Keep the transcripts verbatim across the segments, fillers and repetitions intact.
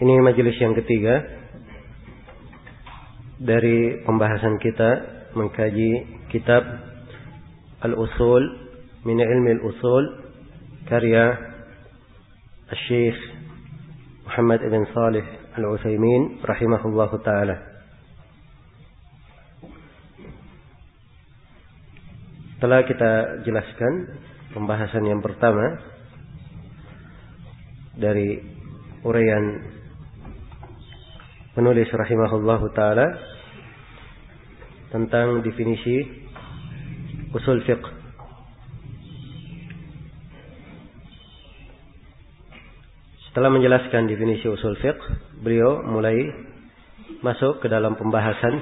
Ini majelis yang ketiga dari pembahasan kita mengkaji kitab Al-Usul min Ilmi Al-Usul karya Syekh Muhammad ibn Salih Al-Utsaimin rahimahullahu taala. Setelah kita jelaskan pembahasan yang pertama dari uraian penulis rahimahullahu taala tentang definisi usul fiqh. Setelah menjelaskan definisi usul fiqh, beliau mulai masuk ke dalam pembahasan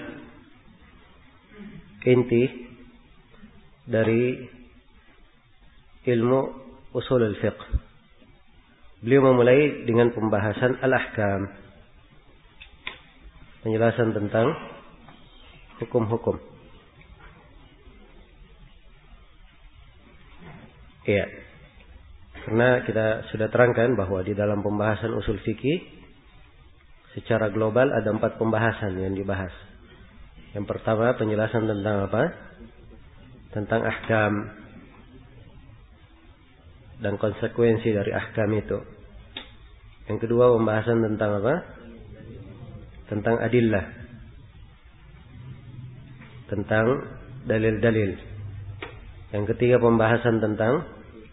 inti dari ilmu usul fiqh. Beliau memulai dengan pembahasan al-ahkam, penjelasan tentang hukum-hukum. Iya. Karena kita sudah terangkan bahwa di dalam pembahasan usul fikih secara global ada empat pembahasan yang dibahas. Yang pertama penjelasan tentang apa? Tentang ahkam dan konsekuensi dari ahkam itu. Yang kedua pembahasan tentang apa? Tentang adillah, tentang dalil-dalil. Yang ketiga pembahasan tentang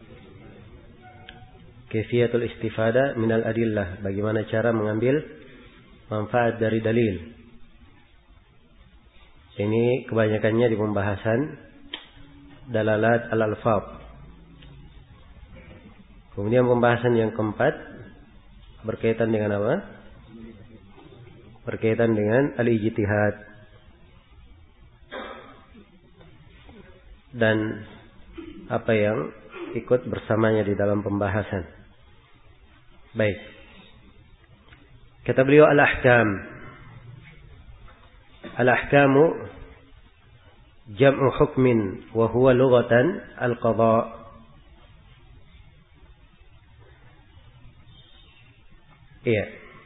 kaifiyatul istifada minal adillah, bagaimana cara mengambil manfaat dari dalil. Ini kebanyakannya di pembahasan dalalat al-alfaz. Kemudian pembahasan yang keempat berkaitan dengan apa? Berkaitan dengan al-ijtihad dan apa yang ikut bersamanya di dalam pembahasan. Baik. Kata beliau al-ahkam. Al-ahkamu jam'u hukmin wa huwa lughatan al-qada'. Iya.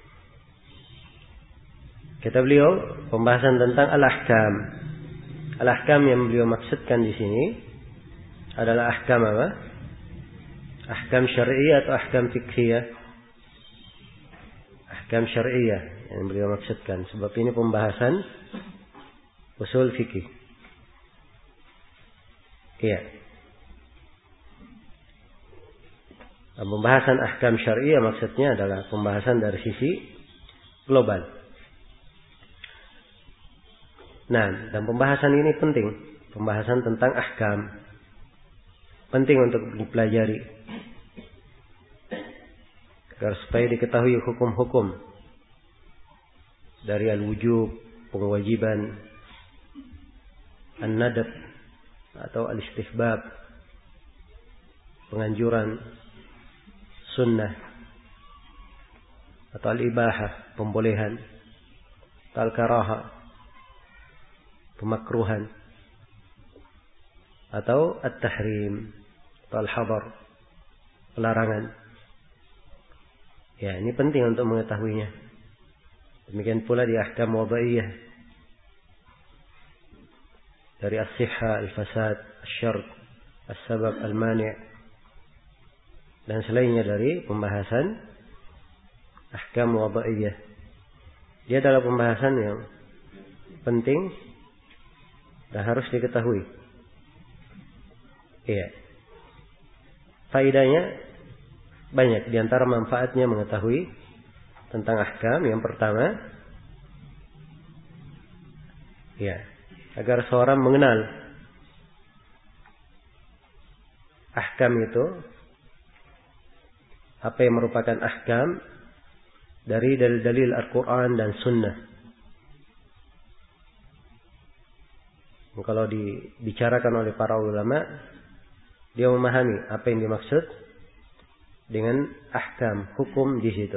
Kata beliau pembahasan tentang al-ahkam. Al-ahkam yang beliau maksudkan di sini adalah ahkam apa? Ahkam syar'iyyah atau ahkam fiqhiyah? Ahkam syar'iyyah yang beliau maksudkan. Sebab ini pembahasan usul fikih. Iya. Nah, pembahasan ahkam syar'iyyah maksudnya adalah pembahasan dari sisi global. Nah, dan pembahasan ini penting. Pembahasan tentang ahkam. Penting untuk dipelajari. Agar supaya diketahui hukum-hukum. Dari al-wujub, kewajiban, an-nadab, atau al-istihbab, penganjuran, sunnah, atau al-ibahah, pembolehan, atau al-karahah, pemakruhan, atau at-tahrim, atau al-hadar, pelarangan. Ya, ini penting untuk mengetahuinya. Demikian pula di ahkam wada'iyah, dari as-sihha, al-fasad, asy-syart, as-sabab, al-mani', dan selainnya dari pembahasan ahkam wada'iyah. Dia adalah pembahasan yang penting dan harus diketahui. Iya. Faedahnya banyak. Di antara manfaatnya mengetahui tentang ahkam. Yang pertama, ya, agar seorang mengenal ahkam itu, apa yang merupakan ahkam dari dalil-dalil Al-Quran dan Sunnah. Kalau dibicarakan oleh para ulama, dia memahami apa yang dimaksud dengan ahkam, hukum di situ.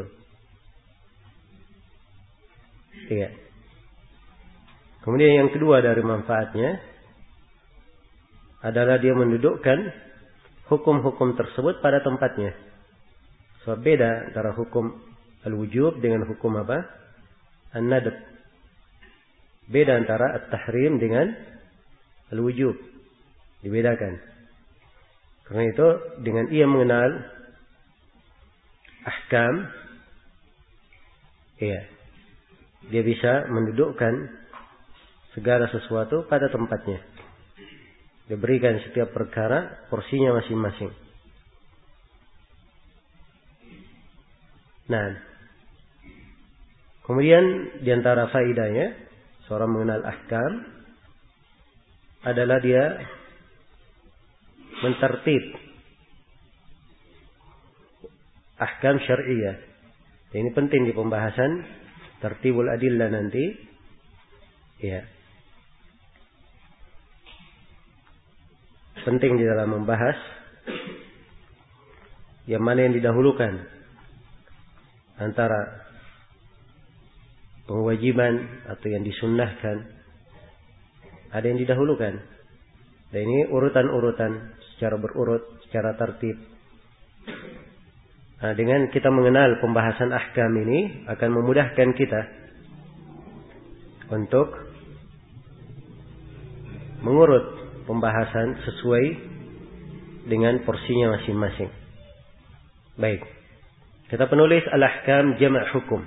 Iya. Kemudian yang kedua dari manfaatnya adalah dia mendudukkan hukum-hukum tersebut pada tempatnya. Sebab beda antara hukum al-wujub dengan hukum apa? An-nadab. Beda antara at-tahrim dengan al-wujub. Dibedakan. Karena itu dengan ia mengenal ahkam, iya, dia bisa mendudukkan segala sesuatu pada tempatnya. Diberikan setiap perkara porsinya masing-masing. Nah, kemudian diantara faidahnya seorang mengenal ahkam adalah dia mentertib ahkam syar'iyah. Ini penting di pembahasan tertibul adillah nanti. Ya. Penting di dalam membahas yang mana yang didahulukan antara kewajiban atau yang disunnahkan. Ada yang didahulukan. Dan ini urutan-urutan secara berurut, secara tertib. Nah, dengan kita mengenal pembahasan ahkam ini akan memudahkan kita untuk mengurut pembahasan sesuai dengan porsinya masing-masing. Baik. Kita penulis al-ahkam jama' hukum.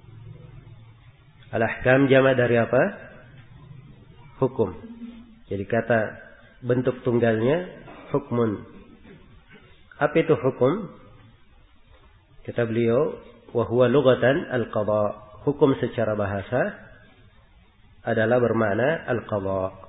Al-ahkam jama' dari apa? Hukum. Jadi kata bentuk tunggalnya hukmun. Apa itu hukum? Kata beliau, wa huwa lughatan al-qadha. Hukum secara bahasa adalah bermakna al-qadha.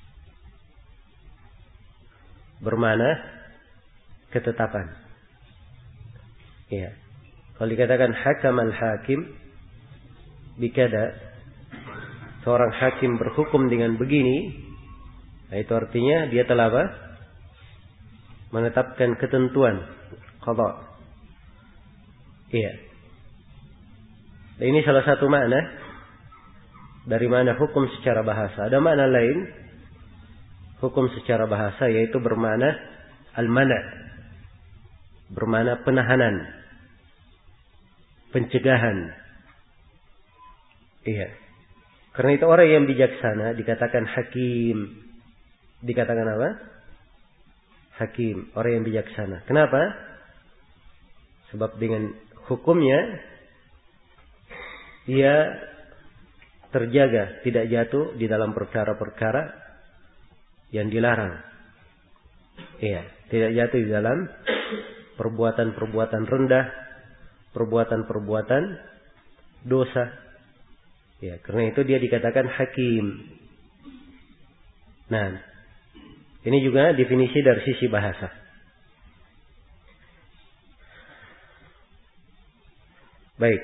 Bermakna ketetapan. Iya. Kalau dikatakan hakam al-hakim bikada, seorang hakim berhukum dengan begini, nah itu artinya dia telah apa? Menetapkan ketentuan qadha. Iya. Dan ini salah satu makna dari mana hukum secara bahasa. Ada makna lain hukum secara bahasa, yaitu bermakna al-mana', bermakna penahanan, pencegahan. Iya. Karena itu orang yang bijaksana dikatakan hakim. Dikatakan apa? Hakim, orang yang bijaksana. Kenapa? Sebab dengan hukumnya ia terjaga, tidak jatuh di dalam perkara-perkara yang dilarang. Iya, tidak jatuh di dalam perbuatan-perbuatan rendah, perbuatan-perbuatan dosa. Ya, karena itu dia dikatakan hakim. Nah, ini juga definisi dari sisi bahasa. Baik.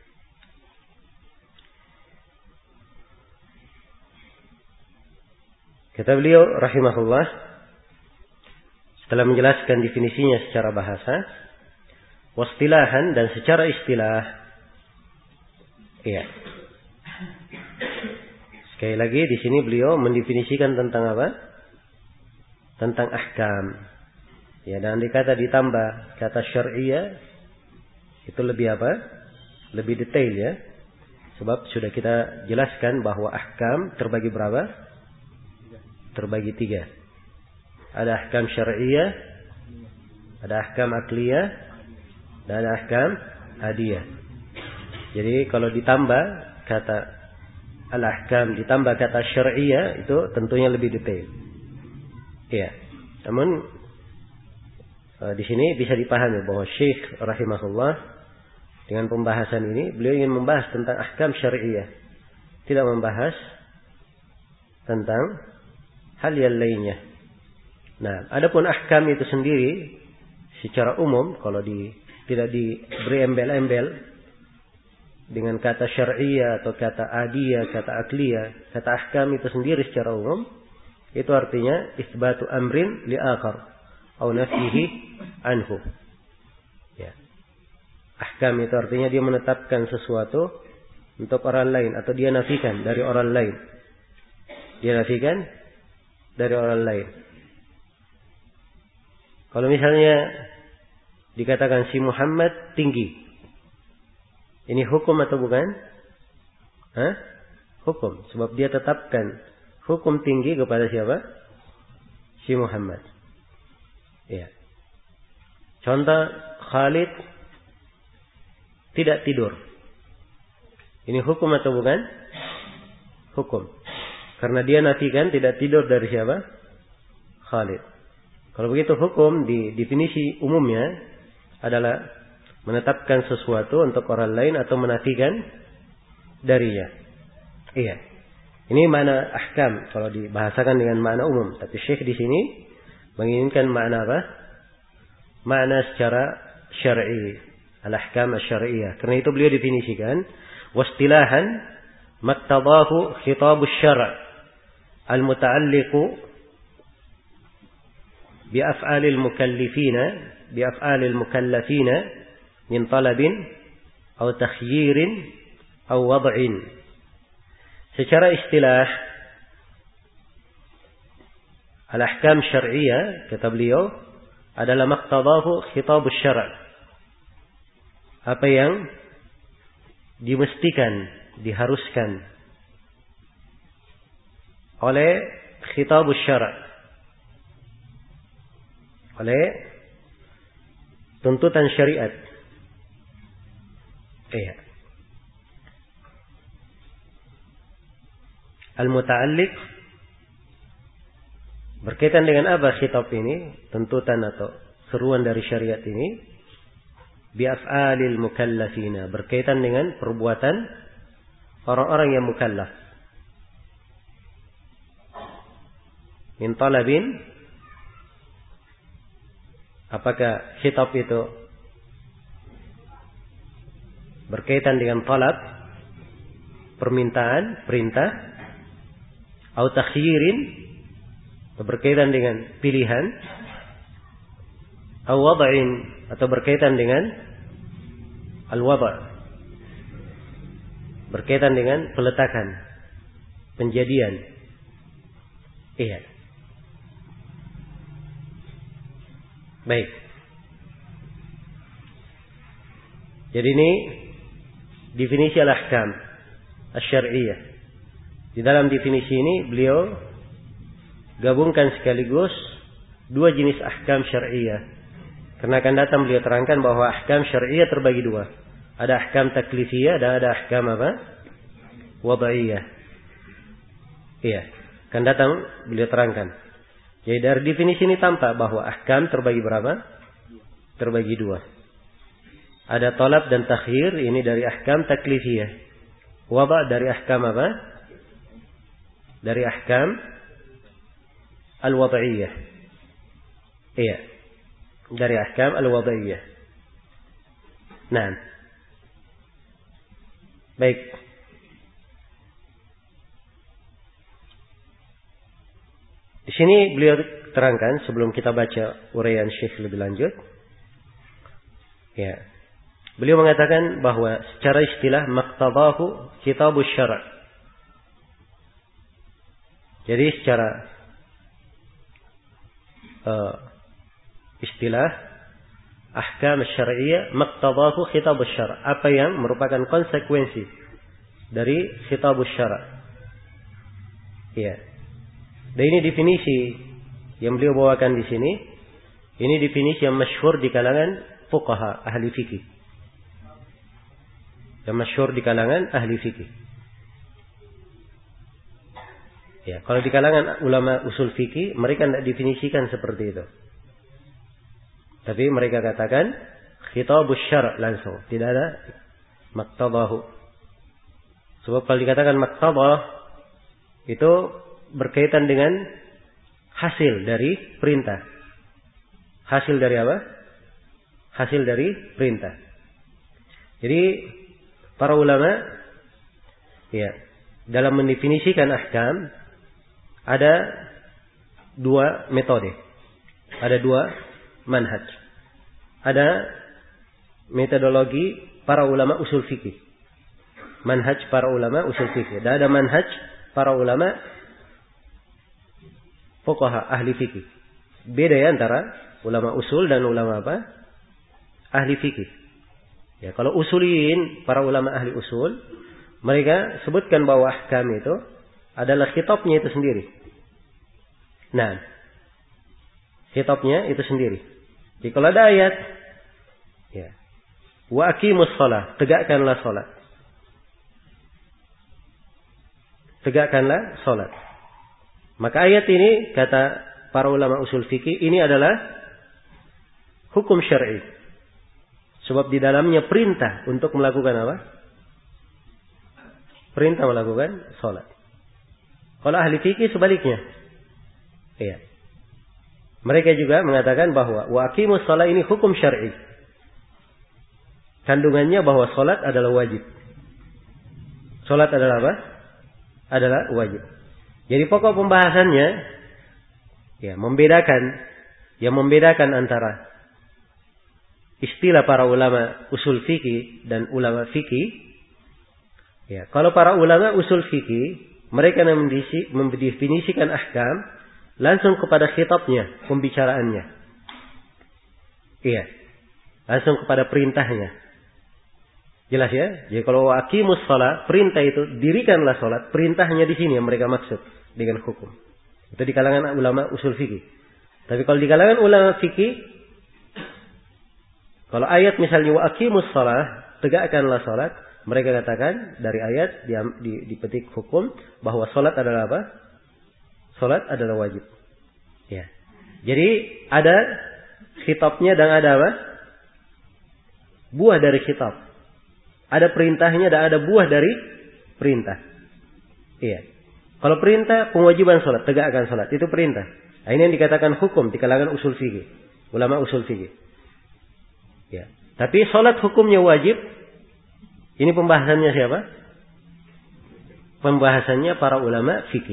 Kata beliau rahimahullah, setelah menjelaskan definisinya secara bahasa, wastilahan, dan secara istilah. Iya. Sekali lagi di sini beliau mendefinisikan tentang apa? Tentang ahkam. Ya, dan dikata ditambah kata syar'iyah itu lebih apa? Lebih detail ya. Sebab sudah kita jelaskan bahwa ahkam terbagi berapa? Terbagi tiga. Ada ahkam syar'iyah, ada ahkam akliyah, dan ada ahkam adiyah. Jadi kalau ditambah kata al-ahkam ditambah kata syar'iyah itu tentunya lebih detail. Iya. Namun di sini bisa dipahami bahwa Syekh rahimahullah dengan pembahasan ini beliau ingin membahas tentang ahkam syar'iyah, tidak membahas tentang hal yang lainnya. Nah, adapun ahkam itu sendiri secara umum kalau di tidak diberi embel-embel dengan kata syar'iyah atau kata adiyah, kata akliyah, kata ahkam itu sendiri secara umum itu artinya isbatu amrin li akhar atau nafyihi anhu. Ya. Ahkam itu artinya dia menetapkan sesuatu untuk orang lain atau dia nafikan dari orang lain. Dia nafikan dari orang lain. Kalau misalnya dikatakan si Muhammad tinggi, Ini hukum atau bukan? Hah? Hukum. Sebab dia tetapkan hukum tinggi kepada siapa? Si Muhammad. Ya. Contoh, Khalid tidak tidur. Ini hukum atau bukan? Hukum. Karena dia nafikan tidak tidur dari siapa? Khalid. Kalau begitu hukum di definisi umumnya adalah menetapkan sesuatu untuk orang lain atau menafikan darinya. Iya. Ini makna ahkam kalau dibahasakan dengan makna umum. Tapi Syekh di sini menginginkan makna apa? Makna secara syar'i, al-ahkam asy-syar'iyyah. Karena itu beliau definisikan wastilahan maktadahu khitab asy-syar' al-muta'alliqu bi af'alil mukallifina bi af'alil mukallafina min talabin atau takhyirin atau wad'in. Secara istilah al-ahkam syar'iyyah kata beliau adalah maqtadahu khitab asy-syar'. Apa yang dimestikan, diharuskan oleh khitab asy-syar'. Oleh tuntutan syariat. Iya. Al-muta'alliq berkaitan dengan apa khitab ini? Tuntutan atau seruan dari syariat ini bi af'alil mukallafina, berkaitan dengan perbuatan orang-orang yang mukallaf. Min talabin, apakah khitab itu berkaitan dengan talab, permintaan, perintah, atau takhyirin, berkaitan dengan pilihan, atau wad'in, atau berkaitan dengan al-wad', berkaitan dengan peletakan, penjadian. Iya. Baik. Jadi ini definisi al-ahkam asy-syar'iyyah. Di dalam definisi ini beliau gabungkan sekaligus dua jenis ahkam syar'iyyah. Karena akan datang beliau terangkan bahwa ahkam syar'iyyah terbagi dua. Ada ahkam taklifiyah dan ada ahkam apa? Wad'iyah. Iya, akan datang beliau terangkan. Jadi dari definisi ini tampak bahwa ahkam terbagi berapa? Terbagi dua. Ada talab dan takhir, ini dari ahkam taklifiyah. Wada' dari ahkam apa? Dari ahkam al-wad'iyah. Iya. Dari ahkam al-wad'iyah. Nah. Baik. Di sini beliau terangkan sebelum kita baca uraian Syekh lebih lanjut. Ya. Beliau mengatakan bahwa secara istilah maqtadahu kitabus syara'. Jadi secara uh, istilah ahkam syar'iyyah maqtadahu kitabus syara'. Apa yang merupakan konsekuensi dari kitabus syara'. Iya. Dan ini definisi yang beliau bawakan di sini. Ini definisi yang masyhur di kalangan fuqaha, ahli fikih. Yang masyhur di kalangan ahli fikih. Ya, kalau di kalangan ulama usul fikih, mereka tidak definisikan seperti itu. Tapi mereka katakan khitabus syara' langsung, tidak ada maqtadahu. Sebab kalau dikatakan maqtadah itu berkaitan dengan hasil dari perintah. Hasil dari apa? Hasil dari perintah. Jadi para ulama ya dalam mendefinisikan ahkam ada dua metode. Ada dua manhaj. Ada metodologi para ulama usul fikih. Manhaj para ulama usul fikih. Dan ada manhaj para ulama fuqaha, ahli fikih. Beda ya antara ulama usul dan ulama apa? Ahli fikih. Ya, kalau usuliyin, para ulama ahli usul, mereka sebutkan bahwa ahkam itu adalah khitabnya itu sendiri. Nah, khitabnya itu sendiri. Jadi kalau ada ayat, ya, wa aqimus shalah, tegakkanlah salat. Tegakkanlah salat. Maka ayat ini kata para ulama usul fikih ini adalah hukum syar'i. Sebab di dalamnya perintah untuk melakukan apa? Perintah melakukan salat. Kalau ahli fikih sebaliknya. Iya. Mereka juga mengatakan bahwa wa aqimus shalah ini hukum syar'i. Kandungannya bahwa salat adalah wajib. Salat adalah apa? Adalah wajib. Jadi pokok pembahasannya ya membedakan yang membedakan antara istilah para ulama usul fikih dan ulama fikih. Ya, kalau para ulama usul fikih, mereka mendefinisikan ahkam langsung kepada khitabnya, pembicaraannya. Iya. Langsung kepada perintahnya. Jelas ya? Jadi kalau aqimus shalah, perintah itu dirikanlah salat, perintahnya di sini yang mereka maksud dengan hukum. Itu di kalangan ulama usul fikih. Tapi kalau di kalangan ulama fikih, kalau ayat misalnya wa aqimus shalah, tegakkanlah salat, mereka katakan dari ayat dipetik hukum bahwa salat adalah apa? Salat adalah wajib. Ya. Jadi ada khitabnya dan ada apa? Buah dari khitab. Ada perintahnya dan ada buah dari perintah. Iya. Kalau perintah kewajiban salat, tegakkan salat, itu perintah. Nah, ini yang dikatakan hukum di kalangan usul fikih, ulama usul fikih. Ya. Tapi salat hukumnya wajib. Ini pembahasannya siapa? Pembahasannya para ulama fikih.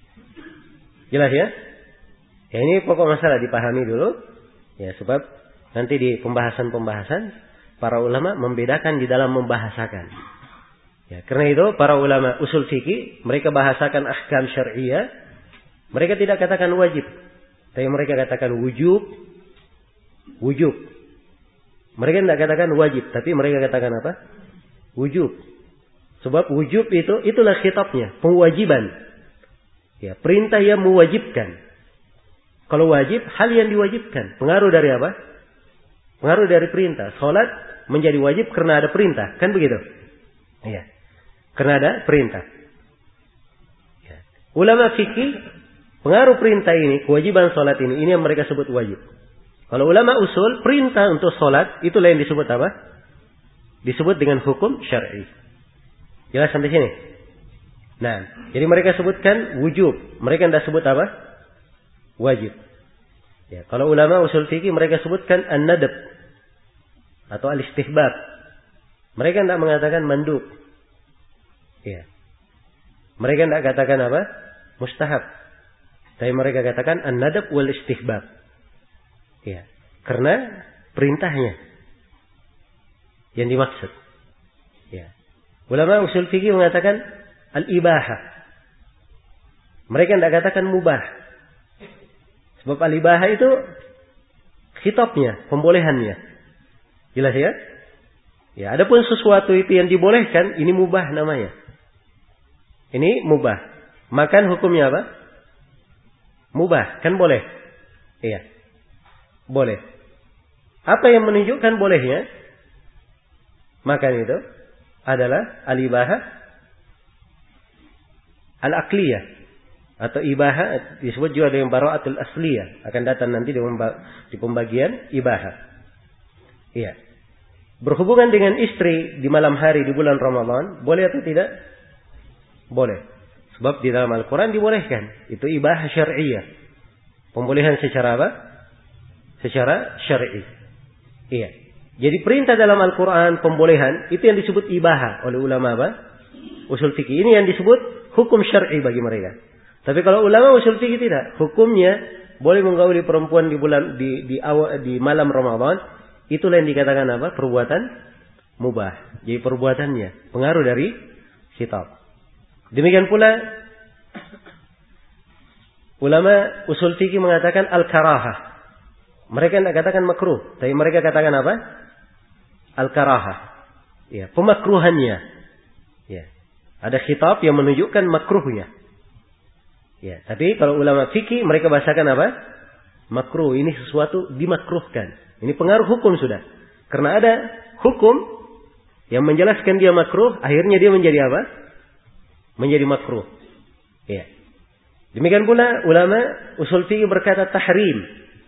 Jelas ya? Ya, ini pokok masalah dipahami dulu. Ya, sebab nanti di pembahasan-pembahasan para ulama membedakan di dalam membahasakan. Ya, karena itu para ulama usul fikih mereka bahasakan ahkam syar'iyyah. Mereka tidak katakan wajib, tapi mereka katakan wujub. Wujub. Mereka tidak katakan wajib, tapi mereka katakan apa? Wujub. Sebab wujub itu itulah khitabnya, kewajiban. Ya, perintah yang mewajibkan. Kalau wajib, hal yang diwajibkan. Pengaruh dari apa? Pengaruh dari perintah. Salat menjadi wajib karena ada perintah, kan begitu? Iya. Karena ada perintah. Ya. Ulama fikih pengaruh perintah ini, kewajiban salat ini, ini yang mereka sebut wajib. Kalau ulama usul, perintah untuk sholat, itulah yang disebut apa? Disebut dengan hukum syar'i. Jelas sampai sini? Nah, jadi mereka sebutkan wujub. Mereka tidak sebut apa? Wajib. Ya, kalau ulama usul fikih, mereka sebutkan an-nadab. Atau al-istihbab. Mereka tidak mengatakan mandub. Ya. Mereka tidak katakan apa? Mustahab. Tapi mereka katakan an-nadab wal-istihbab. Ya, karena perintahnya yang dimaksud. Ya. Ulama usul fikih mengatakan al-ibahah. Mereka tidak katakan mubah. Sebab al-ibahah itu khitabnya, pembolehannya. Jelas ya? Ya, adapun sesuatu itu yang dibolehkan, ini mubah namanya. Ini mubah. Makan hukumnya apa? Mubah, kan boleh? Iya. Boleh. Apa yang menunjukkan bolehnya? Makan itu adalah al-ibahah al-aqliyah atau ibahah disebut juga dengan bara'atul asliyah. Akan datang nanti di pembagian ibahah. Iya. Berhubungan dengan istri di malam hari di bulan Ramadan, boleh atau tidak? Boleh. Sebab di dalam Al-Quran dibolehkan. Itu ibahah syar'iyyah. Pembolehan secara apa? Secara syar'i. Iya. Jadi perintah dalam Al-Quran pembolehan itu yang disebut ibahah oleh ulama apa? Usul fikih. Ini yang disebut hukum syar'i bagi mereka. Tapi kalau ulama usul fikih tidak, hukumnya boleh menggauli perempuan di bulan di di awal di malam Ramadan, itulah yang dikatakan apa? Perbuatan mubah. Jadi perbuatannya pengaruh dari khitab. Demikian pula ulama usul fikih mengatakan al-karahah. Mereka tidak katakan makruh, tapi mereka katakan apa? Al-karahah. Ya, pemakruhannya. Ya. Ada khitab yang menunjukkan makruhnya. Ya, tapi kalau ulama fikih mereka bahasakan apa? Makruh. Ini sesuatu dimakruhkan. Ini pengaruh hukum sudah. Karena ada hukum yang menjelaskan dia makruh, akhirnya dia menjadi apa? Menjadi makruh. Ya. Demikian pula ulama usul fikih berkata tahrim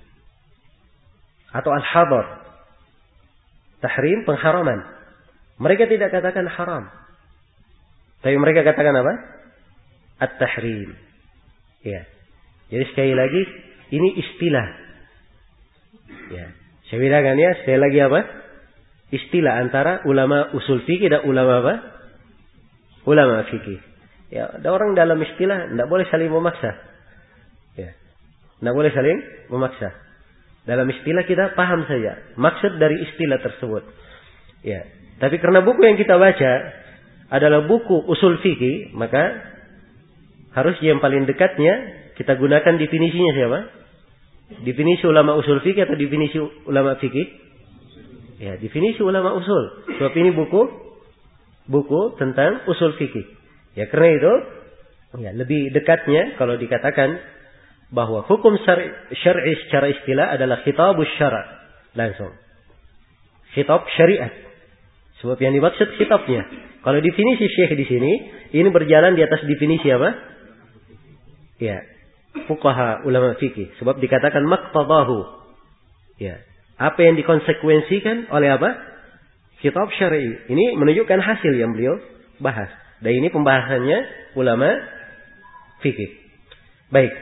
atau al-hadar. Tahrim, pengharaman. Mereka tidak katakan haram. Tapi mereka katakan apa? At-tahrim. Ya. Jadi sekali lagi, ini istilah. Ya. Saya bedakan ya, sekali lagi apa? Istilah antara ulama usul fikih dan ulama apa? Ulama fikih. Ya, ada orang dalam istilah, tidak boleh saling memaksa. Ya. Tidak boleh saling memaksa. Dalam istilah kita paham saja maksud dari istilah tersebut. Ya. Tapi karena buku yang kita baca adalah buku usul fikih, maka harus yang paling dekatnya kita gunakan definisinya siapa? Definisi ulama usul fikih atau definisi ulama fikih? Ya, definisi ulama usul. Sebab ini buku buku tentang usul fikih. Ya, karena itu ya lebih dekatnya kalau dikatakan bahwa hukum syar'i secara istilah adalah khitabus syara' langsung. Khitab syariat. Sebab yang dimaksud khitabnya. Kalau definisi Syekh di sini, ini berjalan di atas definisi apa? Ya, fuqaha ulama fikih. Sebab dikatakan maqtadahu. Ya, apa yang dikonsekuensikan oleh apa? Khitab syar'i. Ini menunjukkan hasil yang beliau bahas. Dan ini pembahasannya ulama fikih. Baik.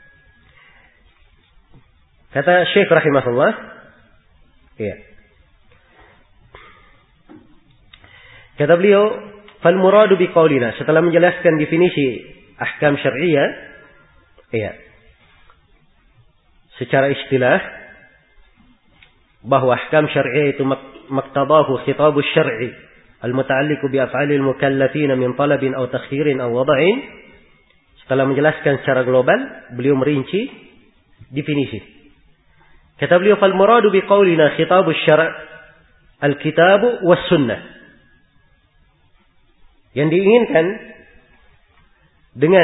Kata Syekh rahimahullah, ya. Kata beliau, fal muradu biqaulina, setelah menjelaskan definisi ahkam syar'iyyah, ya. Secara istilah bahwa ahkam syar'iyyah itu maqtadahu khitabus syar'i al-muta'alliqu bi af'alil mukallafin min talabin aw takhirin aw wada'in. Setelah menjelaskan secara global, beliau merinci definisi. Kata beliau, fal muradu biqaulina khitabus syara' al-kitabu was sunnah. Yang diinginkan dengan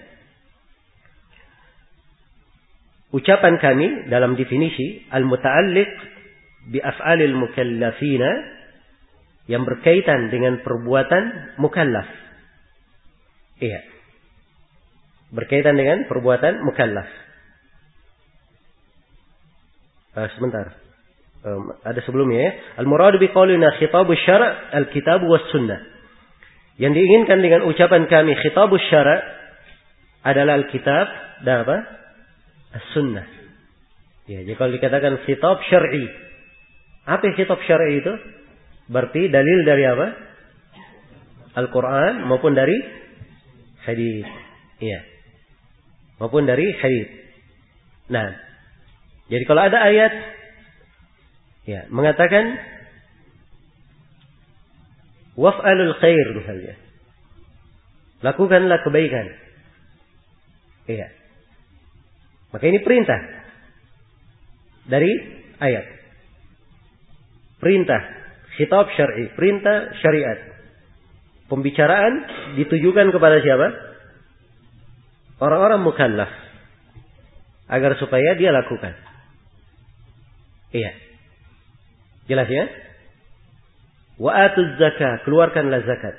ucapan kami dalam definisi al-muta'alliq bi af'alil mukallafina, yang berkaitan dengan perbuatan mukallaf. Iya. Berkaitan dengan perbuatan mukallaf. Uh, sebentar. Um, ada sebelumnya ya. Al-muradu biqaulina khitabus syara' al-kitab was sunnah. Yang diinginkan dengan ucapan kami khitabus syara' adalah al-kitab dan apa? As-sunnah. Ya, jadi kalau dikatakan khitab syar'i, apa khitab syar'i itu? Berarti dalil dari apa? Al-Quran maupun dari hadis. Iya. Maupun dari hadis. Nah, jadi kalau ada ayat ya mengatakan waf'alul khair misalnya. Lakukanlah kebaikan. Iya. Maka ini perintah dari ayat. Perintah, khitab syar'i, perintah syariat. Pembicaraan ditujukan kepada siapa? Orang-orang mukallaf. Agar supaya dia lakukan. Iya. Jelas ya? Wa atuz zakah, keluarkanlah zakat.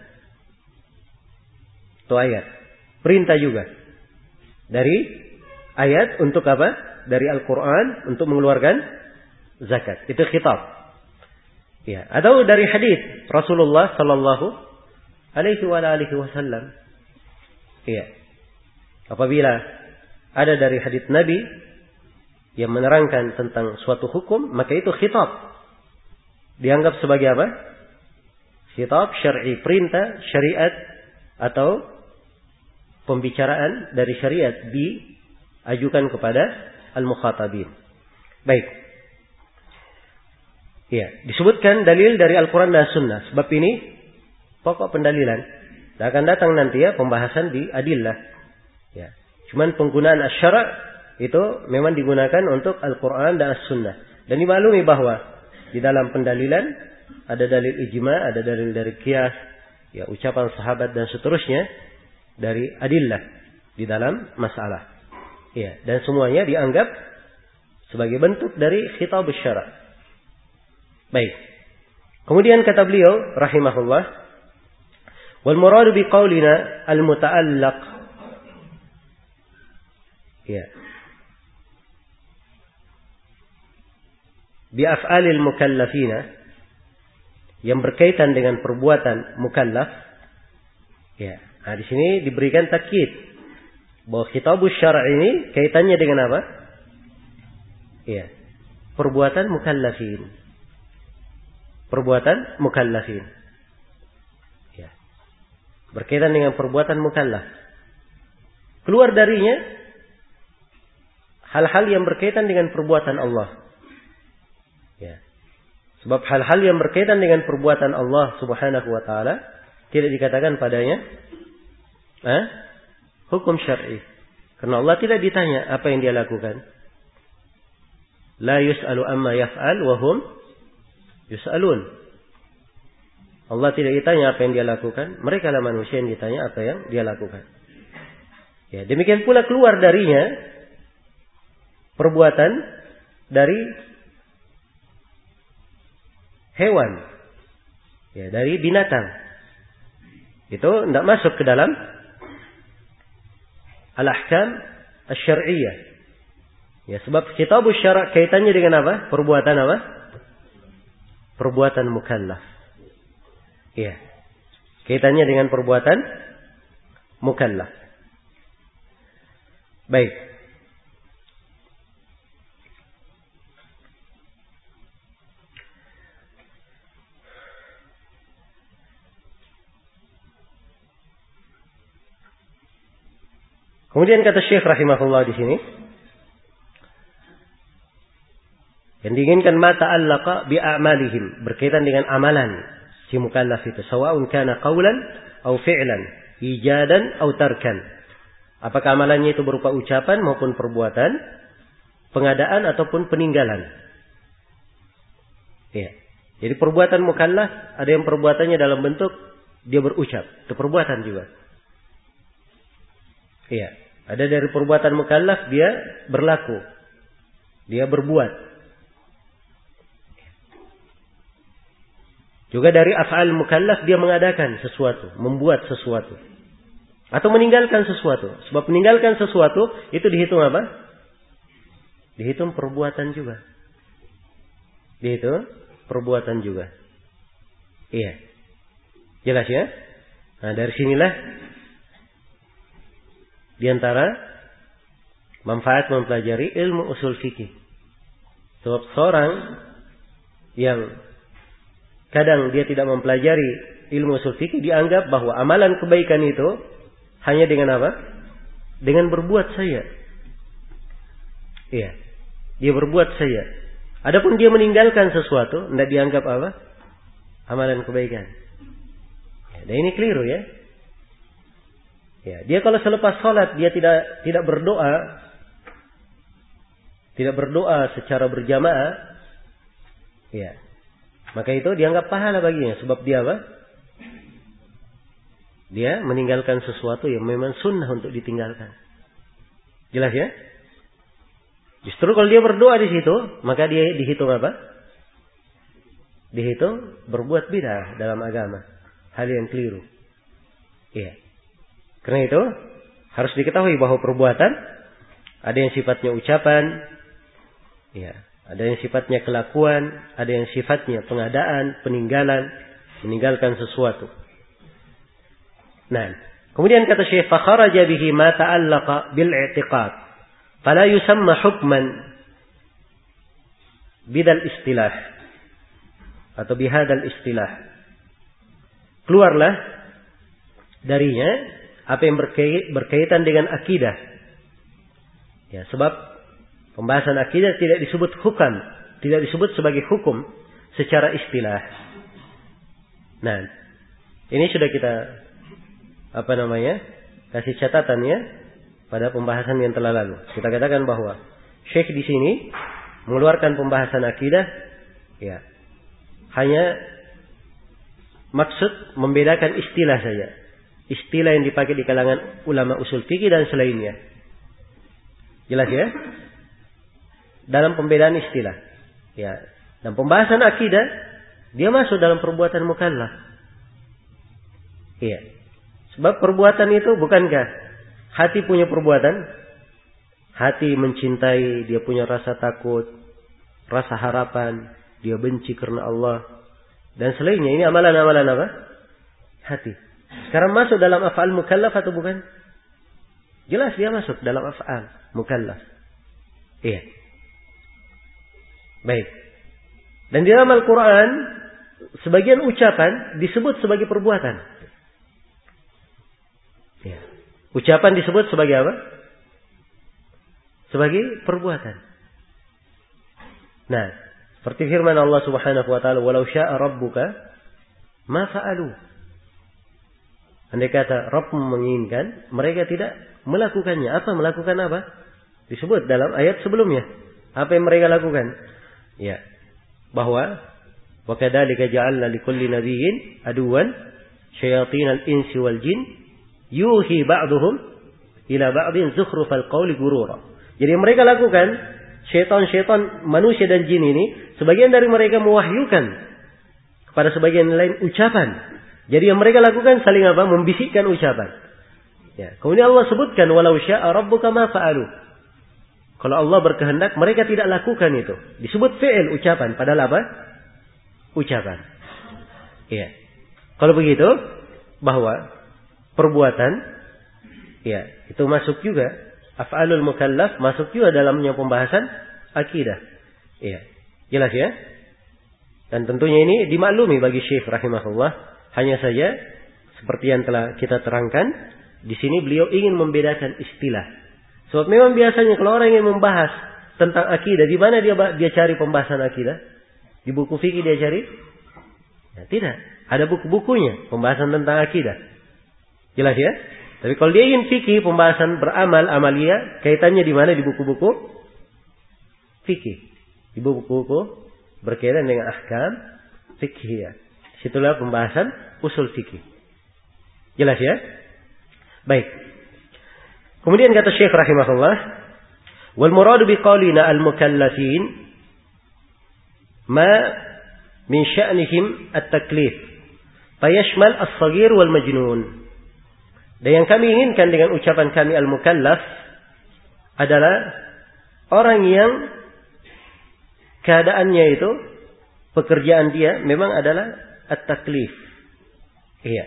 Itu ayat. Perintah juga. Dari ayat untuk apa? Dari Al-Quran untuk mengeluarkan zakat. Itu khitab. Ya. Atau dari hadis Rasulullah sallallahu alaihi wa alihi wasallam. Iya. Apabila ada dari hadis Nabi yang menerangkan tentang suatu hukum, maka itu khitab. Dianggap sebagai apa? Khitab syar'i, perintah syariat atau pembicaraan dari syariat diajukan kepada al-mukhatabin. Baik. Ya, disebutkan dalil dari Al-Quran dan Sunnah. Sebab ini pokok pendalilan. Dan akan datang nanti ya pembahasan di adillah. Ya. Cuman penggunaan asy-syara' itu memang digunakan untuk Al-Quran dan As-Sunnah. Dan dimaklumi bahwa di dalam pendalilan ada dalil ijma, ada dalil dari qiyas, ya ucapan sahabat dan seterusnya dari adillah di dalam masalah. Ya, dan semuanya dianggap sebagai bentuk dari khitab syara'. Baik. Kemudian kata beliau rahimahullah, wal muradu bi qaulina al muta'allaq. Ya. Bi af'alil mukallafina, yang berkaitan dengan perbuatan mukallaf. Ya. Nah, di sini diberikan takkid bahwa khitabus syara' ini kaitannya dengan apa? Ya. Perbuatan mukallafin. Perbuatan mukallafin. Ya. Berkaitan dengan perbuatan mukallaf. Keluar darinya hal-hal yang berkaitan dengan perbuatan Allah. Ya. Sebab hal-hal yang berkaitan dengan perbuatan Allah Subhanahu wa taala tidak dikatakan padanya eh, hukum syar'i. Karena Allah tidak ditanya apa yang dia lakukan. La yus'alu amma yaf'al wa hum yus'alun. Allah tidak ditanya apa yang dia lakukan, mereka lah manusia yang ditanya apa yang dia lakukan. Ya, demikian pula keluar darinya perbuatan dari hewan, ya, dari binatang. Itu tidak masuk ke dalam al-ahkam asy-syar'iyyah. Ya, sebab khitabus syara' kaitannya dengan apa? Perbuatan apa? Perbuatan mukallaf. Ya. Kaitannya dengan perbuatan mukallaf. Baik. Kemudian kata Syekh rahimahullah di sini, yang diinginkan mata allaqa bi a'malihim, berkaitan dengan amalan si mukallaf itu, sawa'un kana qaulan aw fi'lan, ijadan aw tarkan. Apakah amalannya itu berupa ucapan maupun perbuatan, pengadaan ataupun peninggalan. Ya. Jadi perbuatan mukallaf ada yang perbuatannya dalam bentuk dia berucap, itu perbuatan juga. Iya, ada dari perbuatan mukallaf dia berlaku, dia berbuat. Juga dari af'al mukallaf dia mengadakan sesuatu, membuat sesuatu, atau meninggalkan sesuatu. Sebab meninggalkan sesuatu itu dihitung apa? Dihitung perbuatan juga. Dihitung perbuatan juga. Iya, jelas ya. Nah, dari sinilah di antara manfaat mempelajari ilmu usul fikih. Sebab seorang yang kadang dia tidak mempelajari ilmu usul fikih dianggap bahwa amalan kebaikan itu hanya dengan apa? Dengan berbuat saja. Iya. Dia berbuat saja. Adapun dia meninggalkan sesuatu, tidak dianggap apa? Amalan kebaikan. Ya, dan ini keliru ya. Ya, dia kalau selepas sholat dia tidak tidak berdoa, tidak berdoa secara berjamaah, ya, maka itu dianggap pahala baginya. Sebab dia apa? Dia meninggalkan sesuatu yang memang sunnah untuk ditinggalkan. Jelas ya? Justru kalau dia berdoa di situ, maka dia dihitung apa? Dihitung berbuat bid'ah dalam agama, hal yang keliru. Iya. Karena itu harus diketahui bahwa perbuatan ada yang sifatnya ucapan, ya, ada yang sifatnya kelakuan, ada yang sifatnya pengadaan, peninggalan, meninggalkan sesuatu. Nah, kemudian kata Syekh, fa kharaja bihi ma ta'allaqa bil i'tiqad, fala yusamma hukman bidal istilah atau bihadal istilah. Keluarlah darinya apa yang berkaitan dengan akidah. Ya, sebab pembahasan akidah tidak disebut hukum, tidak disebut sebagai hukum secara istilah. Nah, ini sudah kita apa namanya? Kasih catatan ya pada pembahasan yang telah lalu. Kita katakan bahwa Syekh di sini mengeluarkan pembahasan akidah ya hanya maksud membedakan istilah saja. Istilah yang dipakai di kalangan ulama usul fikih dan selainnya. Jelas ya? Dalam pembedaan istilah. Ya. Dan pembahasan akidah, dia masuk dalam perbuatan mukallaf. Iya. Sebab perbuatan itu bukankah hati punya perbuatan? Hati mencintai, dia punya rasa takut, rasa harapan, dia benci karena Allah. Dan selainnya, ini amalan-amalan apa? Hati. Sekarang masuk dalam af'al mukallaf atau bukan? Jelas dia masuk dalam af'al mukallaf. Iya. Baik. Dan di dalam Al-Quran, sebagian ucapan disebut sebagai perbuatan. Ya. Ucapan disebut sebagai apa? Sebagai perbuatan. Nah, seperti firman Allah Subhanahu wa taala, "Walau syaa rabbuka ma fa'alu." Andai kata Rabb menginginkan, mereka tidak melakukannya. Apa melakukan apa? Disebut dalam ayat sebelumnya. Apa yang mereka lakukan? Ya. Bahwa wa kadzalika ja'alna likulli nabiyyin aduwan syayatinal insi wal jin yuhi ba'dhum ila ba'din zukhrufal qawli gurura. Jadi mereka lakukan, syaitan-syaitan manusia dan jin ini, sebagian dari mereka mewahyukan kepada sebagian lain ucapan. Jadi yang mereka lakukan saling apa? Membisikkan ucapan. Ya. Kemudian Allah sebutkan walau syaa rabbuka ma fa'alu. Kalau Allah berkehendak, mereka tidak lakukan itu. Disebut fi'il, ucapan. Padahal apa? Ucapan. Iya. Kalau begitu, bahwa perbuatan, ya, itu masuk juga. Af'alul mukallaf masuk juga dalamnya pembahasan akidah. Iya. Jelas ya? Dan tentunya ini dimaklumi bagi Syekh rahimahullah. Hanya saja, seperti yang telah kita terangkan, di sini beliau ingin membedakan istilah. Sebab memang biasanya kalau orang ingin membahas tentang akidah, di mana dia dia cari pembahasan akidah? Di buku fikih dia cari? Ya, tidak. Ada buku-bukunya pembahasan tentang akidah. Jelas ya? Tapi kalau dia ingin fikih, pembahasan beramal, amalia, kaitannya di mana? Di buku-buku fikih. Di buku-buku berkaitan dengan ahkam fikih. Situlah pembahasan usul fikih. Jelas ya? Baik. Kemudian kata Syekh rahimahullah, wal muradu biqaulina al-mukallafin ma min sya'nihim at-taklif fayashmal as-saghir wal majnun. Dan yang kami inginkan dengan ucapan kami al-mukallaf adalah orang yang keadaannya itu, pekerjaan dia memang adalah at-taklif. Iya.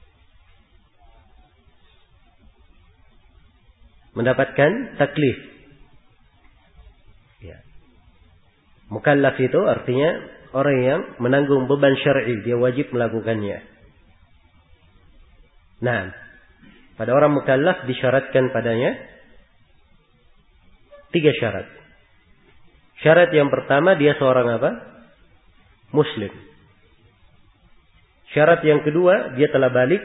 Mendapatkan taklif. Ya. Mukallaf itu artinya orang yang menanggung beban syar'i, dia wajib melakukannya. Nah, pada orang mukallaf disyaratkan padanya tiga syarat. Syarat yang pertama, dia seorang apa? Muslim. Syarat yang kedua, dia telah balik.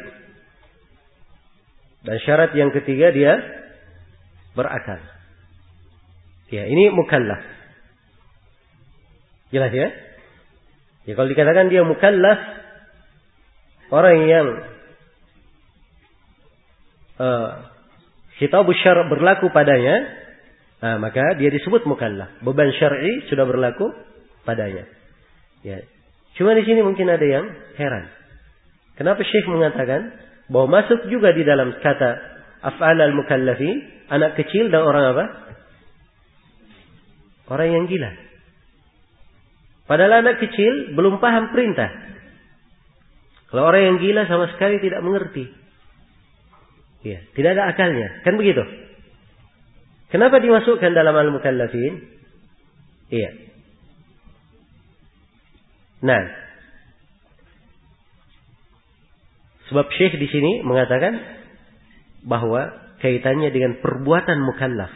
Dan syarat yang ketiga, dia berakal. Ya, ini mukallaf. Jelas ya? Ya, kalau dikatakan dia mukallaf, orang yang uh, khitab syar' berlaku padanya, nah, maka dia disebut mukallaf. Beban syar'i sudah berlaku padanya. Ya. Cuma di sini mungkin ada yang heran. Kenapa Syekh mengatakan bahwa masuk juga di dalam kata af'al al-mukallafin anak kecil dan orang apa? Orang yang gila. Padahal anak kecil belum paham perintah. Kalau orang yang gila sama sekali tidak mengerti. Ya, tidak ada akalnya. Kan begitu? Kenapa dimasukkan dalam al-mukallafin? Iya. Nah, sebab Syekh di sini mengatakan bahwa kaitannya dengan perbuatan mukallaf.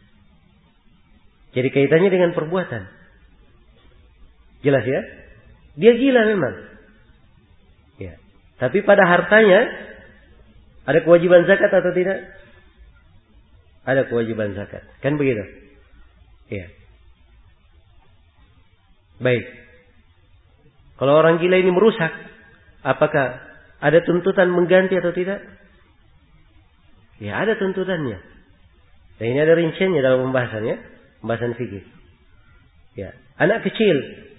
Jadi kaitannya dengan perbuatan. Jelas ya? Dia gila memang. Ya. Tapi pada hartanya ada kewajiban zakat atau tidak? Ada kewajiban zakat. Kan begitu? Iya. Baik. Kalau orang gila ini merusak Apakah ada tuntutan mengganti atau tidak? Ya, ada tuntutannya. Dan ini ada rinciannya dalam pembahasannya, pembahasan fikih. Ya, anak kecil,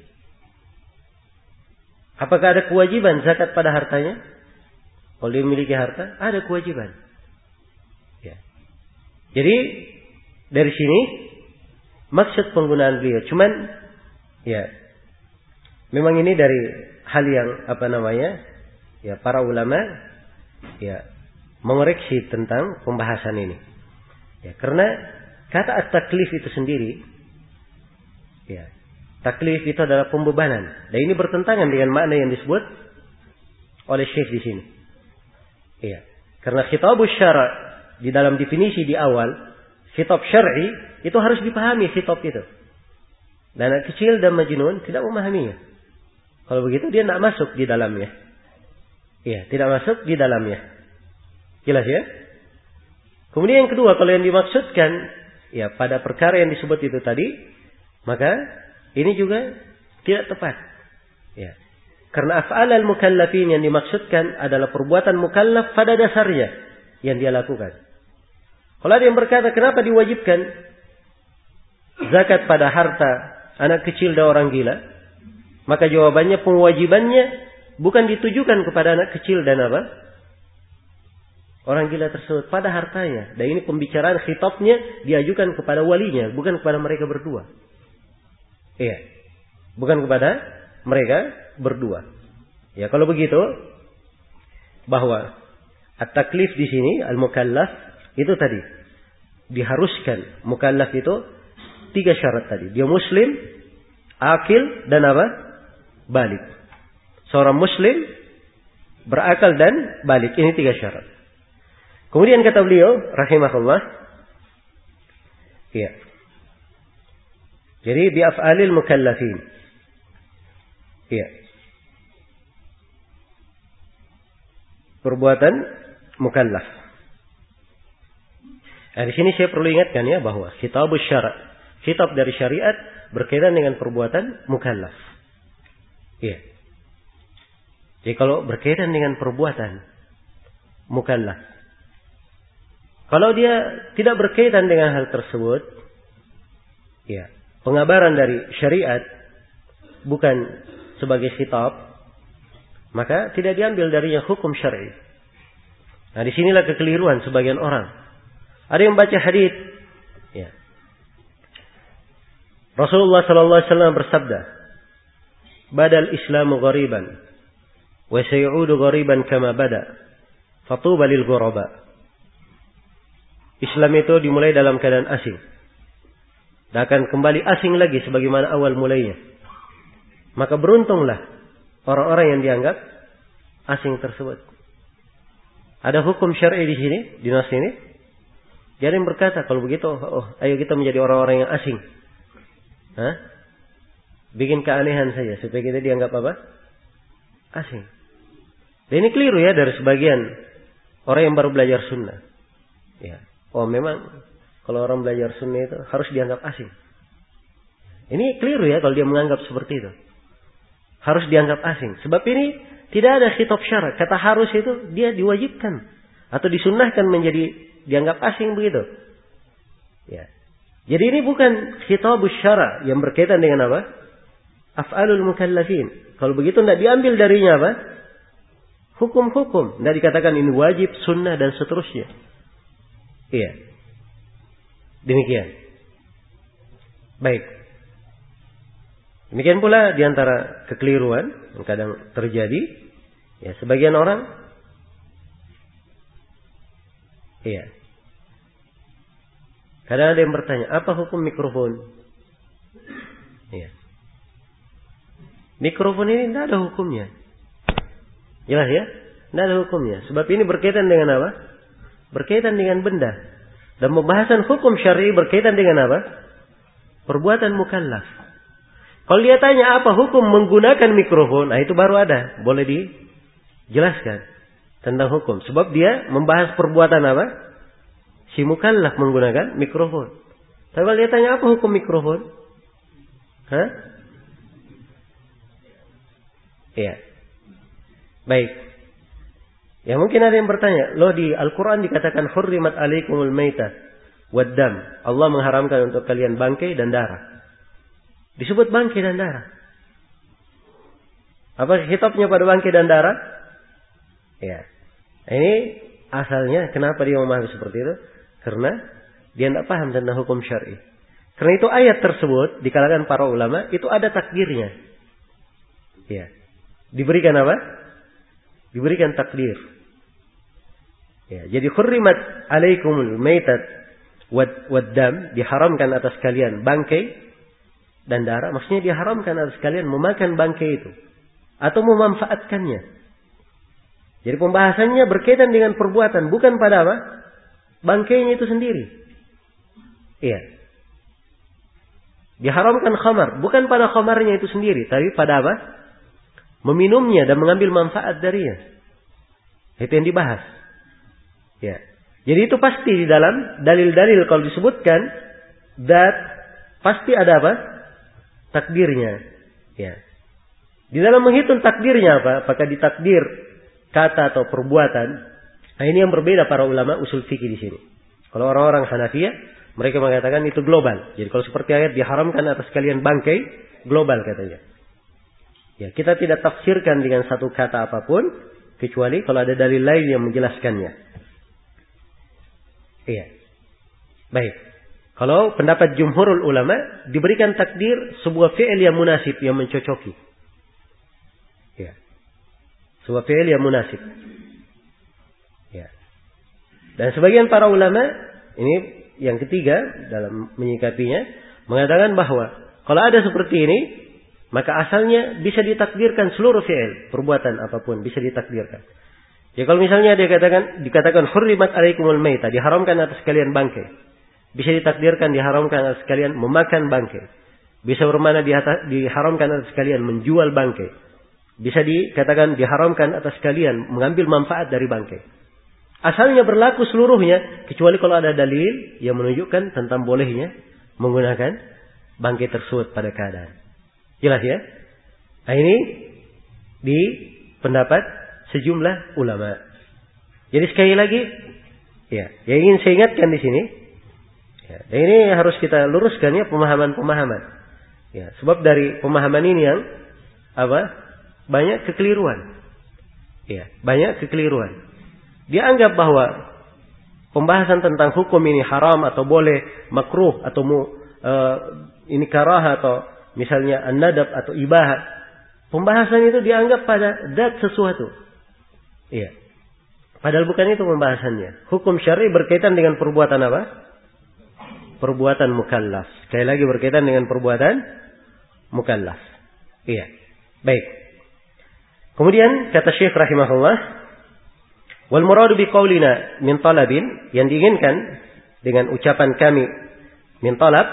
apakah ada kewajiban zakat pada hartanya? Kalau dia memiliki harta, ada kewajiban. Ya. Jadi dari sini maksud penggunaan beliau, cuman ya, memang ini dari hal yang apa namanya, ya para ulama ya mengoreksi tentang pembahasan ini. Ya, karena kata at-taklif itu sendiri, ya, taklif itu adalah pembebanan. Dan ini bertentangan dengan makna yang disebut oleh Syekh di sini. Ya, karena khitabus syara' di dalam definisi di awal, khitab syar'i itu harus dipahami khitab itu. Dan anak kecil dan majnun tidak memahaminya. Kalau begitu dia tidak masuk di dalamnya. Ya, tidak masuk di dalamnya. Jelas ya? Kemudian yang kedua, kalau yang dimaksudkan ya pada perkara yang disebut itu tadi, maka ini juga tidak tepat. Ya. Karena af'al al-mukallafin yang dimaksudkan adalah perbuatan mukallaf pada dasarnya yang dia lakukan. Kalau ada yang berkata, kenapa diwajibkan zakat pada harta anak kecil dan orang gila? Maka jawabannya, pewajibannya bukan ditujukan kepada anak kecil dan apa? Orang gila tersebut pada hartanya. Dan ini pembicaraan khitabnya diajukan kepada walinya, bukan kepada mereka berdua. Iya. Bukan kepada mereka berdua. Ya, kalau begitu bahwa at-taklif di sini al-mukallaf itu tadi diharuskan mukallaf itu tiga syarat tadi. Dia muslim, akil dan apa? Balik. Seorang muslim berakal dan balik. Ini tiga syarat. Kemudian kata beliau rahimahullah, ya. Jadi bi af'alil mukallafin. Ya. Perbuatan mukallaf. Nah, di sini saya perlu ingatkan ya bahwa khitabus syara', khitab dari syariat berkaitan dengan perbuatan mukallaf. Ya. Jadi kalau berkaitan dengan perbuatan mukallaf, kalau dia tidak berkaitan dengan hal tersebut, ya, pengabaran dari syariat bukan sebagai khitab, maka tidak diambil darinya hukum syar'i. Nah, disinilah kekeliruan sebagian orang. Ada yang baca hadis, ya. Rasulullah sallallahu alaihi wasallam bersabda, "Badal Islamu ghariban, wa sayu'udu ghariban kama bada. Fatuba lil ghuraba." Islam itu dimulai dalam keadaan asing. Dan akan kembali asing lagi sebagaimana awal mulainya. Maka beruntunglah orang-orang yang dianggap asing tersebut. Ada hukum syar'i di sini, di nas ini. Jadi yang berkata, kalau begitu, oh, ayo kita menjadi orang-orang yang asing. Hah? Bikin keanehan saja supaya kita dianggap apa? Asing. Dan ini keliru ya dari sebagian orang yang baru belajar sunnah. Ya. Oh, memang kalau orang belajar sunnah itu harus dianggap asing. Ini keliru ya kalau dia menganggap seperti itu. Harus dianggap asing. Sebab ini tidak ada khitab syara'. Kata harus itu dia diwajibkan atau disunnahkan menjadi dianggap asing begitu. Ya. Jadi ini bukan khitabus syara' yang berkaitan dengan apa? Af'alul mukallafin. Kalau begitu tidak diambil darinya apa? Hukum-hukum. Tidak dikatakan ini wajib, sunnah dan seterusnya. Iya. Demikian. Baik. Demikian pula diantara kekeliruan yang kadang terjadi, ya sebagian orang, iya. Kadang ada yang bertanya, apa hukum mikrofon? Iya. Mikrofon ini tidak ada hukumnya. Jelas ya? Tidak ada hukumnya. Sebab ini berkaitan dengan apa? Berkaitan dengan benda. Dan pembahasan hukum syar'i berkaitan dengan apa? Perbuatan mukallaf. Kalau dia tanya apa hukum menggunakan mikrofon, nah itu baru ada. Boleh dijelaskan tentang hukum. Sebab dia membahas perbuatan apa? Si mukallaf menggunakan mikrofon. Tapi kalau dia tanya apa hukum mikrofon? Hah? Iya. Baik. Ya mungkin ada yang bertanya, loh di Al-Quran dikatakan hurrimat alaikumul maitah waddam. Allah mengharamkan untuk kalian bangkai dan darah. Disebut bangkai dan darah. Apa kitabnya pada bangkai dan darah? Ya. Ini asalnya kenapa dia memahami seperti itu? Karena dia tidak paham tentang hukum syar'i. Karena itu ayat tersebut di kalangan para ulama itu ada takdirnya. Ya. Diberikan apa? Diberikan takdir. Ya, jadi hurrimat alaikumul maitat waddam, diharamkan atas kalian bangkai dan darah. Maksudnya diharamkan atas kalian memakan bangkai itu atau memanfaatkannya. Jadi pembahasannya berkaitan dengan perbuatan, bukan pada apa? Bangkainya itu sendiri. Iya. Diharamkan khamar, bukan pada khamarnya itu sendiri, tapi pada apa? Meminumnya dan mengambil manfaat darinya. Itu yang dibahas. Ya. Jadi itu pasti di dalam dalil-dalil kalau disebutkan dat pasti ada apa? Takdirnya. Ya. Di dalam menghitung takdirnya apa? Apakah ditakdir kata atau perbuatan? Nah, ini yang berbeda para ulama usul fikih di sini. Kalau orang-orang Hanafiyah, mereka mengatakan itu global. Jadi kalau seperti ayat diharamkan atas kalian bangkai, global katanya. Ya, kita tidak tafsirkan dengan satu kata apapun kecuali kalau ada dalil lain yang menjelaskannya. Iya. Baik. Kalau pendapat jumhurul ulama diberikan takdir sebuah fi'il yang munasib, yang mencocoki. Iya. Sebuah fi'il yang munasib. Ya. Dan sebagian para ulama ini yang ketiga dalam menyikapinya mengatakan bahwa kalau ada seperti ini maka asalnya bisa ditakdirkan seluruh fi'il, perbuatan apapun bisa ditakdirkan. Ya kalau misalnya dia katakan dikatakan hurrimat alaikumul maitah, diharamkan atas kalian bangkai. Bisa ditakdirkan diharamkan atas kalian memakan bangkai. Bisa bermakna diharamkan atas kalian menjual bangkai. Bisa dikatakan diharamkan atas kalian mengambil manfaat dari bangkai. Asalnya berlaku seluruhnya kecuali kalau ada dalil yang menunjukkan tentang bolehnya menggunakan bangkai tersebut pada keadaan. Jelas ya? Nah ini di pendapat sejumlah ulama. Jadi sekali lagi, ya, yang ingin saya ingatkan di sini, ya, dan ini harus kita luruskan ya pemahaman-pemahaman. Ya, sebab dari pemahaman ini yang apa? Banyak kekeliruan. Ya, banyak kekeliruan. Dia anggap bahwa pembahasan tentang hukum ini haram atau boleh, makruh atau mu, uh, ini karah atau misalnya an-nadab atau ibahah. Pembahasan itu dianggap pada zat sesuatu. Iya. Padahal bukan itu pembahasannya. Hukum syar'i berkaitan dengan perbuatan apa? Perbuatan mukallaf. Sekali lagi berkaitan dengan perbuatan mukallaf. Iya. Baik. Kemudian kata Syekh rahimahullah, wal muradu biqaulina min talabin, yang diinginkan dengan ucapan kami min talab,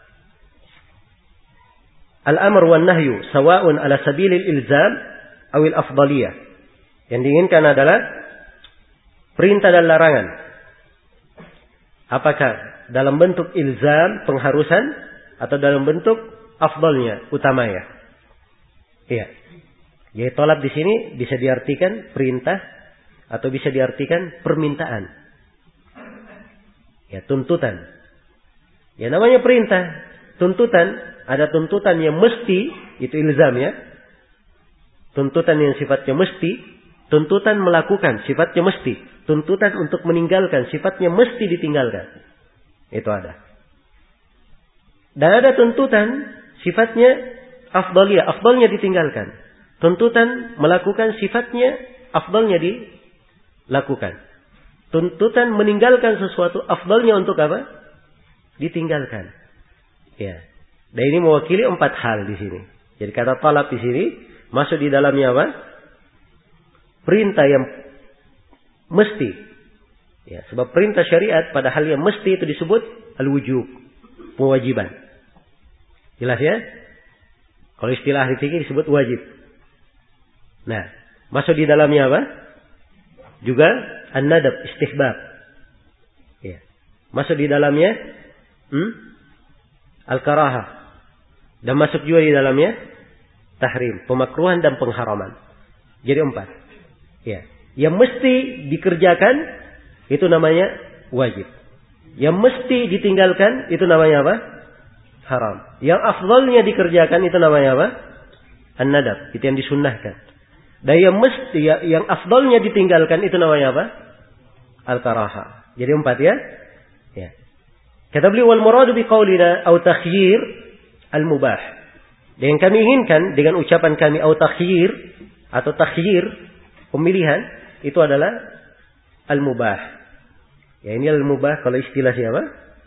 al-amr wan nahyu sawa'un ala sabilil ilzam awil afdaliyah. Yang diinginkan adalah perintah dan larangan. Apakah dalam bentuk ilzam, pengharusan, atau dalam bentuk afdalnya, utamanya. Iya. Jadi tolab di sini bisa diartikan perintah atau bisa diartikan permintaan. Ya, tuntutan. Ya namanya perintah, tuntutan, ada tuntutan yang mesti, itu ilzam ya. Tuntutan yang sifatnya mesti. Tuntutan melakukan, sifatnya mesti. Tuntutan untuk meninggalkan, sifatnya mesti ditinggalkan. Itu ada. Dan ada tuntutan, sifatnya afdaliyah, afdalnya ditinggalkan. Tuntutan melakukan, sifatnya afdalnya dilakukan. Tuntutan meninggalkan sesuatu, afdalnya untuk apa? Ditinggalkan. Ya. Dan ini mewakili empat hal di sini. Jadi kata talab di sini masuk di dalamnya apa? Perintah yang mesti. Ya, sebab perintah syariat pada hal yang mesti itu disebut al-wujub, kewajiban. Jelas ya? Kalau istilah ahli fikih disebut wajib. Nah, masuk di dalamnya apa? Juga an-nadab, istihbab. Ya. Masuk di dalamnya hmm? al-karahah. Dan masuk juga di dalamnya tahrim, pemakruhan dan pengharaman. Jadi empat. Ya, yang mesti dikerjakan itu namanya wajib. Yang mesti ditinggalkan itu namanya apa? Haram. Yang afdalnya dikerjakan itu namanya apa? An-nadab, itu yang disunnahkan. Dan yang mesti yang afdalnya ditinggalkan itu namanya apa? Al-karaha. Jadi empat ya. Ya. Kata beliau wal muradu bi qaulina au takhyir al-mubah. Dan yang kami inginkan dengan ucapan kami au takhyir atau takhyir pemilihan itu adalah al-mubah. Ya, ini al-mubah kalau istilah siapa?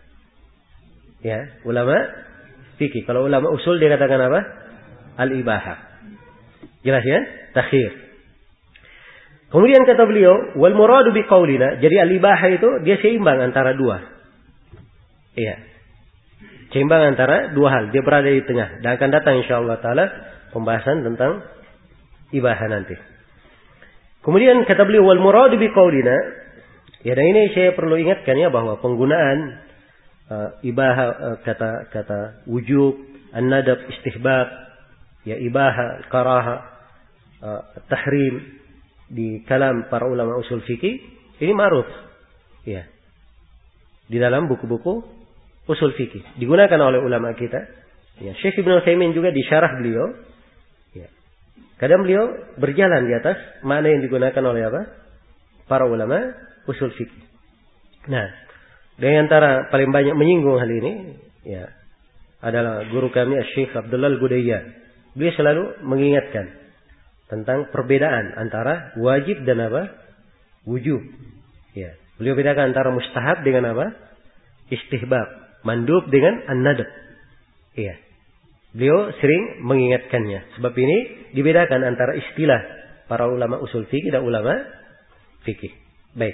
Ya, ulama fikih. Kalau ulama usul dia katakan apa? Al-ibahah. Jelas ya? Takhyir. Kemudian kata beliau, wal muradu bi qaulina. Jadi al-ibahah itu dia seimbang antara dua. Iya. Seimbang antara dua hal. Dia berada di tengah. Dan akan datang insyaallah taala pembahasan tentang ibahah nanti. Kemudian kata beliau wal muradu bi qaulina. Ya, dan ini saya perlu ingatkan ya bahwa penggunaan uh, ibahah uh, kata kata wujub, an-nadab, istihbab, ya ibahah, karaha, uh, tahrim di kalam para ulama usul fikih ini ma'ruf. Ya. Di dalam buku-buku usul fikih digunakan oleh ulama kita. Ya, Syekh Ibnu Utsaimin juga di syarah beliau. Ya. Kadang beliau berjalan di atas mana yang digunakan oleh apa? Para ulama usul fikih. Nah, dari antara paling banyak menyinggung hal ini, ya, adalah guru kami Syekh Abdullah Al-Gudayyan. Beliau selalu mengingatkan tentang perbedaan antara wajib dan apa? Wujub. Ya, beliau bedakan antara mustahab dengan apa? Istihbab, mandub dengan an-nadab. Iya. Beliau sering mengingatkannya. Sebab ini dibedakan antara istilah para ulama usul fikih dan ulama fikih. Baik.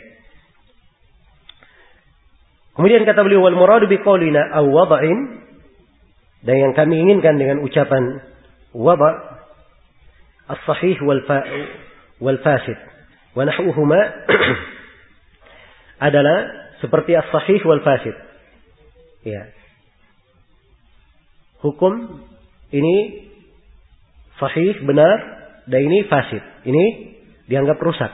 Kemudian kata beliau wal muradu bi qaulina aw wada'in, dan yang kami inginkan dengan ucapan wada' as-sahih wal fa wal fasid wa nahwuhuma adalah seperti as-sahih wal fasid. Ya. Hukum ini sahih benar dan ini fasid. Ini dianggap rusak.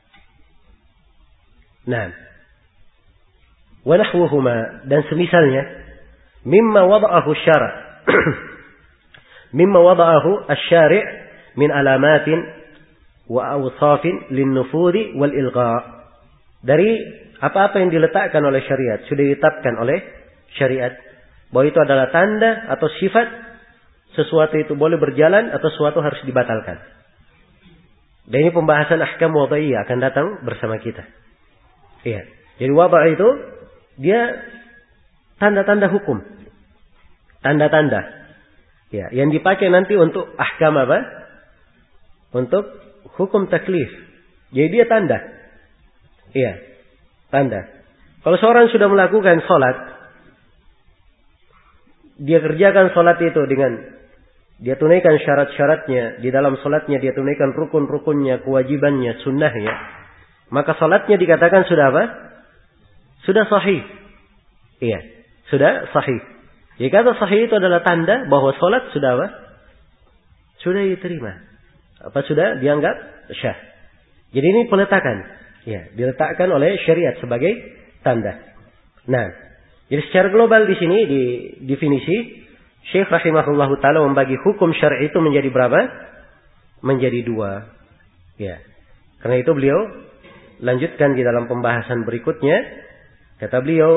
Nah, wa nahwuhuma, dan semisalnya mimma wada'ahu syara' mimma wada'ahu asy-syari' min alamatin wa awsafin lin-nufudhi wal ilgha. Dari apa-apa yang diletakkan oleh syariat, sudah ditetapkan oleh syariat bahwa itu adalah tanda atau sifat sesuatu itu boleh berjalan atau sesuatu harus dibatalkan. Dan ini pembahasan ahkam wada'iyah akan datang bersama kita. Iya. Jadi wada' itu dia tanda-tanda hukum. Tanda-tanda. Ya, yang dipakai nanti untuk ahkam apa? Untuk hukum taklif. Jadi dia tanda. Iya. Tanda. Kalau seorang sudah melakukan sholat, dia kerjakan sholat itu dengan dia tunaikan syarat-syaratnya, di dalam sholatnya dia tunaikan rukun-rukunnya, kewajibannya, sunnahnya, maka sholatnya dikatakan sudah apa? Sudah sahih. Iya, sudah sahih. Jadi kata sahih itu adalah tanda bahwa sholat sudah apa? Sudah diterima. Apa sudah dianggap syah. Jadi ini peletakan. Ya, diletakkan oleh syariat sebagai tanda. Nah, jadi secara global di sini di definisi Syekh rahimahullahu taala membagi hukum syar'i itu menjadi berapa? Menjadi dua. Ya. Karena itu beliau lanjutkan di dalam pembahasan berikutnya. Kata beliau,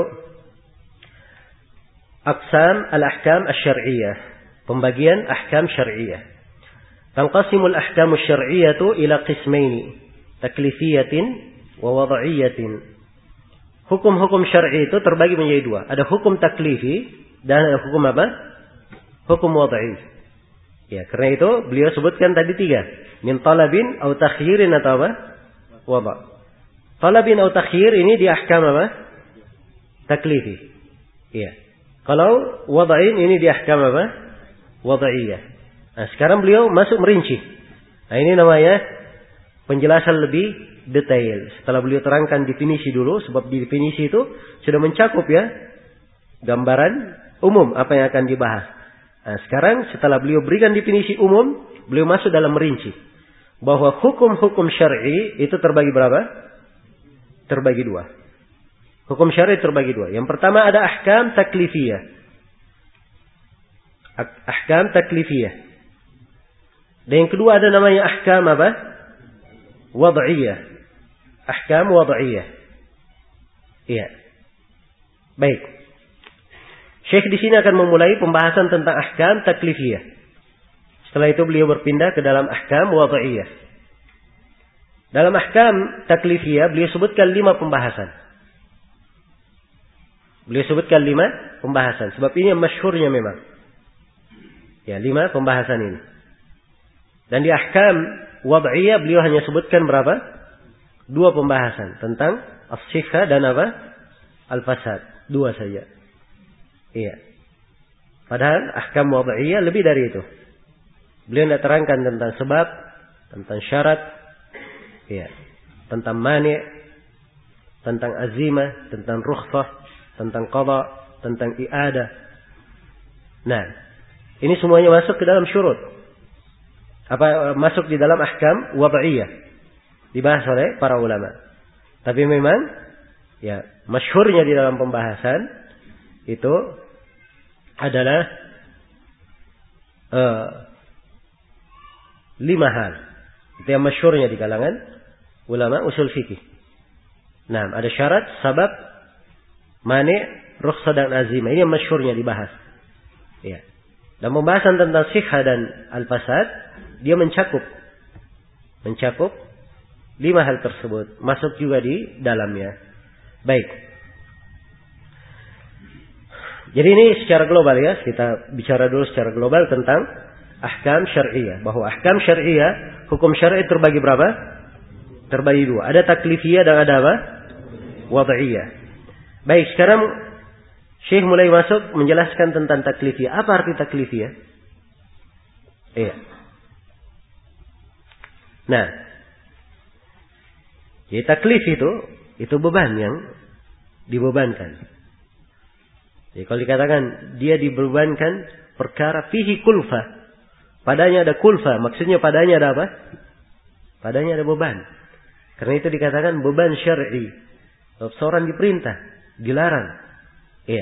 aqsam al-ahkam asy-syar'iyyah, pembagian ahkam syar'iyyah. Tanqasimul ahkam asy-syar'iyyatu ila qismaini, taklifiyatin wa wad'iyyatin. Hukum-hukum syar'i itu terbagi menjadi dua. Ada hukum taklifi dan ada hukum apa? Hukum wad'i. Ya, karena itu beliau sebutkan tadi tiga. Min talabin atau takhyirin atau apa? Wada'. Talabin atau takhyir ini di ahkam apa? Taklifi. Iya. Kalau wada'in ini di ahkam apa? Wada'iyah. Nah, sekarang beliau masuk merinci. Nah, ini namanya penjelasan lebih detail. Setelah beliau terangkan definisi dulu, sebab di definisi itu sudah mencakup ya gambaran umum apa yang akan dibahas. Nah, sekarang setelah beliau berikan definisi umum, beliau masuk dalam merinci. bahwa hukum-hukum syar'i itu terbagi berapa? Terbagi dua. Hukum syar'i terbagi dua. Yang pertama ada ahkam taklifiyah. Ahkam taklifiyah. Dan yang kedua ada namanya ahkam apa? Wad'iyah. Ahkam wad'iyah. Iya. Baik. Syekh di sini akan memulai pembahasan tentang ahkam taklifiyah. Setelah itu beliau berpindah ke dalam ahkam wad'iyah. Dalam ahkam taklifiyah beliau sebutkan lima pembahasan. Beliau sebutkan lima pembahasan. Sebab ini yang masyhurnya memang. Ya, lima pembahasan ini. Dan di ahkam wad'iyah beliau hanya sebutkan berapa? Dua pembahasan. Tentang as-sihah dan apa? Al-fasad. Dua saja. Iya. Padahal ahkam wad'iyah lebih dari itu. Beliau tidak terangkan tentang sebab, tentang syarat, iya, tentang mani', tentang azimah, tentang rukhsah, tentang qada, tentang i'adah. Nah, ini semuanya masuk ke dalam syurut. Apa masuk di dalam ahkam wad'iyah. Dibahas oleh para ulama. Tapi memang ya, masyhurnya di dalam pembahasan itu adalah uh, lima hal. Itu yang masyhurnya di kalangan ulama usul fikih. Nah, ada syarat, sabab, mani', rukhsah dan azimah. Ini yang masyhurnya dibahas. Ya. Dan pembahasan tentang sihah dan al-fasad dia mencakup mencakup lima hal tersebut, masuk juga di dalamnya. Baik. Jadi ini secara global ya, kita bicara dulu secara global tentang ahkam syar'iyah. Bahwa ahkam syar'iyah, hukum syar'i terbagi berapa? Terbagi dua. Ada taklifiyah dan ada apa? Wad'iyah. Baik, sekarang Syekh mulai masuk menjelaskan tentang taklifiyah. Apa arti taklifiyah? Iya. Nah, jadi taklif itu, itu beban yang dibebankan. Jadi kalau dikatakan dia dibebankan perkara fihi kulfa, padanya ada kulfa, maksudnya padanya ada apa? Padanya ada beban. Karena itu dikatakan beban syar'i. Seorang diperintah, dilarang. Iya.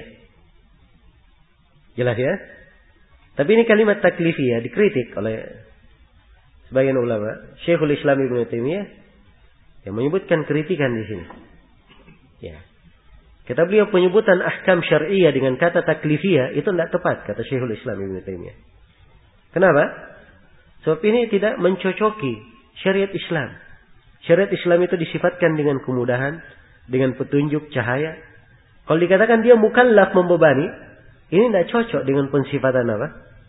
Jelas ya? Tapi ini kalimat taklifiyah dikritik oleh sebagian ulama. Syekhul Islam Ibnu Taimiyah yang menyebutkan kritikan di sini. Ya. Kata beliau penyebutan ahkam syar'iyah dengan kata taklifiyah itu tidak tepat, kata Syekhul Islam Ibnu Taimiyah. Kenapa? Sebab ini tidak mencocoki syariat Islam. Syariat Islam itu disifatkan dengan kemudahan, dengan petunjuk cahaya. Kalau dikatakan dia mukallaf membebani, ini tidak cocok dengan pensifatan apa?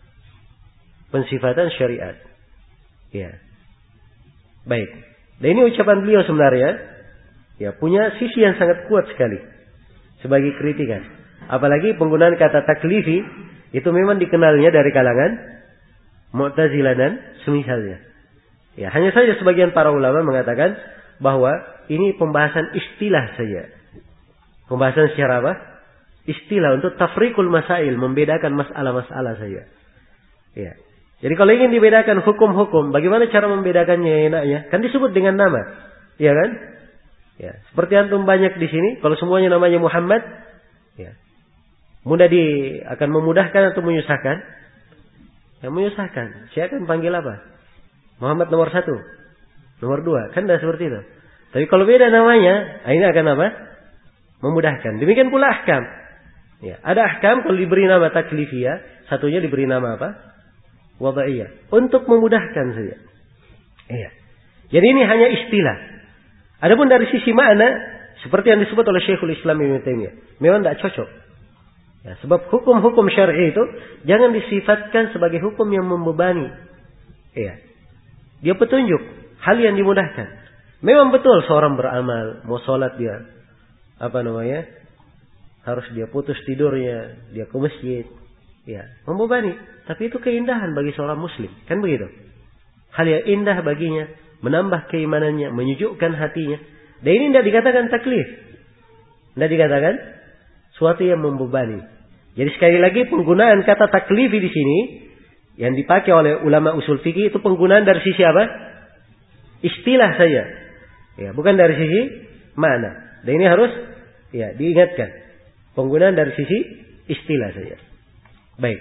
Pensifatan syariat. Ya. Baik. Dan ini ucapan beliau sebenarnya ya punya sisi yang sangat kuat sekali sebagai kritikan. Apalagi penggunaan kata taklifi itu memang dikenalnya dari kalangan Mu'tazilah dan semisalnya. Ya, hanya saja sebagian para ulama mengatakan bahwa ini pembahasan istilah saja. Pembahasan secara apa? Istilah untuk tafriqul masail, membedakan masalah-masalah saja. Ya. Jadi kalau ingin dibedakan hukum-hukum, bagaimana cara membedakannya enaknya? Kan disebut dengan nama. Ya kan? Ya, seperti antum banyak di sini, kalau semuanya namanya Muhammad, ya. Mudah di akan memudahkan atau menyusahkan? Ya, menyusahkan. Saya akan panggil apa? Muhammad nomor satu, nomor dua, kan dah seperti itu. Tapi kalau beda namanya, ini akan apa? Memudahkan. Demikian pula ahkam. Ya, ada ahkam kalau diberi nama taklifiyah, satunya diberi nama apa? Wad'iyah. Untuk memudahkan saja. Iya. Jadi ini hanya istilah. Adapun dari sisi makna, seperti yang disebut oleh Syekhul Islam Ibnu Taimiyah, memang tidak cocok. Ya, sebab hukum-hukum syar'i itu jangan disifatkan sebagai hukum yang membebani. Iya. Dia petunjuk, hal yang dimudahkan. Memang betul seorang beramal, mau sholat dia, apa namanya, harus dia putus tidurnya, dia ke masjid, ya, membebani. Tapi itu keindahan bagi seorang muslim, kan begitu? Hal yang indah baginya, menambah keimanannya, menyejukkan hatinya. Dan ini tidak dikatakan taklif, tidak dikatakan suatu yang membebani. Jadi sekali lagi penggunaan kata taklifi di sini yang dipakai oleh ulama usul fikih itu penggunaan dari sisi apa? istilah saja. Ya, bukan dari sisi makna. Dan ini harus ya diingatkan. Penggunaan dari sisi istilah saja. Baik.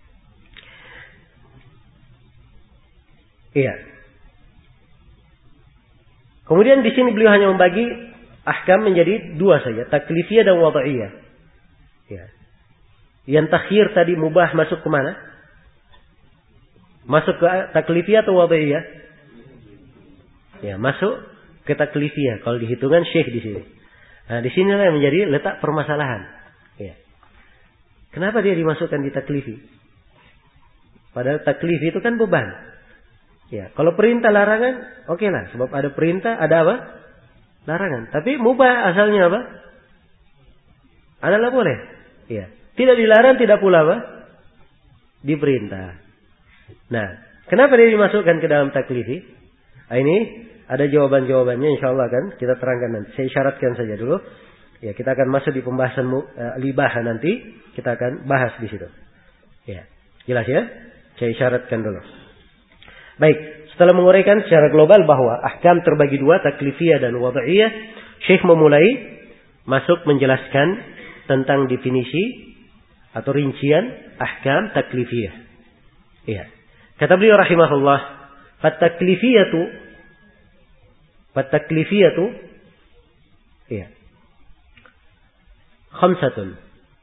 Iya. Kemudian di sini beliau hanya membagi ahkam menjadi dua saja, taklifiyah dan wad'iyah. Ya. Yang takhir tadi mubah masuk ke mana? Masuk ke taklifiyah atau wad'iyah? Ya, masuk ke taklifiyah kalau dihitungan syekh di sini. Nah, di sinilah yang menjadi letak permasalahan. Ya. Kenapa dia dimasukkan di taklifi? Padahal taklifi itu kan beban. Ya, kalau perintah larangan, oke okay lah, sebab ada perintah, ada apa? Larangan. Tapi mubah asalnya apa? Adalah boleh. Ya, tidak dilarang, tidak pula apa? Diperintah. Nah, kenapa dia dimasukkan ke dalam taklifi? Nah, ini ada jawaban-jawabannya, insya Allah kan kita terangkan nanti. Saya syaratkan saja dulu. Ya, kita akan masuk di pembahasan uh, libah nanti. Kita akan bahas di situ. Ya, jelas ya? Saya syaratkan dulu. Baik, setelah menguraikan secara global bahwa ahkam terbagi dua, taklifiyah dan wad'iyah, Syekh memulai masuk menjelaskan tentang definisi atau rincian ahkam taklifiyah. Iya. Kata beliau rahimahullah, "Fat-taklifiyatu fat-taklifiyatu iya. Khamsatun."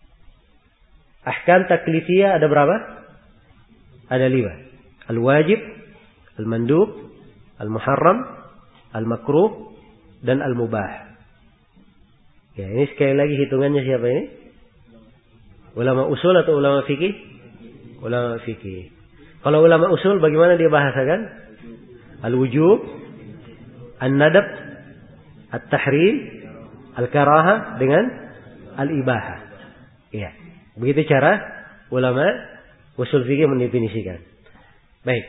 Ahkam taklifiyah ada berapa? Ada lima. Al-wajib, al-mandub, al-muharram, al-makruh, dan al-mubah. Ya, ini sekali lagi hitungannya siapa ini? Ulama usul atau ulama fikih? Ulama fikih. Kalau ulama usul bagaimana dia bahasakan? Al-wujub, an-nadab, at-tahrim, al-karaha dengan al-ibahah. Iya. Begitu cara ulama usul fikih mendefinisikan. Baik.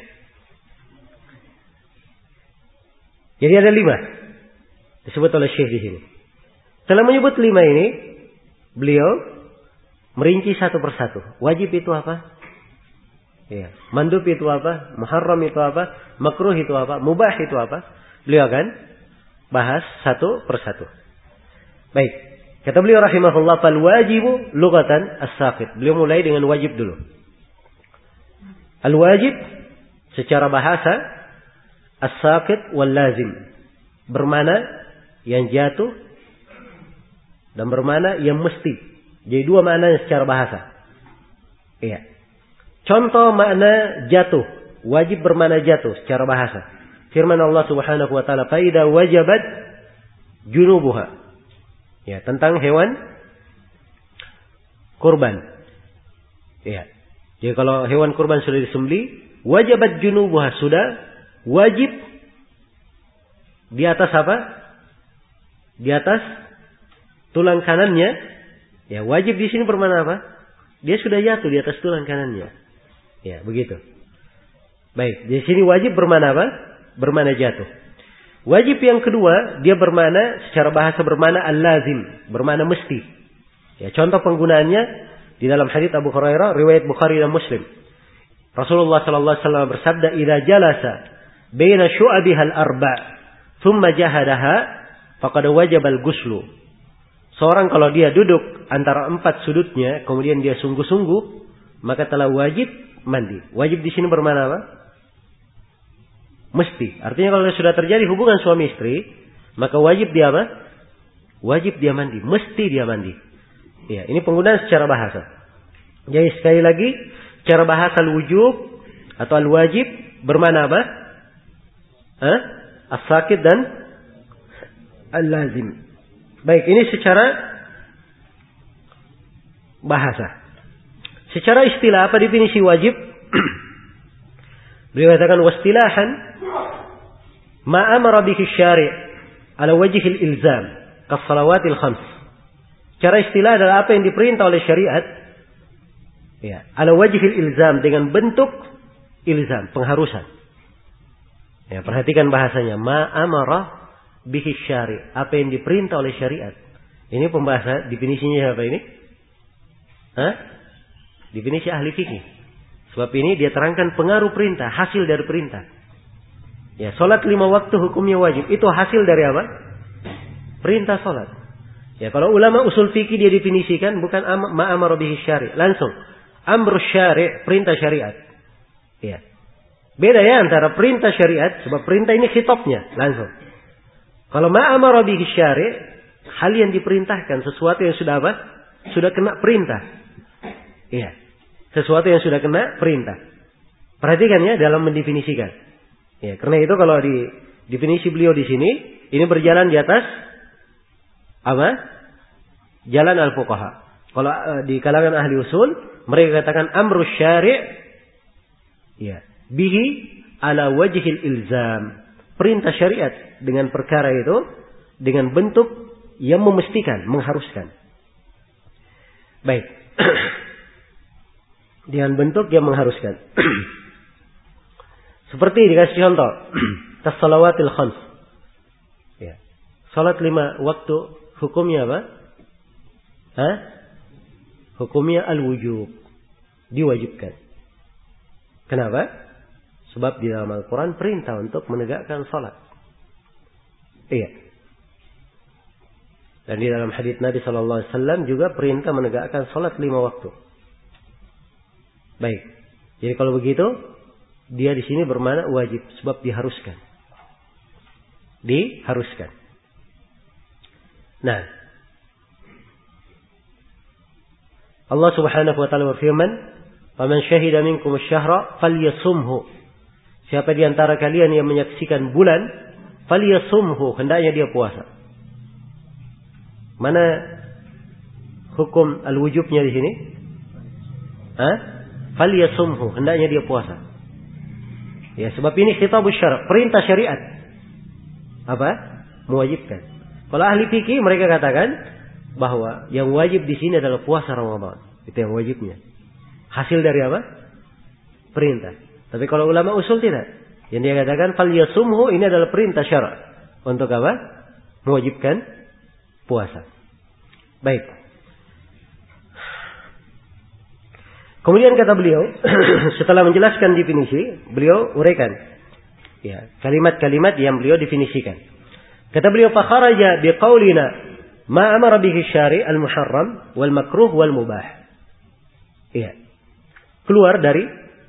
Jadi ada lima disebut oleh Syekh di sini. Setelah menyebut lima ini, beliau merinci satu persatu. Wajib itu apa? Ya. Mandub itu apa? Muharram itu apa? Makruh itu apa? Mubah itu apa? Beliau akan bahas satu persatu. Baik. Kata beliau rahimahullah, fal wajibu lughatan as-saqit. Beliau mulai dengan wajib dulu. Al-wajib secara bahasa as-saqit wal lazim, bermana yang jatuh dan bermana yang mesti. Jadi dua maknanya secara bahasa. Iya. Contoh makna jatuh, wajib bermana jatuh secara bahasa. Firman Allah Subhanahu wa taala, "Fa idza wajabat junubuha." Ya, tentang hewan kurban. Ya. Jadi kalau hewan kurban sudah disembelih, wajabat junubuha, sudah wajib di atas apa? Di atas tulang kanannya. Ya, wajib di sini bermakna apa? Dia sudah jatuh di atas tulang kanannya. Ya, begitu. Baik, di sini wajib bermakna apa? Bermakna jatuh. Wajib yang kedua, dia bermakna secara bahasa bermakna al-lazim, bermakna mesti. Ya, contoh penggunaannya di dalam hadits Abu Hurairah riwayat Bukhari dan Muslim. Rasulullah sallallahu alaihi wasallam bersabda, "Idza jalasa baina syu'abiha al-arba', thumma jahadaha, faqad wajaba al-ghuslu." Seorang kalau dia duduk antara empat sudutnya, kemudian dia sungguh-sungguh, maka telah wajib mandi. Wajib di sini bermakna apa? Mesti. Artinya kalau sudah terjadi hubungan suami istri, maka wajib dia apa? Wajib dia mandi. Mesti dia mandi. Ya, ini penggunaan secara bahasa. Jadi sekali lagi, secara bahasa al-wujub atau al-wajib bermakna apa? Hah? As-sakit dan al-lazim. Baik, ini secara bahasa. Secara istilah apa definisi wajib? Beliau katakan wastilahan ma amara bihi syari' ala wajhi al-ilzam kas salawatil khams. Cara istilah adalah apa yang diperintah oleh syariat, ya, ala wajhi al-ilzam, dengan bentuk ilzam, pengharusan. Ya, perhatikan bahasanya, ma amara bihi syari', apa yang diperintah oleh syariat. Ini pembahasan definisinya apa ini? Hah? Definisi ahli fikih. Sebab ini dia terangkan pengaruh perintah, hasil dari perintah. Ya, salat lima waktu hukumnya wajib. Itu hasil dari apa? Perintah salat. Ya, kalau ulama usul fikih dia definisikan bukan ma'amara bihi syari', langsung amr syari', perintah syariat. Ya. Beda ya antara perintah syariat, sebab perintah ini khitabnya langsung. Kalau ma'amara bihi syari', hal yang diperintahkan, sesuatu yang sudah apa? Sudah kena perintah. Iya. Sesuatu yang sudah kena perintah. Perhatikan ya dalam mendefinisikan. Ya, karena itu kalau di definisi beliau di sini, ini berjalan di atas apa? Jalan al-fuqaha. Kalau uh, di kalangan ahli usul, mereka katakan amrus syari' ya, bihi ala wajhil ilzam. Perintah syariat dengan perkara itu dengan bentuk yang memestikan, mengharuskan. Baik. Dengan bentuk yang mengharuskan. Seperti dikasih contoh, tas-salawatil khams. Ya. Salat lima waktu hukumnya apa? Hah? Hukumnya al-wujub. Diwajibkan. Kenapa? Sebab di dalam Al-Quran perintah untuk menegakkan salat. Iya. Dan di dalam hadits Nabi Sallallahu Alaihi Wasallam juga perintah menegakkan salat lima waktu. Baik. Jadi kalau begitu, dia di sini bermakna wajib. Sebab diharuskan. Diharuskan. Nah. Allah Subhanahu wa taala berfirman, "Faman syahida minkum asy-syahra falyasumhu." Siapa di antara kalian yang menyaksikan bulan, falyasumhu, hendaknya dia puasa. Mana hukum al-wujubnya di sini? Hah? Falyasumhu, hendaknya dia puasa. Ya, sebab ini khitabus syara', perintah syariat. Apa? Mewajibkan. Kalau ahli fikih mereka katakan bahwa yang wajib di sini adalah puasa Ramadan. Itu yang wajibnya. Hasil dari apa? Perintah. Tapi kalau ulama usul tidak. Yang dia katakan falyasumhu, ini adalah perintah syara'. Untuk apa? Mewajibkan puasa. Baik. Kemudian kata beliau, setelah menjelaskan definisi, beliau uraikan ya, kalimat-kalimat yang beliau definisikan. Kata beliau, fa kharaja biqaulina ma amara bihi syari' al-muharram wal makruh wal mubah. Iya. Keluar dari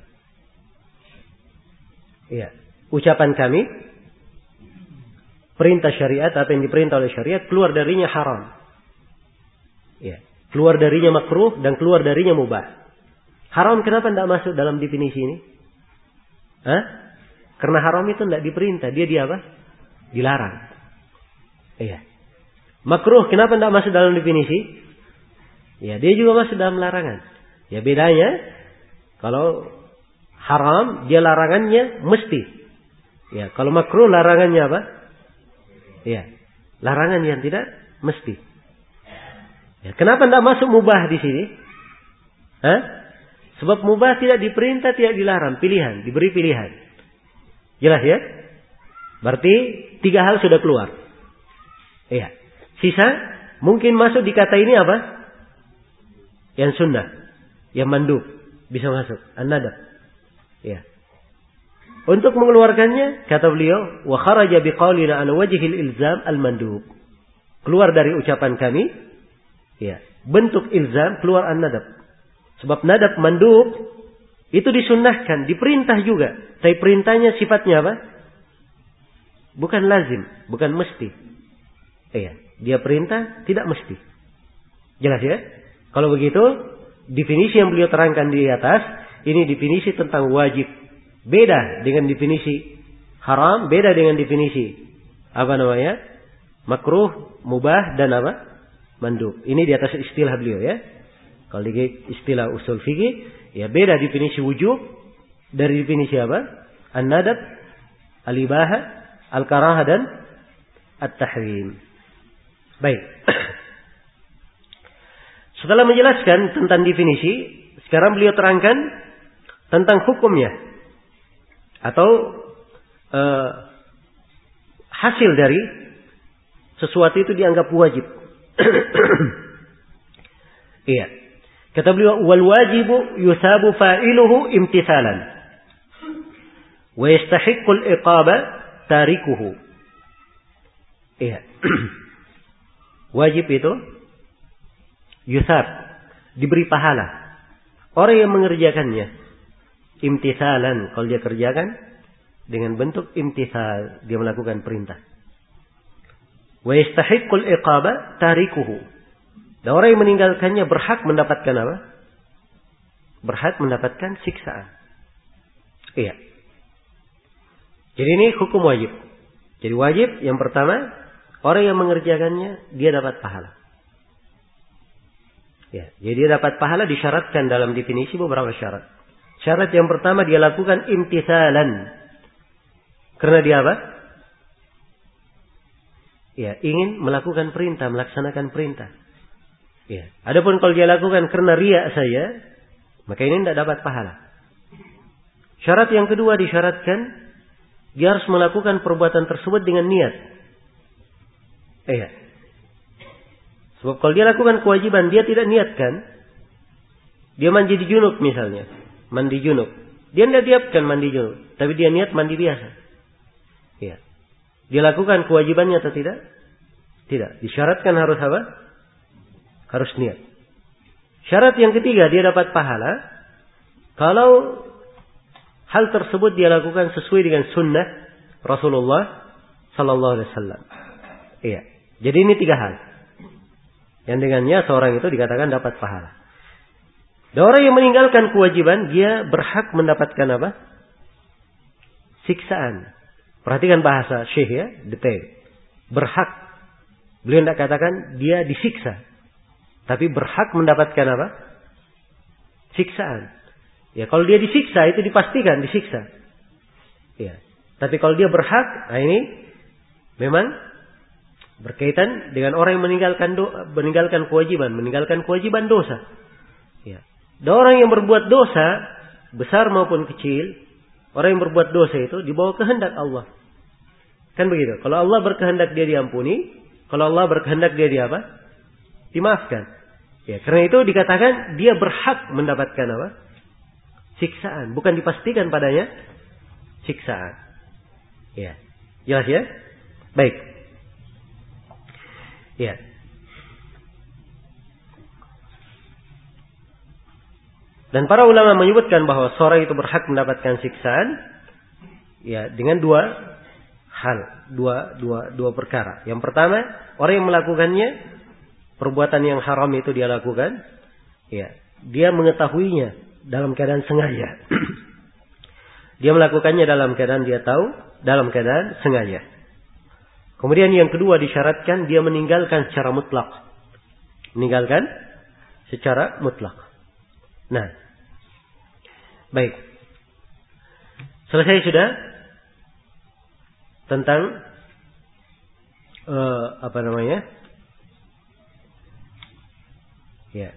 iya, ucapan kami perintah syariat, apa yang diperintah oleh syariat, keluar darinya haram. Iya. Keluar darinya makruh dan keluar darinya mubah. Haram kenapa tidak masuk dalam definisi ini? Hah? Karena haram itu tidak diperintah, dia dia apa? Dilarang. Iya. Makruh kenapa tidak masuk dalam definisi? Ya, dia juga masuk dalam larangan. Ya, bedanya kalau haram dia larangannya mesti. Ya, kalau makruh larangannya apa? Ya, larangan yang tidak mesti. Ya, kenapa tidak masuk mubah di sini? Hah? Sebab mubah tidak diperintah, tidak dilarang, pilihan, diberi pilihan. Jelas ya? Berarti tiga hal sudah keluar. Iya. Sisa mungkin masuk di kata ini apa? Yang sunnah, yang mandub bisa masuk, an-nadab. Iya. Untuk mengeluarkannya, kata beliau, wa kharaja biqaulina an wajhil ilzam al-mandub. Keluar dari ucapan kami, ya, bentuk ilzam keluar an-nadab. Sebab nadab mandub itu disunnahkan, diperintah juga. Tapi perintahnya sifatnya apa? Bukan lazim, bukan mesti. Iya, dia perintah tidak mesti. Jelas ya? Kalau begitu, definisi yang beliau terangkan di atas, ini definisi tentang wajib. Beda dengan definisi haram, beda dengan definisi apa namanya? Makruh, mubah dan apa? Mandub. Ini di atas istilah beliau ya. Kalau di istilah usul fikih, ya beda definisi wujub dari definisi apa? An-nadab, al-ibaha, al-karahah dan at-tahrim. Baik. Setelah menjelaskan tentang definisi, sekarang beliau terangkan tentang hukumnya atau uh, hasil dari sesuatu itu dianggap wajib. Iya. Kata beliau, wal wajibu yusabu fa'iluhu imtithalan wa yastahiqqul iqaba tarikuhu. Iya. Wajib itu yusab, diberi pahala. Orang yang mengerjakannya imtithalan, kalau dia kerjakan dengan bentuk imtithal, dia melakukan perintah. Wa yastahiqqul iqaba tarikuhu. Dan orang yang meninggalkannya berhak mendapatkan apa? Berhak mendapatkan siksaan. Iya. Jadi ini hukum wajib. Jadi wajib yang pertama, orang yang mengerjakannya dia dapat pahala. Ya, jadi dia dapat pahala disyaratkan dalam definisi beberapa syarat. Syarat yang pertama dia lakukan imtithalan. Karena dia apa? Ya, ingin melakukan perintah, melaksanakan perintah. Ya, adapun kalau dia lakukan karena riya saja, maka ini tidak dapat pahala. Syarat yang kedua disyaratkan dia harus melakukan perbuatan tersebut dengan niat. Iya. Sebab kalau dia lakukan kewajiban, dia tidak niatkan. Dia mandi di junub misalnya. Mandi junub. Dia tidak niatkan mandi junub. Tapi dia niat mandi biasa. Ya. Dia lakukan kewajibannya atau tidak? Tidak. Disyaratkan harus apa? Harus niat. Syarat yang ketiga, dia dapat pahala. Kalau hal tersebut dia lakukan sesuai dengan sunnah Rasulullah Sallallahu Alaihi Wasallam. Iya. Jadi ini tiga hal. Yang dengannya seorang itu dikatakan dapat pahala. Dan orang yang meninggalkan kewajiban, dia berhak mendapatkan apa? Siksaan. Perhatikan bahasa Syekh ya, detail. Berhak. Beliau tidak katakan dia disiksa. Tapi berhak mendapatkan apa? Siksaan. Ya, kalau dia disiksa itu dipastikan disiksa. Ya. Tapi kalau dia berhak, nah ini memang berkaitan dengan orang yang meninggalkan do, meninggalkan kewajiban, meninggalkan kewajiban dosa. Ya. Dan orang yang berbuat dosa, besar maupun kecil, orang yang berbuat dosa itu dibawa kehendak Allah. Kan begitu. Kalau Allah berkehendak dia diampuni, kalau Allah berkehendak dia di apa? Dimaafkan. Ya, karena itu dikatakan dia berhak mendapatkan apa? Siksaan, bukan dipastikan padanya siksaan. Ya. Jelas ya? Baik. Ya. Dan para ulama menyebutkan bahwa seorang itu berhak mendapatkan siksaan ya dengan dua hal, dua dua dua perkara. Yang pertama, orang yang melakukannya perbuatan yang haram itu dia lakukan, ya, dia mengetahuinya dalam keadaan sengaja. Dia melakukannya dalam keadaan dia tahu, dalam keadaan sengaja. Kemudian yang kedua disyaratkan dia meninggalkan secara mutlak. Meninggalkan secara mutlak. Nah. Baik. Selesai sudah tentang uh, apa namanya? Ya.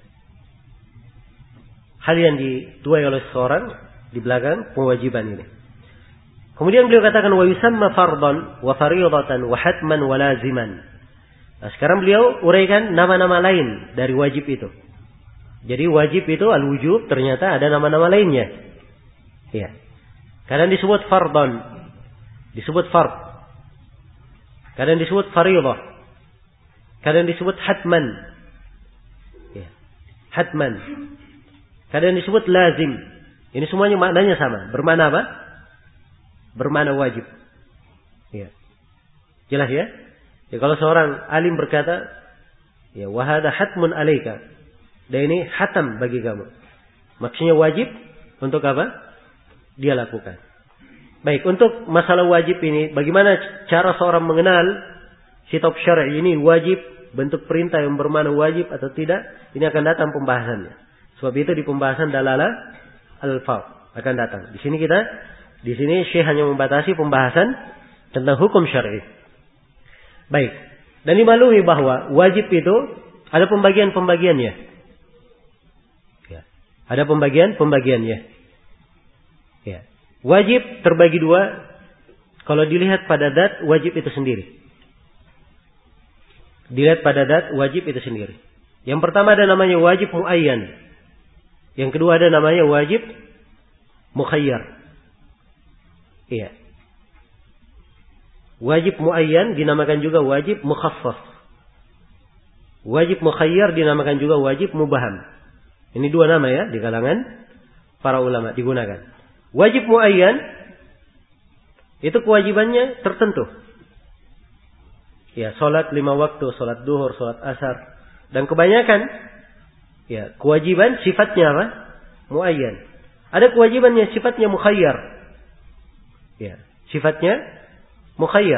Hal yang dituai oleh seorang di belakang kewajiban ini. Kemudian beliau katakan wa yusamma fardhan wa fariidatan wa hatman wa laziman. Nah, sekarang beliau uraikan nama-nama lain dari wajib itu. Jadi wajib itu al-wujub ternyata ada nama-nama lainnya. Ya. Kadang disebut fardhan, disebut fard. Kadang disebut fariidah. Kadang disebut hatman. Ya. Hatman. Kadang disebut lazim. Ini semuanya maknanya sama. Bermakna apa? Bermakna wajib. Ya. Jelas ya? Ya kalau seorang alim berkata, ya wahada hatmun alaika. Dan ini hatam bagi kamu. Maksudnya wajib untuk apa? Dia lakukan. Baik, untuk masalah wajib ini, bagaimana cara seorang mengenal kitab syar'i ini wajib, bentuk perintah yang bermakna wajib atau tidak? Ini akan datang pembahasannya. Sebab itu di pembahasan dalalah al-fard akan datang. Di sini kita Di sini Syekh hanya membatasi pembahasan tentang hukum syar'i. Baik. Dan dimaklumi bahwa wajib itu ada pembagian-pembagiannya. Ya. Ada pembagian-pembagiannya. Ya. Wajib terbagi dua. Kalau dilihat pada zat, wajib itu sendiri. Dilihat pada zat, wajib itu sendiri. Yang pertama ada namanya wajib muayyan. Yang kedua ada namanya wajib mukhayyar. Iya. Wajib muayyan dinamakan juga wajib mukhaffaf. Wajib mukhayyar dinamakan juga wajib mubaham. Ini dua nama ya di kalangan para ulama digunakan. Wajib muayyan itu kewajibannya tertentu. Ya, salat lima waktu, salat duhur, salat asar, dan kebanyakan ya kewajiban sifatnya apa? Muayyan. Ada kewajiban yang sifatnya mukhayyar. Ya, sifatnya mukhayyar.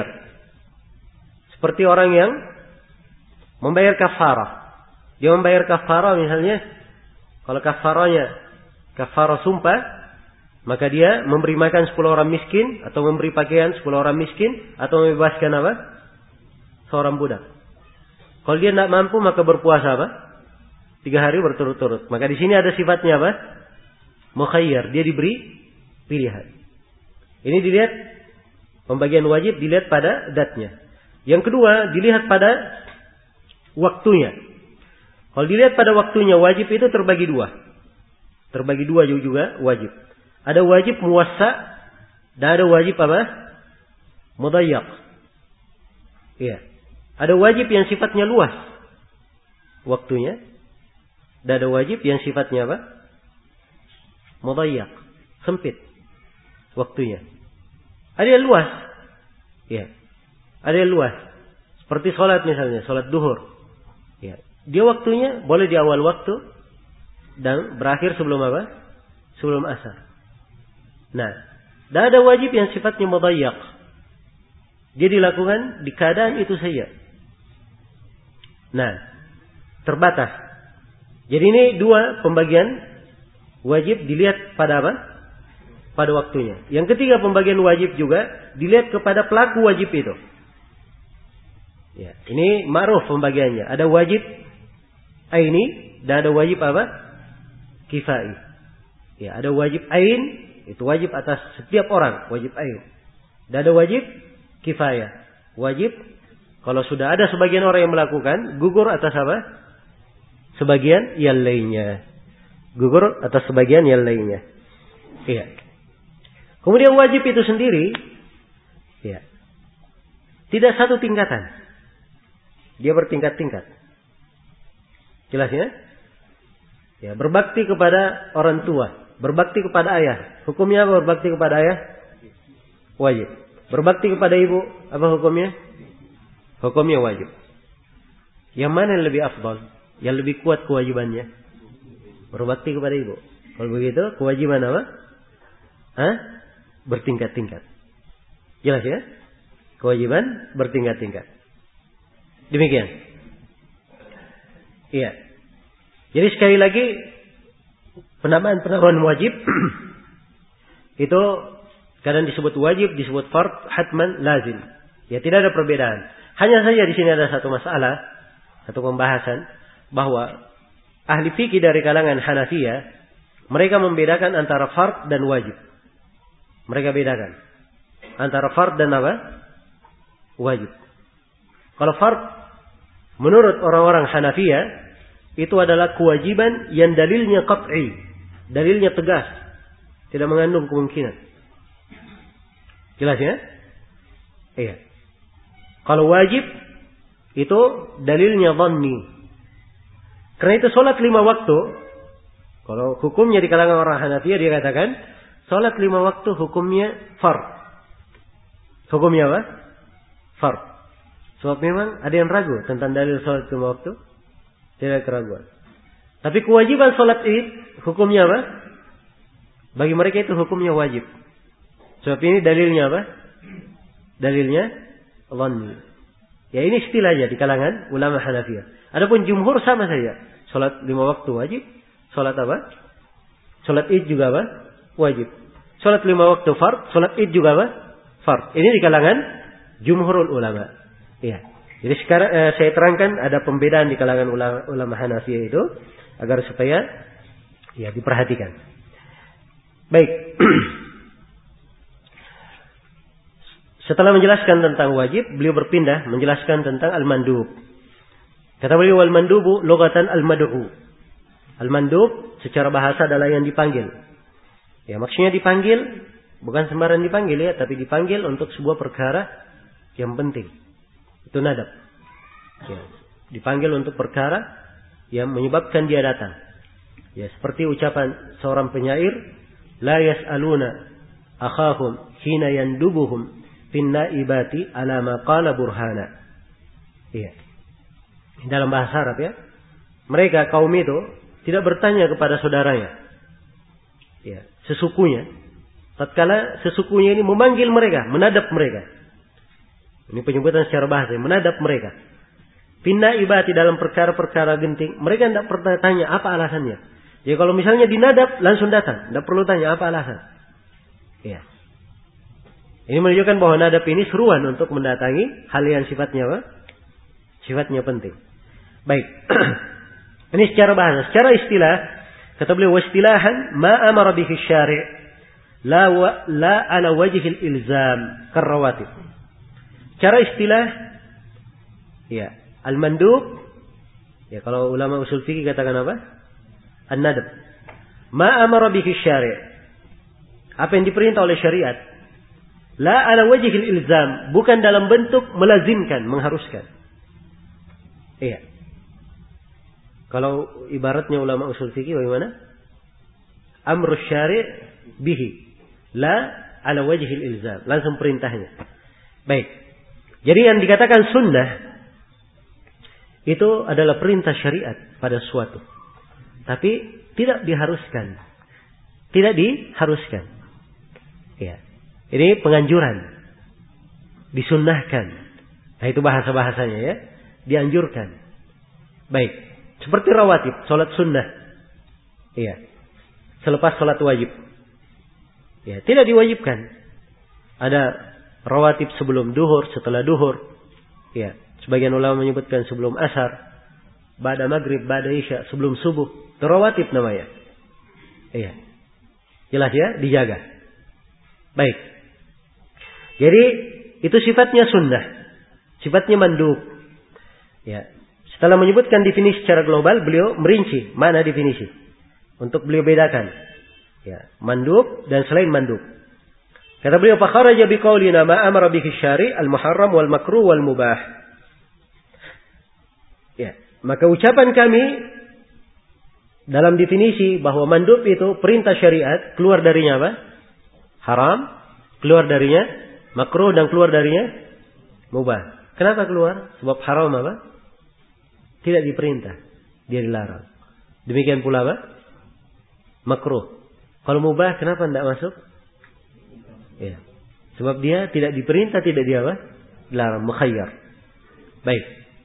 Seperti orang yang membayar kafarah. Dia membayar kafarah misalnya, kalau kafarahnya kafarah sumpah, maka dia memberi makan sepuluh orang miskin, atau memberi pakaian sepuluh orang miskin, atau membebaskan apa? Seorang budak. Kalau dia tidak mampu, maka berpuasa apa? Tiga hari berturut-turut. Maka di sini ada sifatnya apa? Mukhayyar. Dia diberi pilihan. Ini dilihat pembagian wajib dilihat pada datnya. Yang kedua dilihat pada waktunya. Kalau dilihat pada waktunya, wajib itu terbagi dua. Terbagi dua juga wajib. Ada wajib muwassa dan ada wajib apa? Mudayyak. Iya. Ada wajib yang sifatnya luas waktunya, dan ada wajib yang sifatnya apa? Mudayyak, sempit waktunya. Ada yang luas. Ya. Ada yang luas. Seperti sholat misalnya, sholat duhur. Ya. Dia waktunya boleh di awal waktu dan berakhir sebelum apa? Sebelum asar. Nah, dan ada wajib yang sifatnya mudayyak. Dia dilakukan di keadaan itu saja. Nah, terbatas. Jadi ini dua pembagian wajib dilihat pada apa? Pada waktunya. Yang ketiga pembagian wajib juga dilihat kepada pelaku wajib itu. Ya, ini ma'ruf pembagiannya. Ada wajib aini dan ada wajib apa? Kifai. Ya, ada wajib ain, itu wajib atas setiap orang, wajib ain. Dan ada wajib kifayah. Wajib kalau sudah ada sebagian orang yang melakukan, gugur atas apa? Sebagian yang lainnya. Gugur atas sebagian yang lainnya. Iya. Kemudian wajib itu sendiri, ya, tidak satu tingkatan. Dia bertingkat-tingkat. Jelas ya? Ya, berbakti kepada orang tua, berbakti kepada ayah. Hukumnya apa berbakti kepada ayah? Wajib. Berbakti kepada ibu, apa hukumnya? Hukumnya wajib. Yang mana yang lebih afdal? Yang lebih kuat kewajibannya? Berbakti kepada ibu. Kalau begitu, kewajiban apa? Hah? Bertingkat-tingkat. Jelas ya? Kewajiban bertingkat-tingkat. Demikian. Iya. Jadi sekali lagi, penamaan-penamaan wajib itu kadang disebut wajib, disebut fard, hatman, lazim. Ya, tidak ada perbedaan. Hanya saja di sini ada satu masalah, satu pembahasan, bahwa ahli fikih dari kalangan Hanafiyah, mereka membedakan antara fard dan wajib. Mereka bedakan antara fard dan apa? Wajib. Kalau fard, menurut orang-orang Hanafiyah, itu adalah kewajiban yang dalilnya qat'i, dalilnya tegas, tidak mengandung kemungkinan. Jelas ya? Iya. Kalau wajib itu dalilnya dhanni. Karena itu salat lima waktu, kalau hukumnya di kalangan orang Hanafiyah dia katakan salat lima waktu hukumnya fard. Hukumnya apa? Fard. Sebab memang ada yang ragu tentang dalil salat lima waktu, tidak keraguan. Tapi kewajiban salat Id hukumnya apa? Bagi mereka itu hukumnya wajib. Sebab ini dalilnya apa? Dalilnya dhanni. Ya, ini istilahnya di kalangan ulama Hanafiyah. Adapun jumhur sama saja. Salat lima waktu wajib. Salat apa? Salat Id juga apa? Wajib. Salat lima waktu fard. Salat Id juga apa? Fard. Ini di kalangan jumhurul ulama. Ya. Jadi sekarang eh, saya terangkan ada pembedaan di kalangan ulama, ulama Hanafiyah itu agar supaya ya diperhatikan. Baik. Setelah menjelaskan tentang wajib, beliau berpindah menjelaskan tentang al-mandub. Kata beliau, al-mandubu lughatan al-mad'u. Al-mandub secara bahasa adalah yang dipanggil. Ya, maksudnya dipanggil bukan sembarang dipanggil ya, tapi dipanggil untuk sebuah perkara yang penting. Itu nadab. Ya, dipanggil untuk perkara yang menyebabkan dia datang. Ya, seperti ucapan seorang penyair, la yas'aluna akhahum hina yandubuhum fin naibati ala ma qala burhana. Iya. Dalam bahasa Arab ya. Mereka kaum itu tidak bertanya kepada saudaranya. Ya, sesukunya. Tatkala sesukunya ini memanggil mereka, menadap mereka. Ini penyebutan secara bahasa, menadap mereka. Pinna ibati dalam perkara-perkara genting, mereka tidak pernah tanya apa alasannya. Ya kalau misalnya dinadap langsung datang, tidak perlu tanya apa alasan. Ya. Ini menunjukkan bahwa nadab ini seruan untuk mendatangi hal yang sifatnya apa? Sifatnya penting. Baik. Ini secara bahasa, secara istilah kata beliau wastilahan ma amara bihi syari' la wa, la ala wajhil ilzam karrawatib. Cara istilah ya, al-mandub ya kalau ulama usul fikih katakan apa? An-nadab. Ma amara bihi syari'. Apa yang diperintah oleh syariat. La ala wajhil ilzam, bukan dalam bentuk melazimkan, mengharuskan. Iya. Kalau ibaratnya ulama usul fikih bagaimana? Amrus syari' bihi la ala wajhil ilzam, langsung perintahnya. Baik. Jadi yang dikatakan sunnah itu adalah perintah syariat pada suatu. Tapi tidak diharuskan. Tidak diharuskan. Ya. Ini penganjuran. Disunnahkan. Nah itu bahasa-bahasanya ya. Dianjurkan. Baik. Seperti rawatib, salat sunnah. Iya. Selepas salat wajib. Ya, tidak diwajibkan. Ada rawatib sebelum duhur, setelah duhur. Ya, sebagian ulama menyebutkan sebelum asar, ba'da maghrib, ba'da isya, sebelum subuh. Itu rawatib namanya. Iya. Jelas ya, dijaga. Baik. Jadi itu sifatnya sunnah. Sifatnya mandub. Ya. Setelah menyebutkan definisi secara global, beliau merinci mana definisi untuk beliau bedakan. Ya, mandub dan selain mandub. Kata beliau, fa kharaja biqaulina ma amara bihi syari' al-muharram wal makruh wal mubah. Ya, maka ucapan kami dalam definisi bahwa mandub itu perintah syariat, keluar darinya apa? Haram, keluar darinya makruh dan keluar darinya mubah. Kenapa keluar? Sebab haram apa? Tidak diperintah, dia dilarang. Demikian pula apa? Makruh. Kalau mubah kenapa tidak masuk? Ya. Sebab dia tidak diperintah, tidak dia apa? Dilarang, mukhayyar. Baik.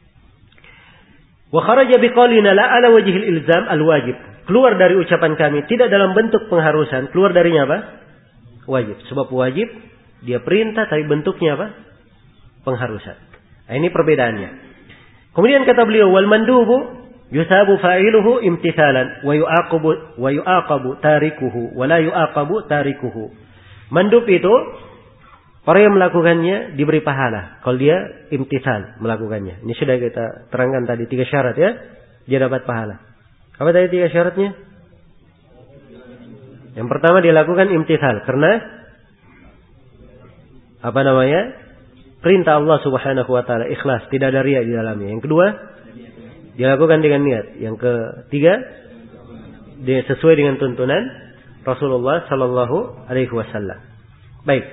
Wa kharaja biqaulina la ala wajhil ilzam al-wajib. Keluar dari ucapan kami tidak dalam bentuk pengharusan, keluar darinya apa? Wajib. Sebab wajib dia perintah tapi bentuknya apa? Pengharusan. Nah, ini perbedaannya. Kemudian kata beliau wal mandubu yusabu fa'iluhu imtithalan wa yu'aqabu wa yu'aqabu tarikuhu wa la yu'aqabu tarikuhu. Mandub itu orang yang melakukannya diberi pahala kalau dia imtithal melakukannya. Ini sudah kita terangkan tadi tiga syarat ya, dia dapat pahala. Apa tadi tiga syaratnya? Yang pertama dia lakukan imtithal karena apa namanya? Perintah Allah Subhanahu wa taala, ikhlas, tidak ada riya di dalamnya. Yang kedua, dilakukan dengan niat. Yang ketiga, dia sesuai dengan tuntunan Rasulullah sallallahu alaihi wasallam. Baik.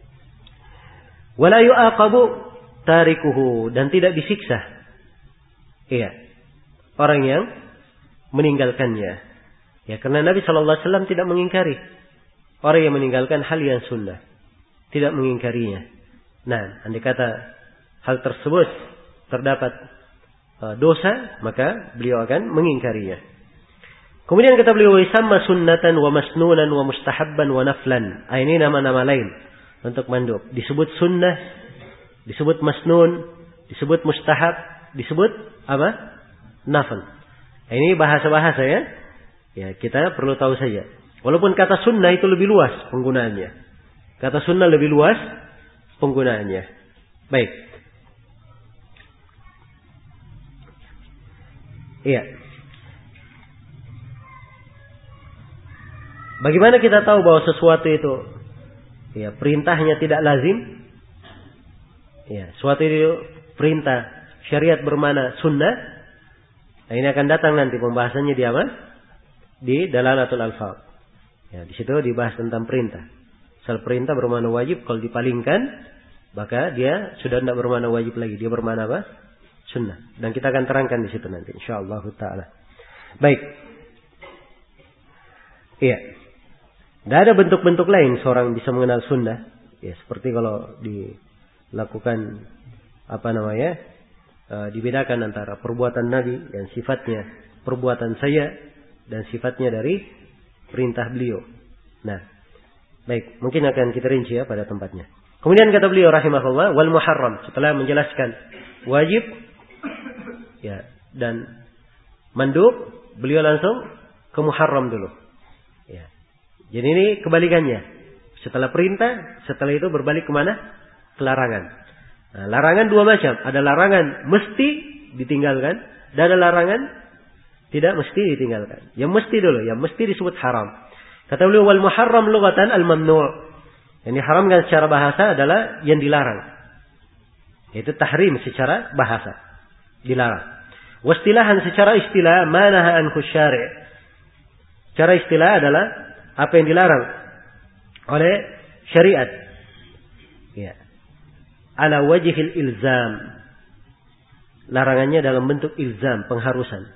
Wala yu'aqabu tarikuhu, dan tidak disiksa. Iya. Orang yang meninggalkannya. Ya, karena Nabi sallallahu alaihi wasallam tidak mengingkari orang yang meninggalkan hal yang sunnah. Tidak mengingkarinya. Nah, andai kata hal tersebut terdapat uh, dosa, maka beliau akan mengingkarinya. Kemudian kata beliau, "Isamma sunnatan wa masnunan wa mustahabban wa naflan." Ah, ini nama-nama lain untuk mandub. Disebut sunnah, disebut masnun, disebut mustahab, disebut apa? Nafl. Ah, ini bahasa-bahasa ya. Ya, kita perlu tahu saja. Walaupun kata sunnah itu lebih luas penggunaannya. Kata sunnah lebih luas penggunaannya. Baik. Iya. Bagaimana kita tahu bahwa sesuatu itu ya perintahnya tidak lazim? Ya, suatu itu perintah, syariat bermana sunnah. Nah, ini akan datang nanti pembahasannya di apa? Di Dalalatul Alfaz. Ya, di situ dibahas tentang perintah. Asal perintah bermana wajib, kalau dipalingkan, maka dia sudah tidak bermana wajib lagi, dia bermana apa? Sunnah. Dan kita akan terangkan di situ nanti, insyaallah taala. Baik. Iya. Tidak ada bentuk-bentuk lain seorang bisa mengenal sunnah. Ya, seperti kalau dilakukan apa namanya? E, dibedakan antara perbuatan Nabi dan sifatnya perbuatan saya dan sifatnya dari perintah beliau. Nah, baik, mungkin akan kita rinci ya pada tempatnya. Kemudian kata beliau rahimahullah, wal muharram, setelah menjelaskan wajib ya dan mandub, beliau langsung ke muharram dulu. Ya. Jadi ini kebalikannya. Setelah perintah, setelah itu berbalik kemana? Ke larangan. Nah, larangan dua macam. Ada larangan mesti ditinggalkan, dan ada larangan tidak mesti ditinggalkan. Yang mesti dulu, yang mesti disebut haram. Kata beliau, wal muharram lughatan al mamnu'. Yang diharamkan secara bahasa adalah yang dilarang. Itu tahrim secara bahasa. Dilarang. Wastilahan secara istilah, manaha anhu syari'. Secara istilah adalah apa yang dilarang oleh syariat. Ya. Ala wajhil ilzam. Larangannya dalam bentuk ilzam, pengharusan.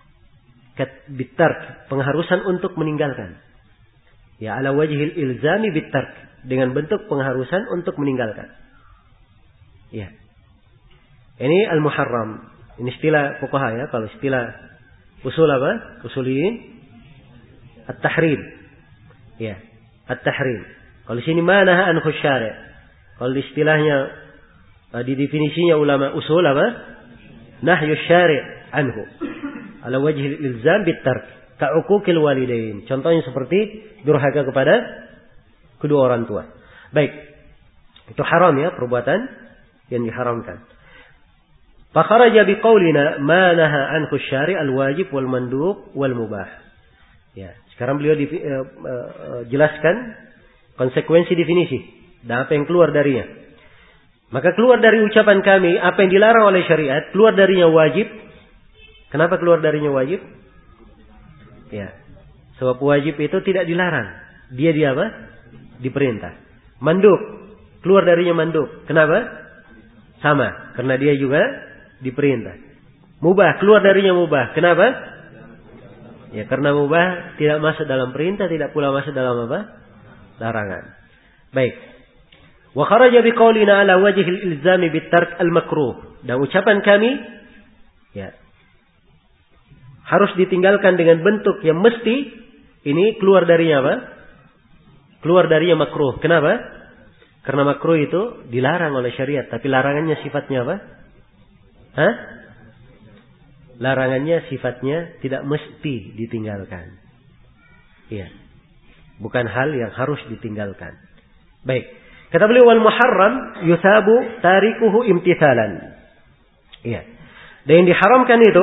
Bitark, pengharusan untuk meninggalkan. Ya, ala wajhil ilzami bitark, dengan bentuk pengharusan untuk meninggalkan. Ya. Ini al-muharram. Ini istilah fuqaha ya, kalau istilah usul apa? Usuliyin at-tahrim. Ya. At-tahrim. Kalau di sini manaha anhu syari'. Kalau di istilahnya di definisinya ulama usul apa? Nahyu syari' anhu. Ala wajhi ilzam bitark. Ka'uquqil walidain. Contohnya seperti durhaka kepada kedua orang tua. Baik. Itu haram ya, perbuatan yang diharamkan. Fa kharaja biqaulina ma naha anhu syari' al-wajib wal mandub wal mubah. Ya, sekarang beliau di, uh, uh, jelaskan konsekuensi definisi dan apa yang keluar darinya. Maka keluar dari ucapan kami apa yang dilarang oleh syariat, keluar darinya wajib. Kenapa keluar darinya wajib? Ya, sebab wajib itu tidak dilarang, dia dia apa? Diperintah. Mandub, keluar darinya mandub. Kenapa? Sama, karena dia juga diperintah. Mubah, keluar darinya mubah. Kenapa? Ya, karena mubah tidak masuk dalam perintah, tidak pula masuk dalam apa? Larangan. Baik. Wa kharaja biqaulina ala wajhil ilzami bitark al-makruh. Dan ucapan kami ya harus ditinggalkan dengan bentuk yang mesti, ini keluar darinya apa? Keluar darinya makruh. Kenapa? Karena makruh itu dilarang oleh syariat, tapi larangannya sifatnya apa? Hah? Larangannya sifatnya tidak mesti ditinggalkan. Iya. Bukan hal yang harus ditinggalkan. Baik. Kata beliau wal muharram yusabu tarikuhu imtithalan. Iya. Dan yang diharamkan itu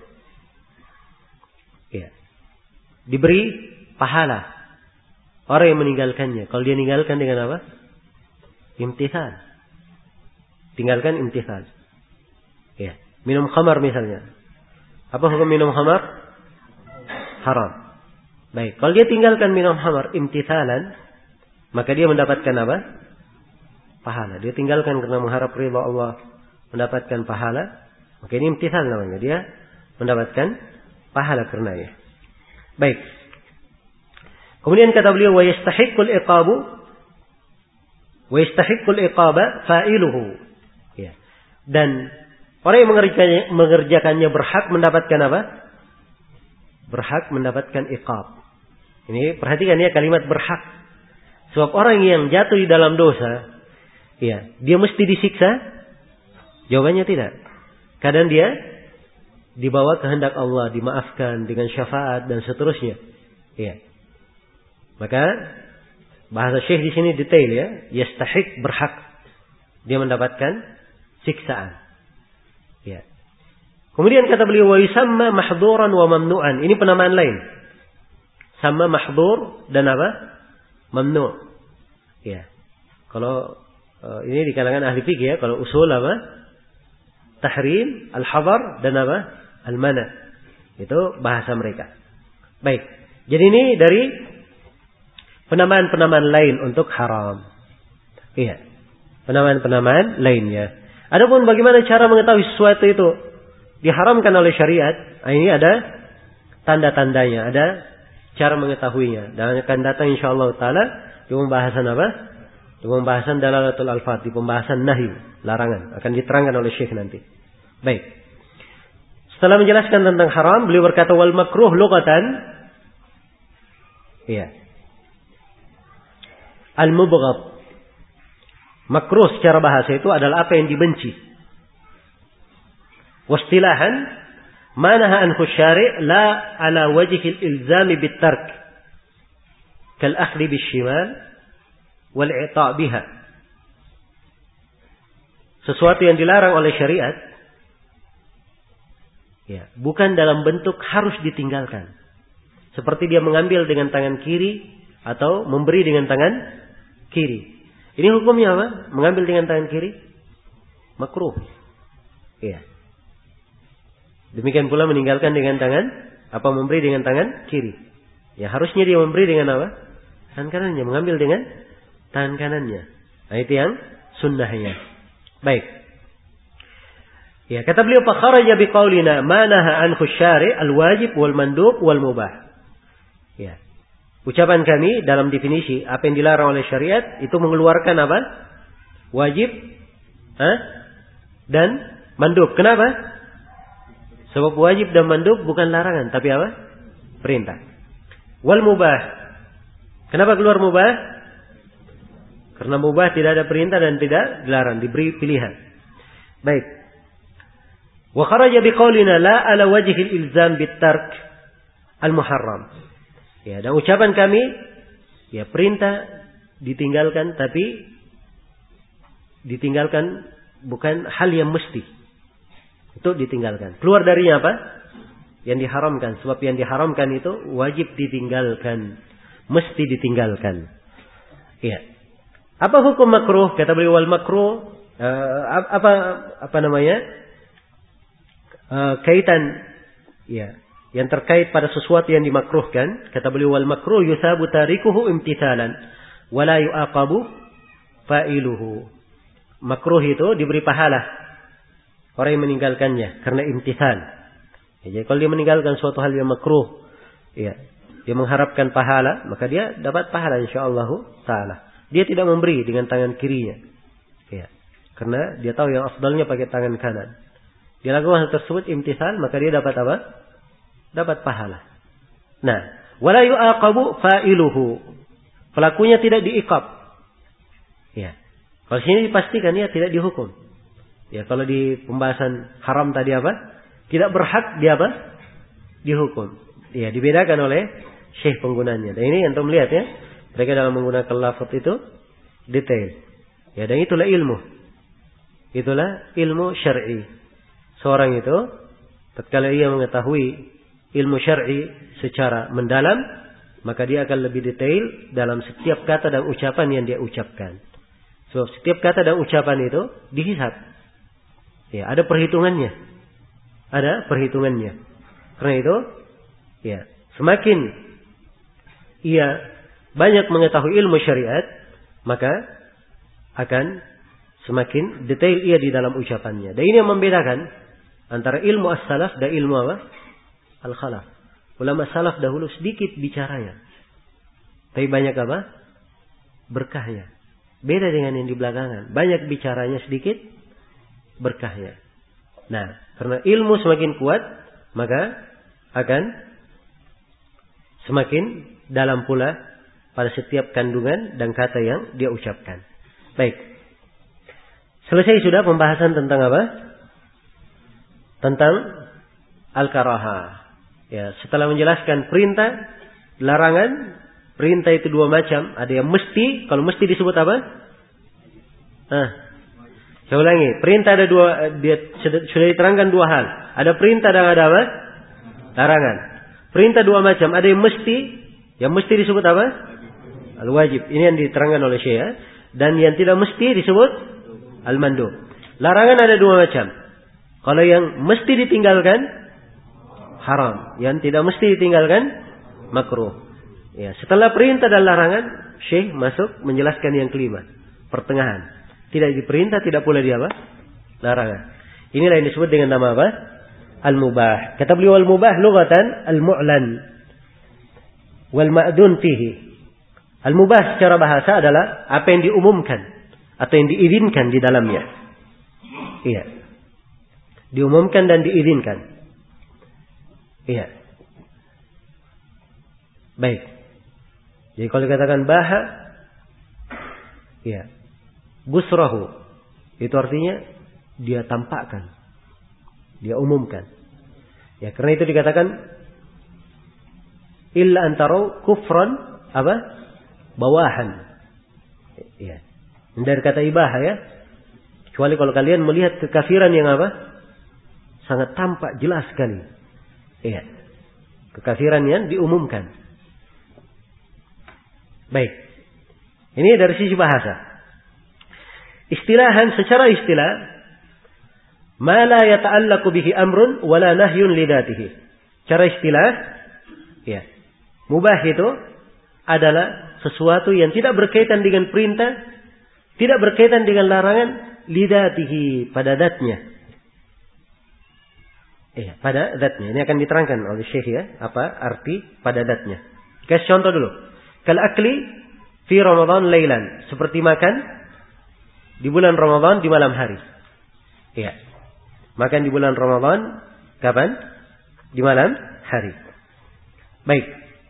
iya, diberi pahala orang yang meninggalkannya. Kalau dia meninggalkan dengan apa? Imtithal. Tinggalkan imtithal. Iya. Minum khamar misalnya. Apa hukum minum khamar? Haram. Baik, kalau dia tinggalkan minum khamar imtithalan, maka dia mendapatkan apa? Pahala. Dia tinggalkan karena mengharap ridha Allah, mendapatkan pahala. Maka ini imtithal namanya. Dia mendapatkan pahala karenanya. Baik. Kemudian kata beliau wa yastahiqqul iqabu wa yastahiqqul iqaba fa'iluhu. Ya. Dan orang yang mengerjakannya, mengerjakannya berhak mendapatkan apa? Berhak mendapatkan iqab. Ini perhatikan ya kalimat berhak. Sebab orang yang jatuh di dalam dosa, ya, dia mesti disiksa? Jawabannya tidak. Kadang dia dibawa kehendak Allah, dimaafkan dengan syafaat dan seterusnya. Ya. Maka bahasa Syekh di sini detail ya, yastahiq berhak. Dia mendapatkan siksaan. Ya. Kemudian kata beliau wa yusamma mahdhuran wa mamnu'an. Ini penamaan lain. Sama mahdhur dan apa? Mamnu'. Ya. Kalau uh, ini di kalangan ahli fikih ya, kalau usul apa? Tahrim, al-hadar dan apa? Al-mana. Itu bahasa mereka. Baik. Jadi ini dari penamaan-penamaan lain untuk haram. Iya. Penamaan-penamaan lainnya. Adapun bagaimana cara mengetahui sesuatu itu diharamkan oleh syariat, ini ada tanda-tandanya, ada cara mengetahuinya. Dan akan datang insyaallah taala di pembahasan apa? Di pembahasan dalalatul alfaz, di pembahasan nahi, larangan, akan diterangkan oleh Syekh nanti. Baik. Setelah menjelaskan tentang haram, beliau berkata wal makruh lughatan, iya, al-mubghad. Makruh secara bahasa itu adalah apa yang dibenci. Wastilahan, ma naha anhu syari' la ala wajhi al-ilzam bit-tark kal akhli bis-shimal wal i'ta' biha. Sesuatu yang dilarang oleh syariat, ya, bukan dalam bentuk harus ditinggalkan. Seperti dia mengambil dengan tangan kiri atau memberi dengan tangan kiri. Ini hukumnya apa? Mengambil dengan tangan kiri makruh. Iya. Demikian pula meninggalkan dengan tangan apa memberi dengan tangan kiri. Ya harusnya dia memberi dengan apa? Tangan kanannya, mengambil dengan tangan kanannya. Nah, itu yang sunnahnya. Baik. Ya, kata beliau fa kharaja biqaulina ma naha anhu syari' al-wajib wal mandub wal mubah. Ya. Ucapan kami dalam definisi apa yang dilarang oleh syariat itu mengeluarkan apa? Wajib eh? dan mandub. Kenapa? Sebab wajib dan mandub bukan larangan tapi apa? Perintah. Wal mubah. Kenapa keluar mubah? Karena mubah tidak ada perintah dan tidak dilarang, diberi pilihan. Baik. Wa kharaja biqaulina la ala wajhi al-ilzam bit-tark al-muharram. Ya, dan ucapan kami, ya perintah ditinggalkan, tapi ditinggalkan bukan hal yang mesti. Itu ditinggalkan. Keluar darinya apa? Yang diharamkan. Sebab yang diharamkan itu wajib ditinggalkan. Mesti ditinggalkan. Ya. Apa hukum makruh? Kata beliau wal makruh. Uh, apa apa namanya? Uh, kaitan. Ya. Yang terkait pada sesuatu yang dimakruhkan, kata beliau wal makruh yusabu tarikuhu imtithalan wa la yu'aqabu fa'iluhu. Makruh itu diberi pahala orang yang meninggalkannya karena imtithal. Ya, jadi kalau dia meninggalkan suatu hal yang makruh, ya, dia mengharapkan pahala, maka dia dapat pahala insyaallah taala. Dia tidak memberi dengan tangan kirinya. Ya. Karena dia tahu yang afdalnya pakai tangan kanan. Dia lakukan hal tersebut imtithal, maka dia dapat apa? Dapat pahala. Nah, wala yu'aqabu fa'iluhu. Pelakunya tidak diiqab. Ya. Kalau sini dipastikan ya tidak dihukum. Ya, kalau di pembahasan haram tadi apa? Tidak berhak dia apa? Dihukum. Ya, dibedakan oleh syekh penggunanya. Dan ini antum lihat ya, mereka dalam menggunakan lafaz itu detail. Ya, dan itulah ilmu. Itulah ilmu syar'i. Seorang itu tatkala ia mengetahui ilmu syar'i secara mendalam, maka dia akan lebih detail dalam setiap kata dan ucapan yang dia ucapkan. Sebab setiap kata dan ucapan itu dihisab. Ya, ada perhitungannya. Ada perhitungannya. Karena itu, ya, semakin ia banyak mengetahui ilmu syariat, maka akan semakin detail ia di dalam ucapannya. Dan ini yang membedakan antara ilmu as-salaf dan ilmu apa? Al-khalaf. Ulama salaf dahulu sedikit bicaranya, tapi banyak apa? Berkahnya. Beda dengan yang di belakangan. Banyak bicaranya, sedikit berkahnya. Nah, karena ilmu semakin kuat, maka akan semakin dalam pula pada setiap kandungan dan kata yang dia ucapkan. Baik. Selesai sudah pembahasan tentang apa? Tentang al-karahah. Ya, setelah menjelaskan perintah, larangan, perintah itu dua macam. Ada yang mesti, kalau mesti disebut apa? Nah, saya ulangi, perintah ada dua, dia sudah diterangkan dua hal. Ada perintah dan ada apa? Larangan. Perintah dua macam, ada yang mesti, yang mesti disebut apa? Al-wajib. Ini yang diterangkan oleh Syekh. Ya. dan yang tidak mesti disebut al-mandub. Larangan ada dua macam. Kalau yang mesti ditinggalkan haram, yang tidak mesti ditinggalkan makruh. Ya, setelah perintah dan larangan, Syekh masuk menjelaskan yang kelima, pertengahan. Tidak diperintah, tidak pula di apa? Larangan. Inilah yang disebut dengan nama apa? Al-mubah. Kata beliau al-mubah lughatan al-mu'lan wal ma'dun fihi. Al-mubah secara bahasa adalah apa yang diumumkan atau yang diizinkan di dalamnya. Iya. Diumumkan dan diizinkan. Iya. Baik. Jadi kalau dikatakan baha, iya. Busrahu, itu artinya dia tampakkan, dia umumkan. Ya, karena itu dikatakan illa antarau kufran apa? Bawahan. Ya. Dari kata ibaha ya. Kecuali kalau kalian melihat kekafiran yang apa? Sangat tampak jelas sekali. Iya. Kekafiran yang diumumkan. Baik. Ini dari sisi bahasa. Istilahan secara istilah, ma la yata'allaqu bihi amrun wala nahyun lidatihi. Cara istilah, ya. Mubah itu adalah sesuatu yang tidak berkaitan dengan perintah, tidak berkaitan dengan larangan, lidatihi, pada zatnya. Iya, pada zatnya. Ini akan diterangkan oleh Syekh ya, apa arti pada zatnya. Kasih contoh dulu. Kal akli fi Ramadan lailan, seperti makan di bulan Ramadan di malam hari. Iya. Makan di bulan Ramadan kapan? Di malam hari. Baik.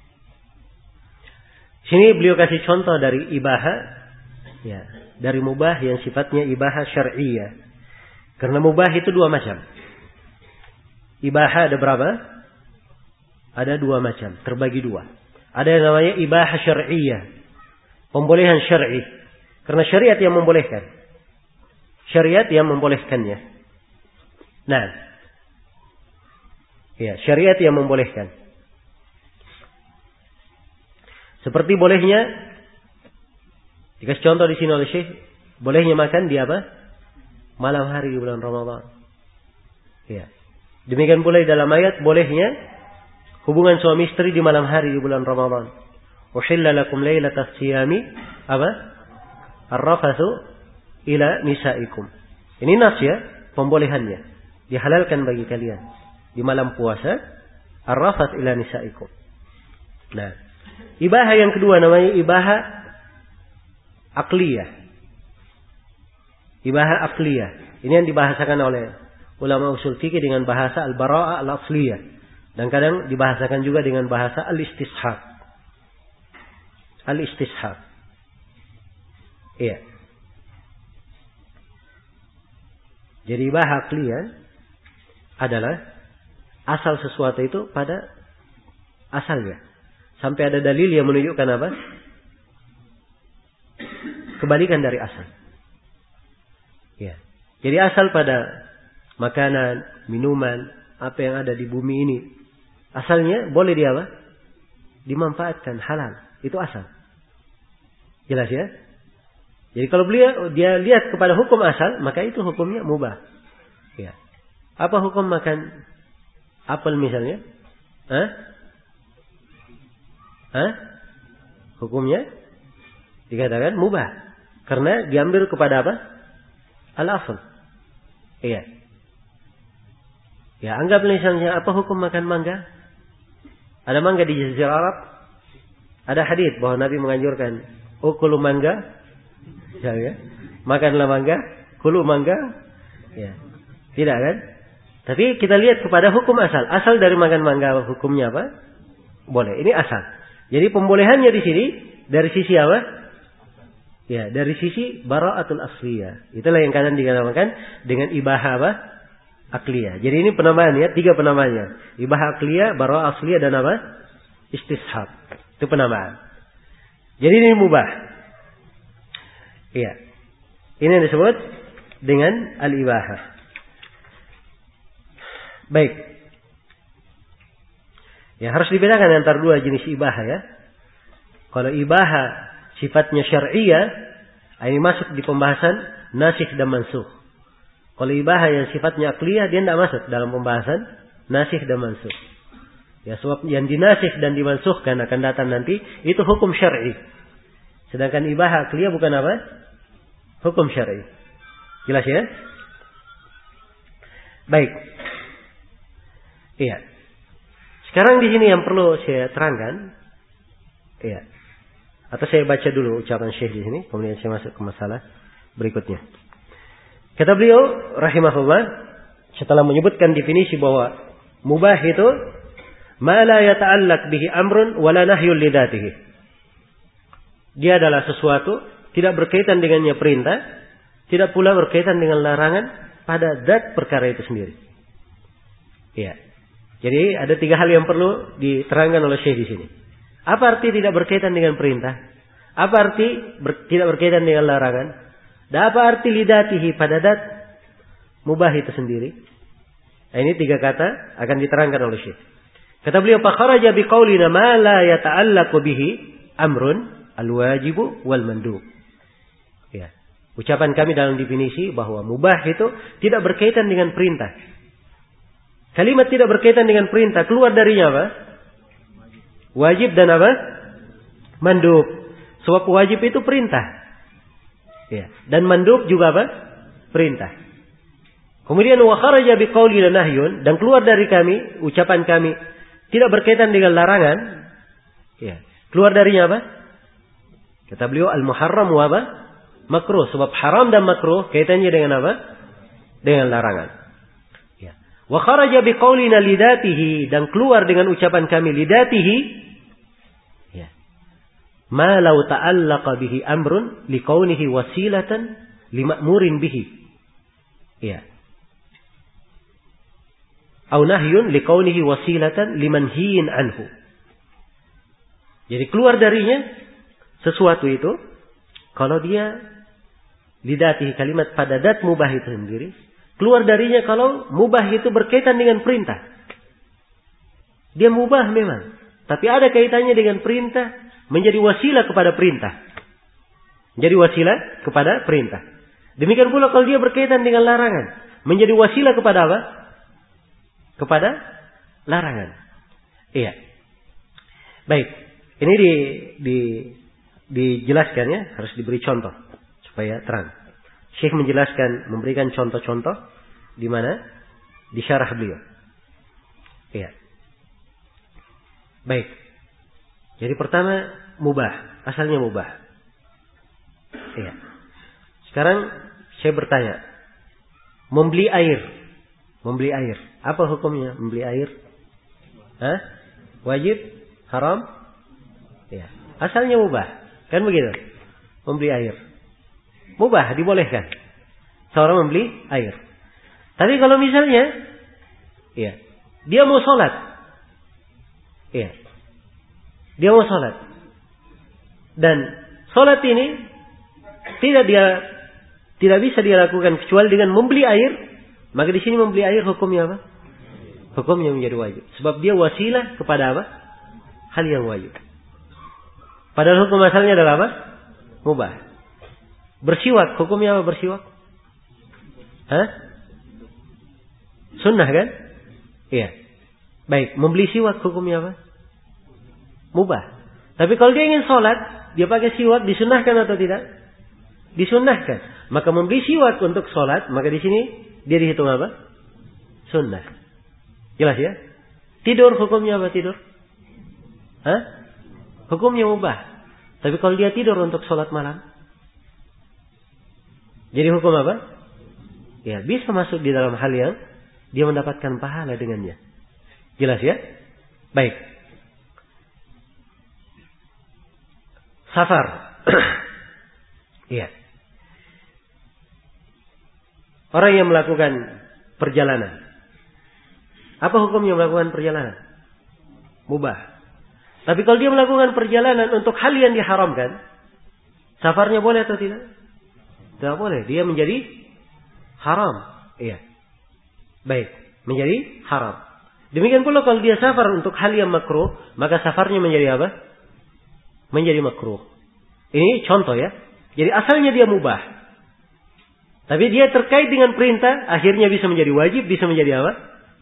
Sini beliau kasih contoh dari ibaha, ya, dari mubah yang sifatnya ibaha syar'iyyah. Karena mubah itu dua macam. Ibaha ada berapa? Ada dua macam, terbagi dua. Ada yang namanya ibaha syar'iyyah, pembolehan syar'i. Karena syariat yang membolehkan. Syariat yang membolehkannya. Nah, ya, syariat yang membolehkan. Seperti bolehnya, dikasih contoh di sini oleh Syekh, bolehnya makan di apa? Malam hari di bulan Ramadan. Ya. Demikian pula di dalam ayat bolehnya hubungan suami istri di malam hari di bulan Ramadan. Uhilla lakum lailatas siyami apa? Ar-rafathu ila nisaikum. Ini nas ya, pembolehannya. Dihalalkan bagi kalian di malam puasa ar-rafath ila nisaikum. Nah, ibaha yang kedua namanya ibaha akliyah. Ibaha akliyah. Ini yang dibahasakan oleh ulama usul fikih dengan bahasa al-bara'ah al-asliyah. Dan kadang dibahasakan juga dengan bahasa al-istishab. Al-istishab. Iya. Jadi ibaha akliyah adalah asal sesuatu itu pada asalnya. Sampai ada dalil yang menunjukkan apa? Kebalikan dari asal. Ya. Jadi asal pada makanan, minuman, apa yang ada di bumi ini, asalnya boleh dia apa? Dimanfaatkan, halal. Itu asal. Jelas ya? Jadi kalau beliau dia lihat kepada hukum asal, maka itu hukumnya mubah. Ya. Apa hukum makan apel misalnya? Hah? Hah? Hukumnya dikatakan mubah karena diambil kepada apa? Al-asl. Iya. Ya, anggap misalnya apa hukum makan mangga? Ada mangga di Jazirah Arab. Ada hadis bahwa Nabi menganjurkan ukulu mangga. Ya, ya. Makanlah mangga, kulu mangga. Ya. Tidak kan? Tapi kita lihat kepada hukum asal. Asal dari makan mangga hukumnya apa? Boleh. Ini asal. Jadi pembolehannya di sini dari sisi apa? Ya, dari sisi bara'atul asliyah. Itulah yang kadang dikatakan dengan ibaha apa? Akliyah. Jadi ini penamaan ya, tiga penamaannya. Ibaha akliyah, bara'ah asliyah dan apa? Istishab. Itu penamaan. Jadi ini mubah. Iya. Ini yang disebut dengan al-ibahah. Baik. Ya, harus dibedakan antara dua jenis ibaha ya. Kalau ibaha sifatnya syar'iyah, Ini masuk di pembahasan nasikh dan mansukh. Kalau ibahah yang sifatnya akliyah, dia tidak masuk dalam pembahasan nasikh dan mansukh. Ya, sebab yang dinasikh dan dimansukhkan akan datang nanti itu hukum syar'i. Sedangkan ibahah akliyah bukan apa? Hukum syar'i. Jelas ya? Baik. Iya. Sekarang di sini yang perlu saya terangkan, iya. Atau saya baca dulu ucapan Syekh di sini, kemudian saya masuk ke masalah berikutnya. Kata beliau rahimahullah, setelah menyebutkan definisi bahwa mubah itu ma la yata'allaq bihi amrun wala nahyun li dzatihi. Dia adalah sesuatu tidak berkaitan dengannya perintah, tidak pula berkaitan dengan larangan pada zat perkara itu sendiri. Iya. Jadi ada tiga hal yang perlu diterangkan oleh Syekh di sini. Apa arti tidak berkaitan dengan perintah? Apa arti ber, tidak berkaitan dengan larangan? Dan apa arti lidatihi pada dat mubah itu sendiri? Nah, ini tiga kata akan diterangkan oleh Syekh. Kata beliau, "Fakharaja biqaulina ma la yata'allaqu bihi amrun al-wajibu wal mandub." Ya. Ucapan kami dalam definisi bahwa mubah itu tidak berkaitan dengan perintah. Kalimat tidak berkaitan dengan perintah keluar darinya apa? Wajib dan apa? Mandub. Sebab wajib itu perintah. Ya. Dan mandub juga apa? Perintah. Kemudian wa kharaja biqaulina nahyun, dan keluar dari kami, ucapan kami tidak berkaitan dengan larangan. Ya. Keluar darinya apa? Kata beliau al-muharram wa apa? Makruh. Sebab haram dan makruh kaitannya dengan apa? Dengan larangan. Ya. Wa kharaja biqaulina lidatihi, dan keluar dengan ucapan kami lidatihi. Ma law ta'allaqa bihi amrun liqaunihi wasilatan lima'murin bihi. Ya. Au nahyun liqaunihi wasilatan limanhiyin anhu. Jadi keluar darinya sesuatu itu kalau dia lidatihi, kalimat pada dat mubah itu sendiri, keluar darinya kalau mubah itu berkaitan dengan perintah. Dia mubah memang, tapi ada kaitannya dengan perintah, menjadi wasilah kepada perintah. Menjadi wasilah kepada perintah. Demikian pula kalau dia berkaitan dengan larangan, menjadi wasilah kepada apa? Kepada larangan. Iya. Baik. Ini di, di, dijelaskan ya, harus diberi contoh supaya terang. Syekh menjelaskan, memberikan contoh-contoh di mana di syarah beliau. Iya. Baik. Jadi pertama mubah, asalnya mubah. Iya. Sekarang saya bertanya, membeli air, membeli air, apa hukumnya membeli air? Hah? Wajib? Haram? Iya. Asalnya mubah, kan begitu? Membeli air, mubah, dibolehkan. Seorang membeli air. Tapi kalau misalnya, iya, dia mau sholat, iya. Dia mau sholat. Dan sholat ini tidak dia tidak bisa dia lakukan kecuali dengan membeli air. Maka di sini membeli air hukumnya apa? Hukumnya menjadi wajib. Sebab dia wasilah kepada apa? Hal yang wajib. Padahal hukum asalnya adalah apa? Mubah. Bersiwak, hukumnya apa bersiwak? Hah? Sunnah kan? Iya. Baik, membeli siwak hukumnya apa? Mubah. Tapi kalau dia ingin sholat, dia pakai siwak, disunahkan atau tidak? Disunahkan. Maka membeli siwak untuk sholat, maka di sini dia dihitung apa? Sunnah. Jelas ya? Tidur hukumnya apa tidur? Hah? Hukumnya mubah. Tapi kalau dia tidur untuk sholat malam, jadi hukum apa? Ya, bisa masuk di dalam hal yang dia mendapatkan pahala dengannya. Jelas ya? Baik. Safar. Iya. Orang yang melakukan perjalanan. Apa hukumnya melakukan perjalanan? Mubah. Tapi kalau dia melakukan perjalanan untuk hal yang diharamkan, safarnya boleh atau tidak? Tidak boleh. Dia menjadi haram. Iya. Baik. Menjadi haram. Demikian pula kalau dia safar untuk hal yang makruh, maka safarnya menjadi apa? Menjadi makruh. Ini contoh ya. Jadi asalnya dia mubah. Tapi dia terkait dengan perintah, akhirnya bisa menjadi wajib, bisa menjadi apa?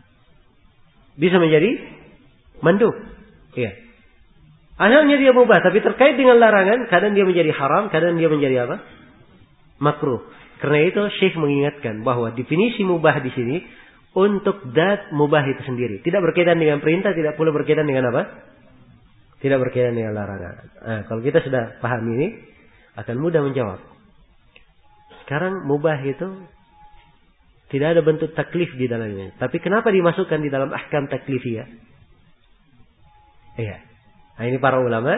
Bisa menjadi mandub. Iya. Asalnya dia mubah, tapi terkait dengan larangan, kadang dia menjadi haram, kadang dia menjadi apa? Makruh. Karena itu Syekh mengingatkan bahwa definisi mubah di sini untuk zat mubah itu sendiri. Tidak berkaitan dengan perintah, tidak pula berkaitan dengan apa? Tidak berkaitan dengan larangan. Nah, kalau kita sudah paham ini, akan mudah menjawab. Sekarang mubah itu tidak ada bentuk taklif di dalamnya. Tapi kenapa dimasukkan di dalam ahkam taklifiyah? Iya. Nah, ini para ulama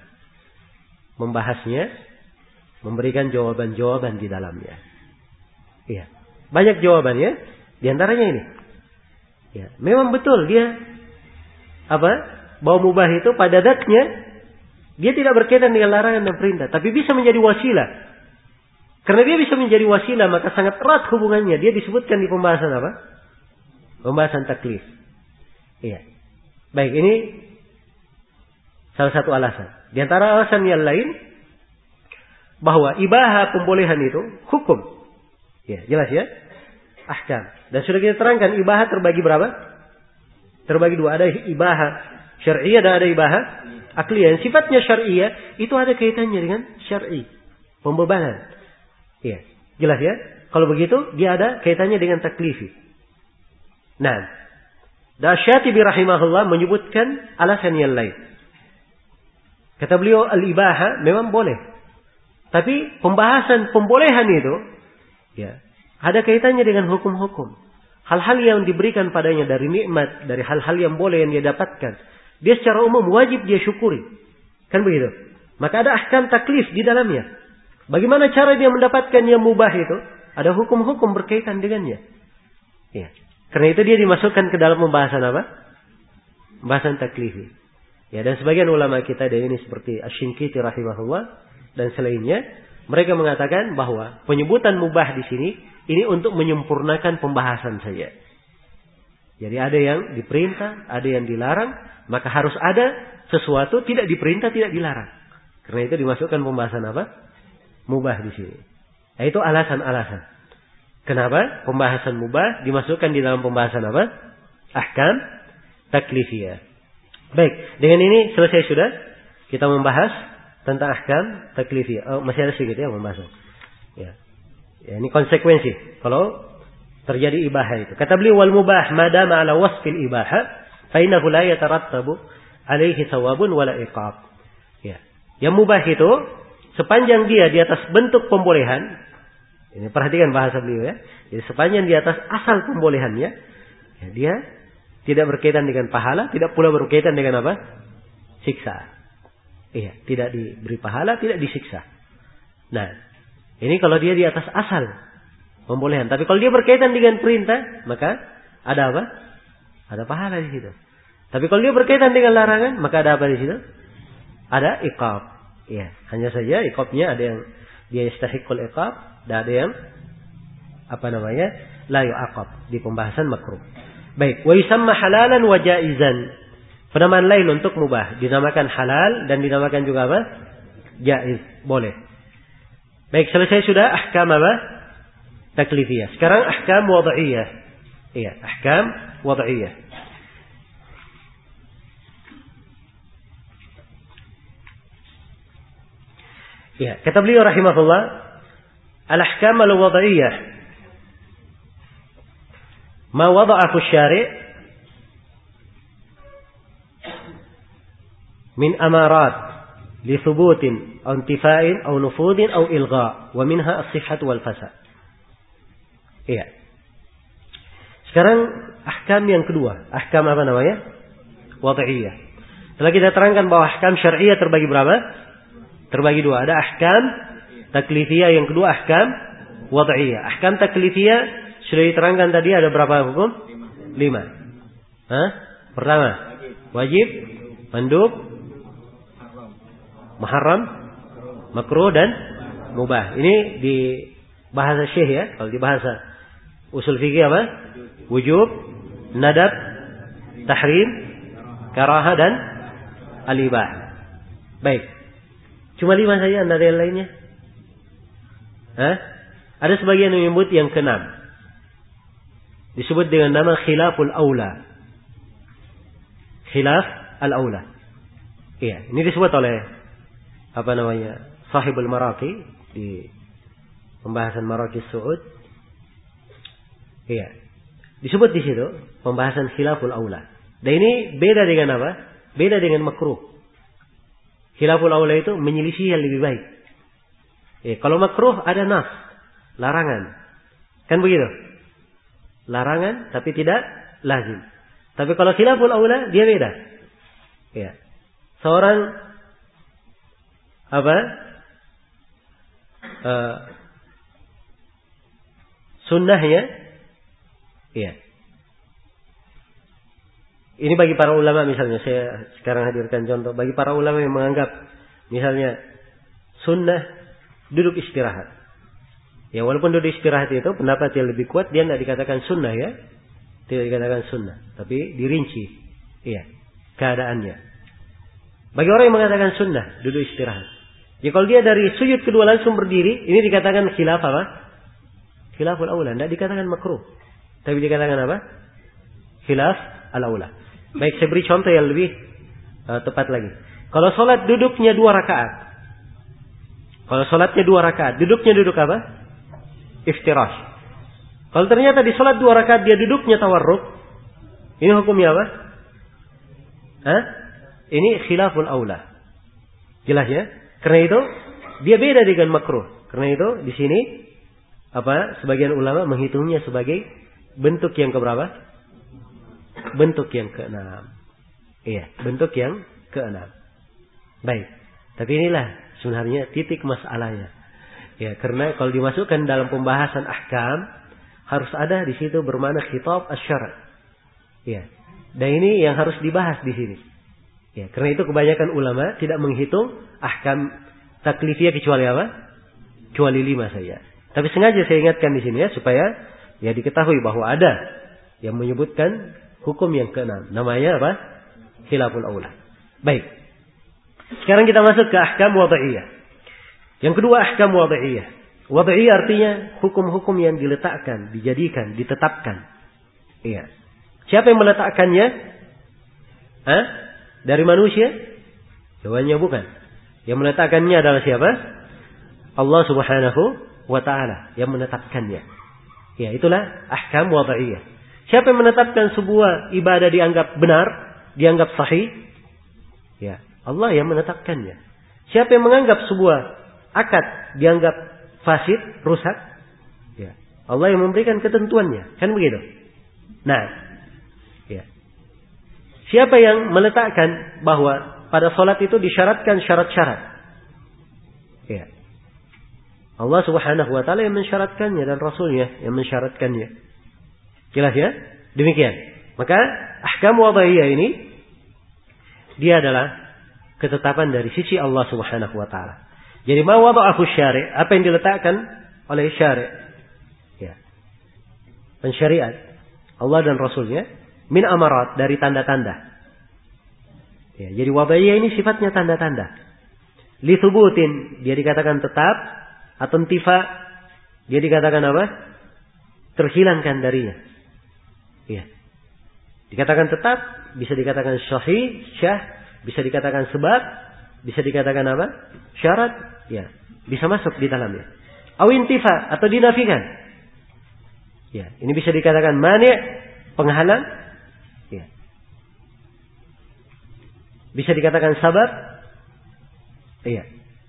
membahasnya, memberikan jawaban-jawaban di dalamnya. Iya. Banyak jawabannya, di antaranya ini. Ya, memang betul dia apa? Bahwa mubah itu pada zatnya dia tidak berkaitan dengan larangan dan perintah, tapi bisa menjadi wasilah. Karena dia bisa menjadi wasilah, maka sangat erat hubungannya. Dia disebutkan di pembahasan apa? Pembahasan taklif. Iya. Baik, ini salah satu alasan. Di antara alasan yang lain, bahwa ibaha pembolehan itu hukum. Ya, jelas ya? Ahkam. Dan sudah kita terangkan, ibaha terbagi berapa? Terbagi dua. Ada ibaha syar'iyah dan ada ibaha akliyah. Yang sifatnya syar'iyah, itu ada kaitannya dengan syar'i. Pembebanan. Iya, jelas ya? Kalau begitu, dia ada kaitannya dengan taklifi. Nah, Asy-Syatibi rahimahullah menyebutkan alasan yang lain. Kata beliau, al-ibaha memang boleh. Tapi pembahasan pembolehan itu, ya, ada kaitannya dengan hukum-hukum. Hal-hal yang diberikan padanya dari nikmat, dari hal-hal yang boleh yang dia dapatkan. Dia secara umum wajib dia syukuri. Kan begitu? Maka ada ahkam taklif di dalamnya. Bagaimana cara dia mendapatkan yang mubah itu? Ada hukum-hukum berkaitan dengannya. Ya. Karena itu dia dimasukkan ke dalam pembahasan apa? Pembahasan taklifi. Ya, dan sebagian ulama kita ada ini seperti Asy-Shinqiti rahimahullah dan selainnya, mereka mengatakan bahwa penyebutan mubah di sini ini untuk menyempurnakan pembahasan saja. Jadi ada yang diperintah, ada yang dilarang, maka harus ada sesuatu tidak diperintah, tidak dilarang. Karena itu dimasukkan pembahasan apa? Mubah di sini. Nah, itu alasan-alasan. Kenapa pembahasan mubah dimasukkan di dalam pembahasan apa? Ahkam taklifiyah. Baik, dengan ini selesai sudah kita membahas tentang ahkam taklifiyah. Oh, masih ada sedikit ya membahas. Ya. Ya, ini konsekuensi kalau terjadi ibaha itu. Kata beliau, wal mubah madama ala wasfil ibaha fa innahu la yatarattabu alaihi thawabun wala iqab. Ya. Yang mubah itu sepanjang dia di atas bentuk pembolehan, ini perhatikan bahasa beliau ya. Jadi sepanjang di atas asal pembolehannya, ya, dia tidak berkaitan dengan pahala, tidak pula berkaitan dengan apa? Siksa. Iya, tidak diberi pahala, tidak disiksa. Nah, ini kalau dia di atas asal pembolehan. Tapi kalau dia berkaitan dengan perintah, maka ada apa? Ada pahala di situ. Tapi kalau dia berkaitan dengan larangan, maka ada apa di situ? Ada iqab. Ya, hanya saja iqabnya ada yang dia yastahiqul iqab dan ada yang apa namanya? La yu'aqab di pembahasan makruh. Baik, wa yusamma halalan wa jaizan. Penamaan lain untuk mubah dinamakan halal dan dinamakan juga apa? Jaiz, boleh. Baik, selesai sudah ahkam apa? Taklifiyah. Sekarang ahkam wad'iyah. Iya, ahkam wad'iyah. Ya, kata beliau rahimahullah, al-ahkam al-wad'iyah ma wada'ahu asy-syari' min amarat li thubutin aw intifa'in aw nufudin aw ilgha' wa minha as-sihhah wal fasad. Iya. Sekarang ahkam yang kedua, ahkam apa namanya? Wad'iyah. Setelah kita terangkan bahwa ahkam syar'iyyah terbagi berapa? Terbagi dua. Ada ahkam taklifiyah, yang kedua ahkam wad'iyah. Ahkam taklifiyah sudah diterangkan tadi ada berapa hukum? Lima. Hah? Pertama, wajib, mandub, muharram, makruh dan mubah. Ini di bahasa Syekh ya. Kalau di bahasa usul fikih apa? Wujub, nadab, tahrim, karaha dan al-ibah. Baik. Cuma lima saja, anda ada yang lainnya? Hah? Ada sebagian yang menyebut yang keenam. Disebut dengan nama khilaful aula. Khilaf al-aula. Iya, ini disebut oleh apa namanya? Sahibul Maraqi di pembahasan Maraqi Su'ud. Iya. Disebut di situ pembahasan khilaful aula. Dan ini beda dengan apa? Beda dengan makruh. Khilaful aula itu menyelisih yang lebih baik. Ya, kalau makruh ada nas, larangan. Kan begitu? Larangan tapi tidak lazim. Tapi kalau khilaful aula dia beda. Ya. Seorang apa? Uh, sunnahnya ya. Ini bagi para ulama misalnya, saya sekarang hadirkan contoh. Bagi para ulama yang menganggap misalnya sunnah duduk istirahat. Ya walaupun duduk istirahat itu pendapat yang lebih kuat, dia tidak dikatakan sunnah ya. Tidak dikatakan sunnah. Tapi dirinci. Iya. Keadaannya. Bagi orang yang mengatakan sunnah duduk istirahat. Ya kalau dia dari sujud kedua langsung berdiri, ini dikatakan khilaf apa? Khilaful aula. Tidak dikatakan makruh. Tapi dikatakan apa? Khilaf al-aula. Baik, saya beri contoh yang lebih uh, tepat lagi. Kalau sholat duduknya dua rakaat. Kalau sholatnya dua rakaat, duduknya duduk apa? Iftirash. Kalau ternyata di sholat dua rakaat dia duduknya tawarruk, ini hukumnya apa? Hah? Ini khilaful aula. Jelas ya? Karena itu dia beda dengan makruh. Karena itu di sini apa? Sebagian ulama menghitungnya sebagai bentuk yang keberapa? Bentuk yang keenam. Iya, bentuk yang keenam. Baik. Tapi inilah sebenarnya titik masalahnya. Ya, karena kalau dimasukkan dalam pembahasan ahkam harus ada di situ bermakna khitab asy-syara'. Ya. Dan ini yang harus dibahas di sini. Ya, karena itu kebanyakan ulama tidak menghitung ahkam taklifiyah kecuali apa? Kecuali lima saja. Tapi sengaja saya ingatkan di sini ya supaya ya diketahui bahwa ada yang menyebutkan hukum yang keenam. Namanya apa? Khilaful aula. Baik. Sekarang kita masuk ke ahkam wad'iyah. Yang kedua ahkam wad'iyah. Wad'iyah artinya hukum-hukum yang diletakkan, dijadikan, ditetapkan. Iya. Siapa yang meletakkannya? Hah? Dari manusia? Jawabannya bukan. Yang meletakkannya adalah siapa? Allah Subhanahu wa ta'ala yang menetapkannya. Ya, itulah ahkam wad'iyah. Siapa yang menetapkan sebuah ibadah dianggap benar, dianggap sahih? Ya, Allah yang menetapkannya. Siapa yang menganggap sebuah akad dianggap fasid, rusak? Ya, Allah yang memberikan ketentuannya. Kan begitu? Nah, ya. Siapa yang meletakkan bahwa pada salat itu disyaratkan syarat-syarat? Ya. Allah Subhanahu wa ta'ala yang mensyaratkannya dan Rasulnya yang mensyaratkannya. Jelas ya? Demikian. Maka ahkam wad'iyah ini dia adalah ketetapan dari sisi Allah Subhanahu wa ta'ala. Jadi ma wada'ahu syari', apa yang diletakkan oleh syari'? Ya. Pensyariat Allah dan Rasulnya min amarat, dari tanda-tanda. Ya, jadi wad'iyah ini sifatnya tanda-tanda. Li thubutin, dia dikatakan tetap, atau intifa, dia dikatakan apa? Terhilangkan darinya. Ya. Dikatakan tetap, bisa dikatakan sahih, syah, bisa dikatakan sebab, bisa dikatakan apa? Syarat, ya, bisa masuk di dalamnya. Aw intifa, atau dinafikan. Ya, ini bisa dikatakan mani', penghalang. Ya. Bisa dikatakan sabab. Iya.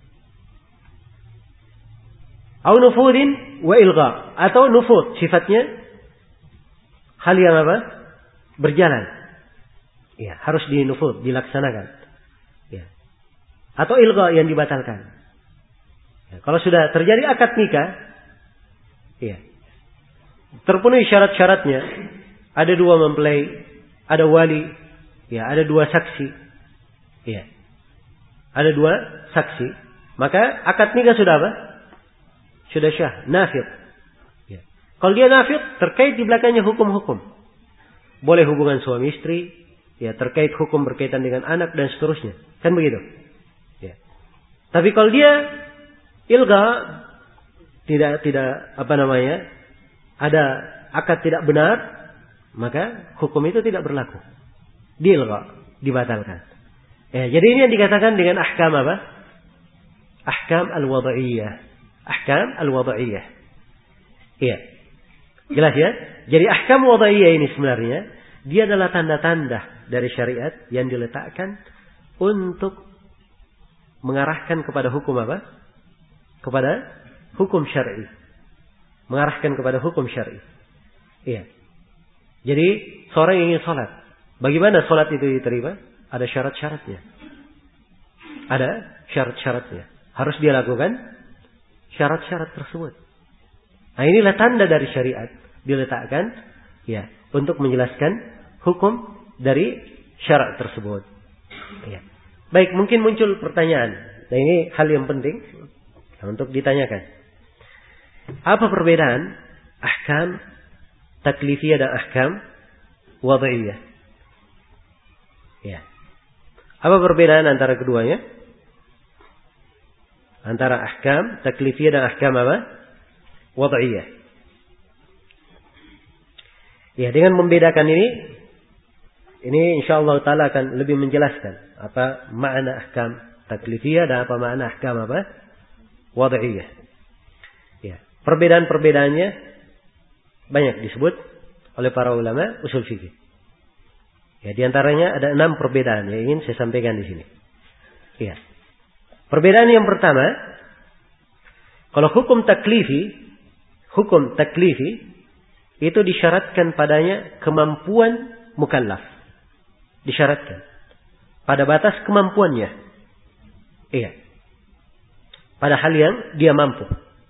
Aw nufudin wa ilgha, atau nufud, sifatnya hal yang apa? Berjalan. Ya, harus dinufud, dilaksanakan. Ya. Atau ilgha yang dibatalkan. Ya, kalau sudah terjadi akad nikah, ya, terpenuhi syarat-syaratnya, ada dua mempelai, ada wali, ya, ada dua saksi, ya, ada dua saksi, maka akad nikah sudah apa? Sudah syah, nafid. Ya. Kalau dia nafid, terkait di belakangnya hukum-hukum. Boleh hubungan suami istri, ya, terkait hukum berkaitan dengan anak dan seterusnya, kan begitu? Ya. Tapi kalau dia ilga, tidak tidak apa namanya, ada akad tidak benar, maka hukum itu tidak berlaku. Dilgha, dibatalkan. Ya, jadi ini yang dikatakan dengan ahkam apa? Ahkam al-wad'iyah. Ahkam al-wad'iyah. Iya. Jelas ya? Jadi ahkam wad'iyah ini sebenarnya dia adalah tanda-tanda dari syariat yang diletakkan untuk mengarahkan kepada hukum apa? Kepada hukum syar'i. Mengarahkan kepada hukum syar'i. Iya. Jadi seorang yang ingin sholat, bagaimana sholat itu diterima? Ada syarat-syaratnya. Ada syarat-syaratnya. Harus dia lakukan syarat-syarat tersebut. Nah, inilah tanda dari syariat diletakkan ya untuk menjelaskan hukum dari syarat tersebut. Ya. Baik, mungkin muncul pertanyaan. Nah, ini hal yang penting untuk ditanyakan. Apa perbedaan ahkam taklifiyah dan ahkam wad'iyah? Ya. Apa perbedaan antara keduanya? Antara ahkam taklifiyah dan ahkam apa? Wad'iyah. Ya, dengan membedakan ini, ini insyaallah taala akan lebih menjelaskan apa makna ahkam taklifiyah dan apa makna ahkam apa? Wad'iyah. Ya, perbedaan-perbedaannya banyak disebut oleh para ulama usul fikih. Ya, di antaranya ada enam perbedaan yang ingin saya sampaikan di sini. Ya. Perbedaan yang pertama, kalau hukum taklifi, hukum taklifi itu disyaratkan padanya kemampuan mukallaf. Disyaratkan pada batas kemampuannya. Iya. Pada hal yang dia mampu.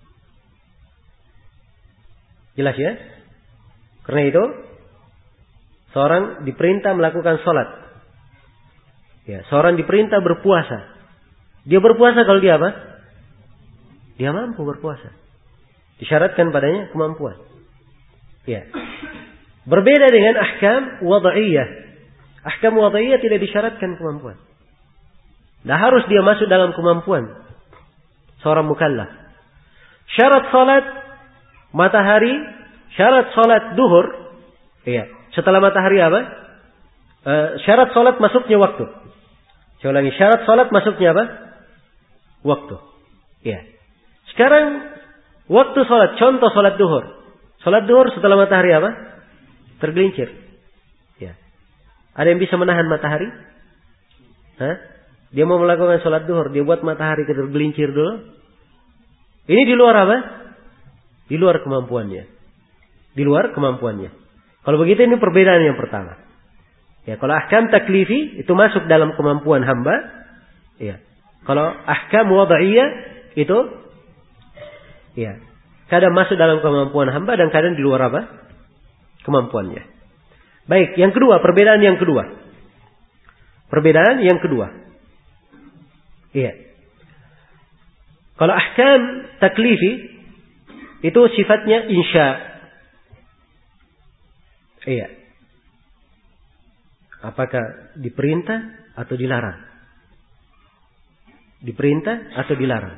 Jelas ya? Karena itu seorang diperintah melakukan sholat. Ya, seorang diperintah berpuasa. Dia berpuasa kalau dia apa? Dia mampu berpuasa. Disyaratkan padanya kemampuan. Ya. Berbeda dengan ahkam wad'iyah. Ahkam wad'iyah tidak disyaratkan kemampuan. Nah, harus dia masuk dalam kemampuan seorang mukallaf. Syarat salat matahari, syarat salat duhur, iya, setelah matahari apa? E, syarat salat masuknya waktu. Saya ulangi, syarat salat masuknya apa? Waktu. Iya. Sekarang waktu salat, contoh salat duhur. Salat duhur setelah matahari apa? Tergelincir. Ya. Ada yang bisa menahan matahari? Hah? Dia mau melakukan salat duhur, dia buat matahari tergelincir dulu. Ini di luar apa? Di luar kemampuannya. Di luar kemampuannya. Kalau begitu ini perbedaan yang pertama. Ya, kalau ahkam taklifi itu masuk dalam kemampuan hamba. Ya. Kalau ahkam wad'iyah itu ya, kadang masuk dalam kemampuan hamba dan kadang di luar apa? Kemampuannya. Baik, yang kedua, perbedaan yang kedua. Perbedaan yang kedua. Iya. Kalau ahkam taklifi itu sifatnya insya. Iya. Apakah diperintah atau dilarang? Diperintah atau dilarang?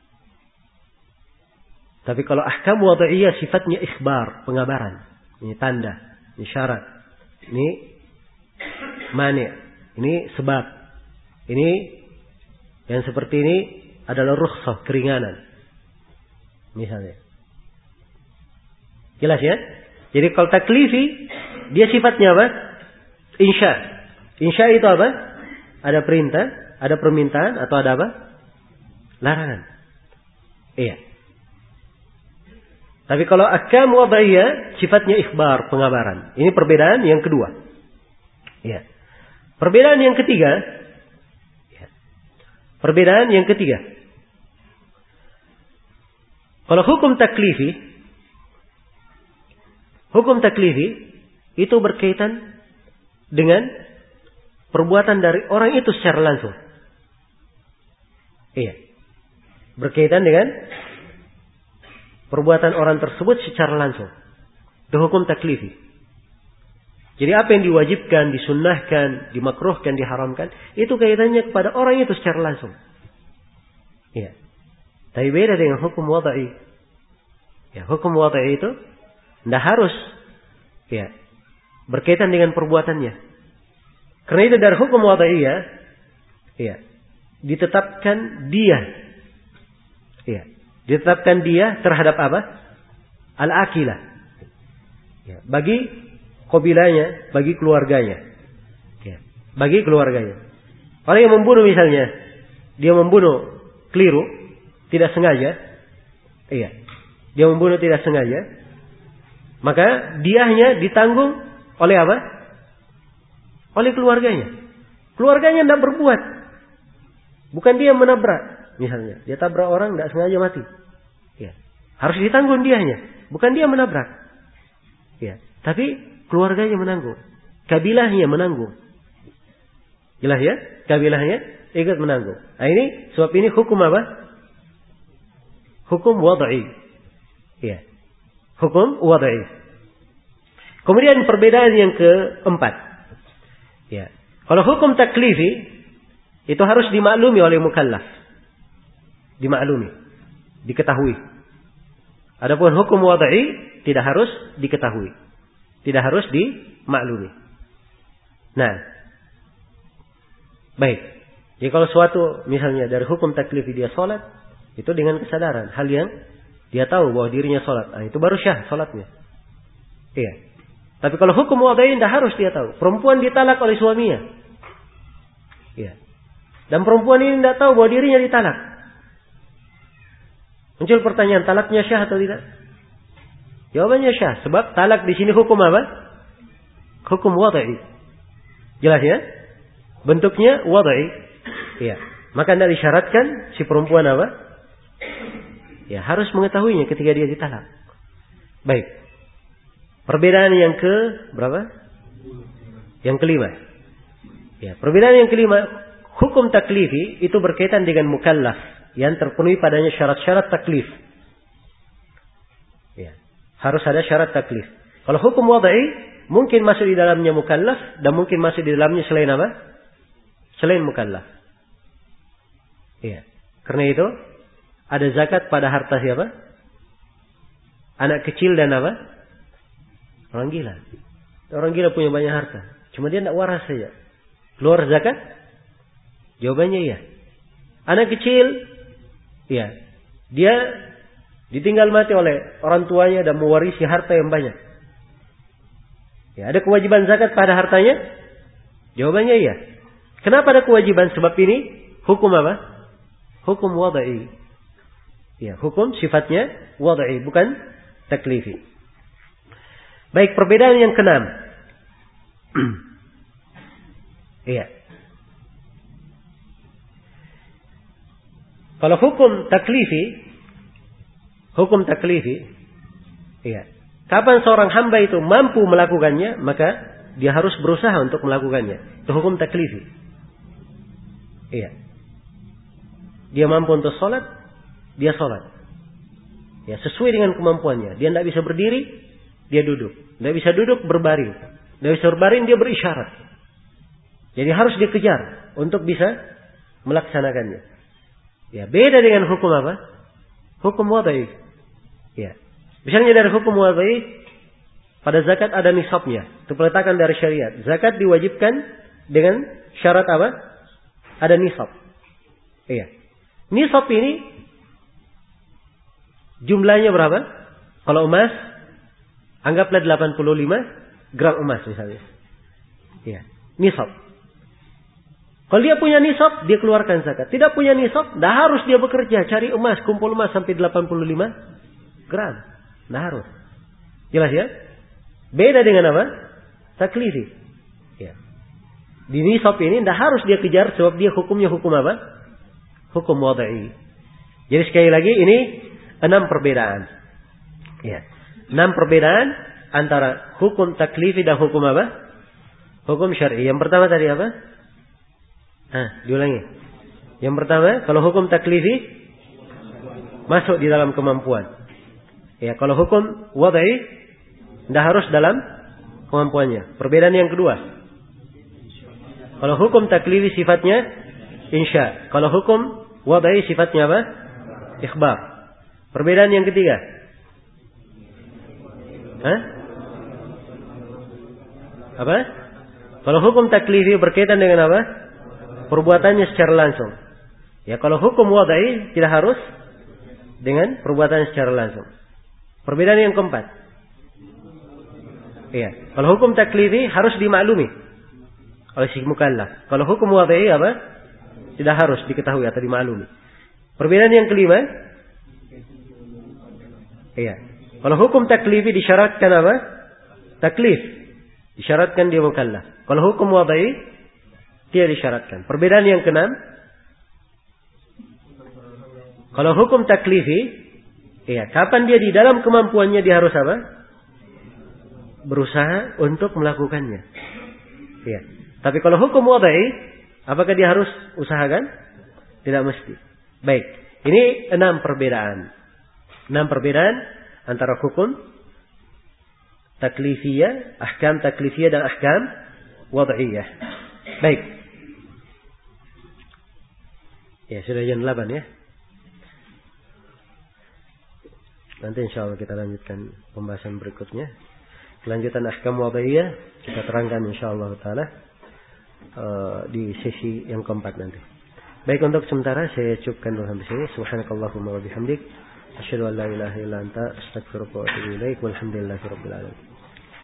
Tapi kalau ahkam wad'iyah sifatnya ikhbar, pengabaran. Ini tanda, ini syarat. Ini mani', ini sebab. Ini yang seperti ini adalah rukhsah, keringanan. Misalnya. Jelas ya? Jadi kalau taklifi, dia sifatnya apa? Insya. Insya itu apa? Ada perintah, ada permintaan, atau ada apa? Larangan. Iya. Tapi kalau ahkam wad'iyah, sifatnya ikhbar, pengabaran. Ini perbedaan yang kedua. Iya. Perbedaan yang ketiga, ya. Perbedaan yang ketiga. Kalau hukum taklifi, hukum taklifi itu berkaitan dengan perbuatan dari orang itu secara langsung. Iya. Berkaitan dengan perbuatan orang tersebut secara langsung. Itu hukum taklifi. Jadi apa yang diwajibkan, disunnahkan, dimakruhkan, diharamkan, itu kaitannya kepada orang itu secara langsung. Iya. Tapi beda dengan hukum wad'i. Ya, hukum wad'i itu tidak harus ya berkaitan dengan perbuatannya. Karena itu dari hukum wad'i ya, ya ditetapkan dia, ya ditetapkan dia terhadap apa? Al-akilah. Ya, bagi kabilahnya, bagi keluarganya, ya, bagi keluarganya. Orang yang membunuh misalnya, dia membunuh keliru, tidak sengaja, iya, dia membunuh tidak sengaja, maka diahnya ditanggung oleh apa? Oleh keluarganya. Keluarganya tidak berbuat, bukan dia yang menabrak, misalnya dia tabrak orang tidak sengaja mati, ya, harus ditanggung diahnya, bukan dia menabrak, ya, tapi keluarganya menanggung, kabilahnya menanggung, jelas ya, kabilahnya ikut menanggung. Nah ini sebab ini hukum apa? Hukum wad'i. Ya. Hukum wad'i. Kemudian perbedaan yang keempat. Ya. Kalau hukum taklifi itu harus dimaklumi oleh mukallaf. Dimaklumi, diketahui. Adapun hukum wad'i tidak harus diketahui. Tidak harus dimaklumi. Nah, baik. Jadi kalau suatu misalnya dari hukum taklifi dia sholat, itu dengan kesadaran hal yang dia tahu bahwa dirinya sholat, nah, itu baru syah sholatnya. Iya. Tapi kalau hukum wad'i tidak harus dia tahu. Perempuan ditalak oleh suaminya. Iya. Dan perempuan ini tidak tahu bahwa dirinya ditalak. Muncul pertanyaan, talaknya syah atau tidak? Jawabannya syah. Sebab talak di sini hukum apa? Hukum wad'i. Jelas ya? Bentuknya wad'i. Iya. Maka tidak disyaratkan si perempuan apa? Ya harus mengetahuinya ketika dia ditalak. Baik. Perbedaan yang ke berapa? Yang kelima. Ya, perbedaan yang kelima, hukum taklifi itu berkaitan dengan mukallaf yang terpenuhi padanya syarat-syarat taklif. Ya, harus ada syarat taklif. Kalau hukum wad'i mungkin masuk di dalamnya mukallaf dan mungkin masuk di dalamnya selain apa? Selain mukallaf. Ya. Karena itu ada zakat pada harta siapa? Anak kecil dan apa? Orang gila. Orang gila punya banyak harta, cuma dia tidak waras saja. Keluar zakat? Jawabannya iya. Anak kecil, iya, dia ditinggal mati oleh orang tuanya dan mewarisi harta yang banyak. Ya, ada kewajiban zakat pada hartanya? Jawabannya iya. Kenapa ada kewajiban? Sebab ini hukum apa? Hukum wad'i. Ya, hukum sifatnya wad'i, bukan taklifi. Baik, perbedaan yang keenam. Iya. Kalau hukum taklifi, hukum taklifi, iya. Kapan seorang hamba itu mampu melakukannya, maka dia harus berusaha untuk melakukannya. Itu hukum taklifi. Iya. Dia mampu untuk sholat, dia sholat. Ya, sesuai dengan kemampuannya. Dia tidak bisa berdiri, dia duduk. Tidak bisa duduk, berbaring. Tidak bisa berbaring, dia berisyarat. Jadi harus dikejar untuk bisa melaksanakannya. Ya, beda dengan hukum apa? Hukum wad'i. Ya. Misalnya dari hukum wad'i, pada zakat ada nisabnya. Itu peletakan dari syariat. Zakat diwajibkan dengan syarat apa? Ada nisab. Iya. Nisab ini jumlahnya berapa? Kalau emas, anggaplah delapan puluh lima gram emas misalnya. Ya, nisab. Kalau dia punya nisab, dia keluarkan zakat. Tidak punya nisab, dah harus dia bekerja cari emas, kumpul emas sampai delapan puluh lima gram. Dah harus. Jelas ya? Beda dengan apa? Taklifi. Ya. Di nisab ini dah harus dia kejar sebab dia hukumnya hukum apa? Hukum wad'i. Jadi sekali lagi ini enam perbedaan. Ya. Enam perbedaan antara hukum taklifi dan hukum apa? Hukum syar'i. Yang pertama tadi apa? Ah, diulangi. Yang pertama, kalau hukum taklifi masuk di dalam kemampuan. Ya, kalau hukum wad'i tidak harus dalam kemampuannya. Perbedaan yang kedua. Kalau hukum taklifi sifatnya insya. Kalau hukum wad'i sifatnya apa? Ikhbar. Perbedaan yang ketiga. Hah? Apa? Kalau hukum taklifi berkaitan dengan apa? Perbuatannya secara langsung. Ya, kalau hukum wad'i tidak harus dengan perbuatan secara langsung. Perbedaan yang keempat. Iya, kalau hukum taklifi harus dimaklumi oleh si mukallaf. Kalau hukum wad'i apa? Tidak harus diketahui atau dimaklumi. Perbedaan yang kelima. Iya. Kalau hukum taklifi disyaratkan apa? Taklif. Disyaratkan dia mukallaf. Kalau hukum wad'i tidak disyaratkan. Perbedaan yang keenam. Kalau hukum taklifi, iya, kapan dia di dalam kemampuannya dia harus apa? Berusaha untuk melakukannya. Iya. Tapi kalau hukum wad'i, apakah dia harus usahakan? Tidak mesti. Baik. Ini enam perbedaan. Enam perbedaan antara hukum taklifiyah, ahkam taklifiyah dan ahkam wad'iyah. Baik. Ya, sudah jam delapan ya. Nanti insyaallah kita lanjutkan pembahasan berikutnya. Kelanjutan ahkam wad'iyah kita terangkan insyaallah taala uh, di sesi yang keempat nanti. Baik, untuk sementara saya cukupkan dulu sampai sini. Subhanakallahumma wa bihamdik, asyhadu an la ilaha illa anta, astaghfiruka wa atubu ilaik. Walhamdulillahirabbil alamin.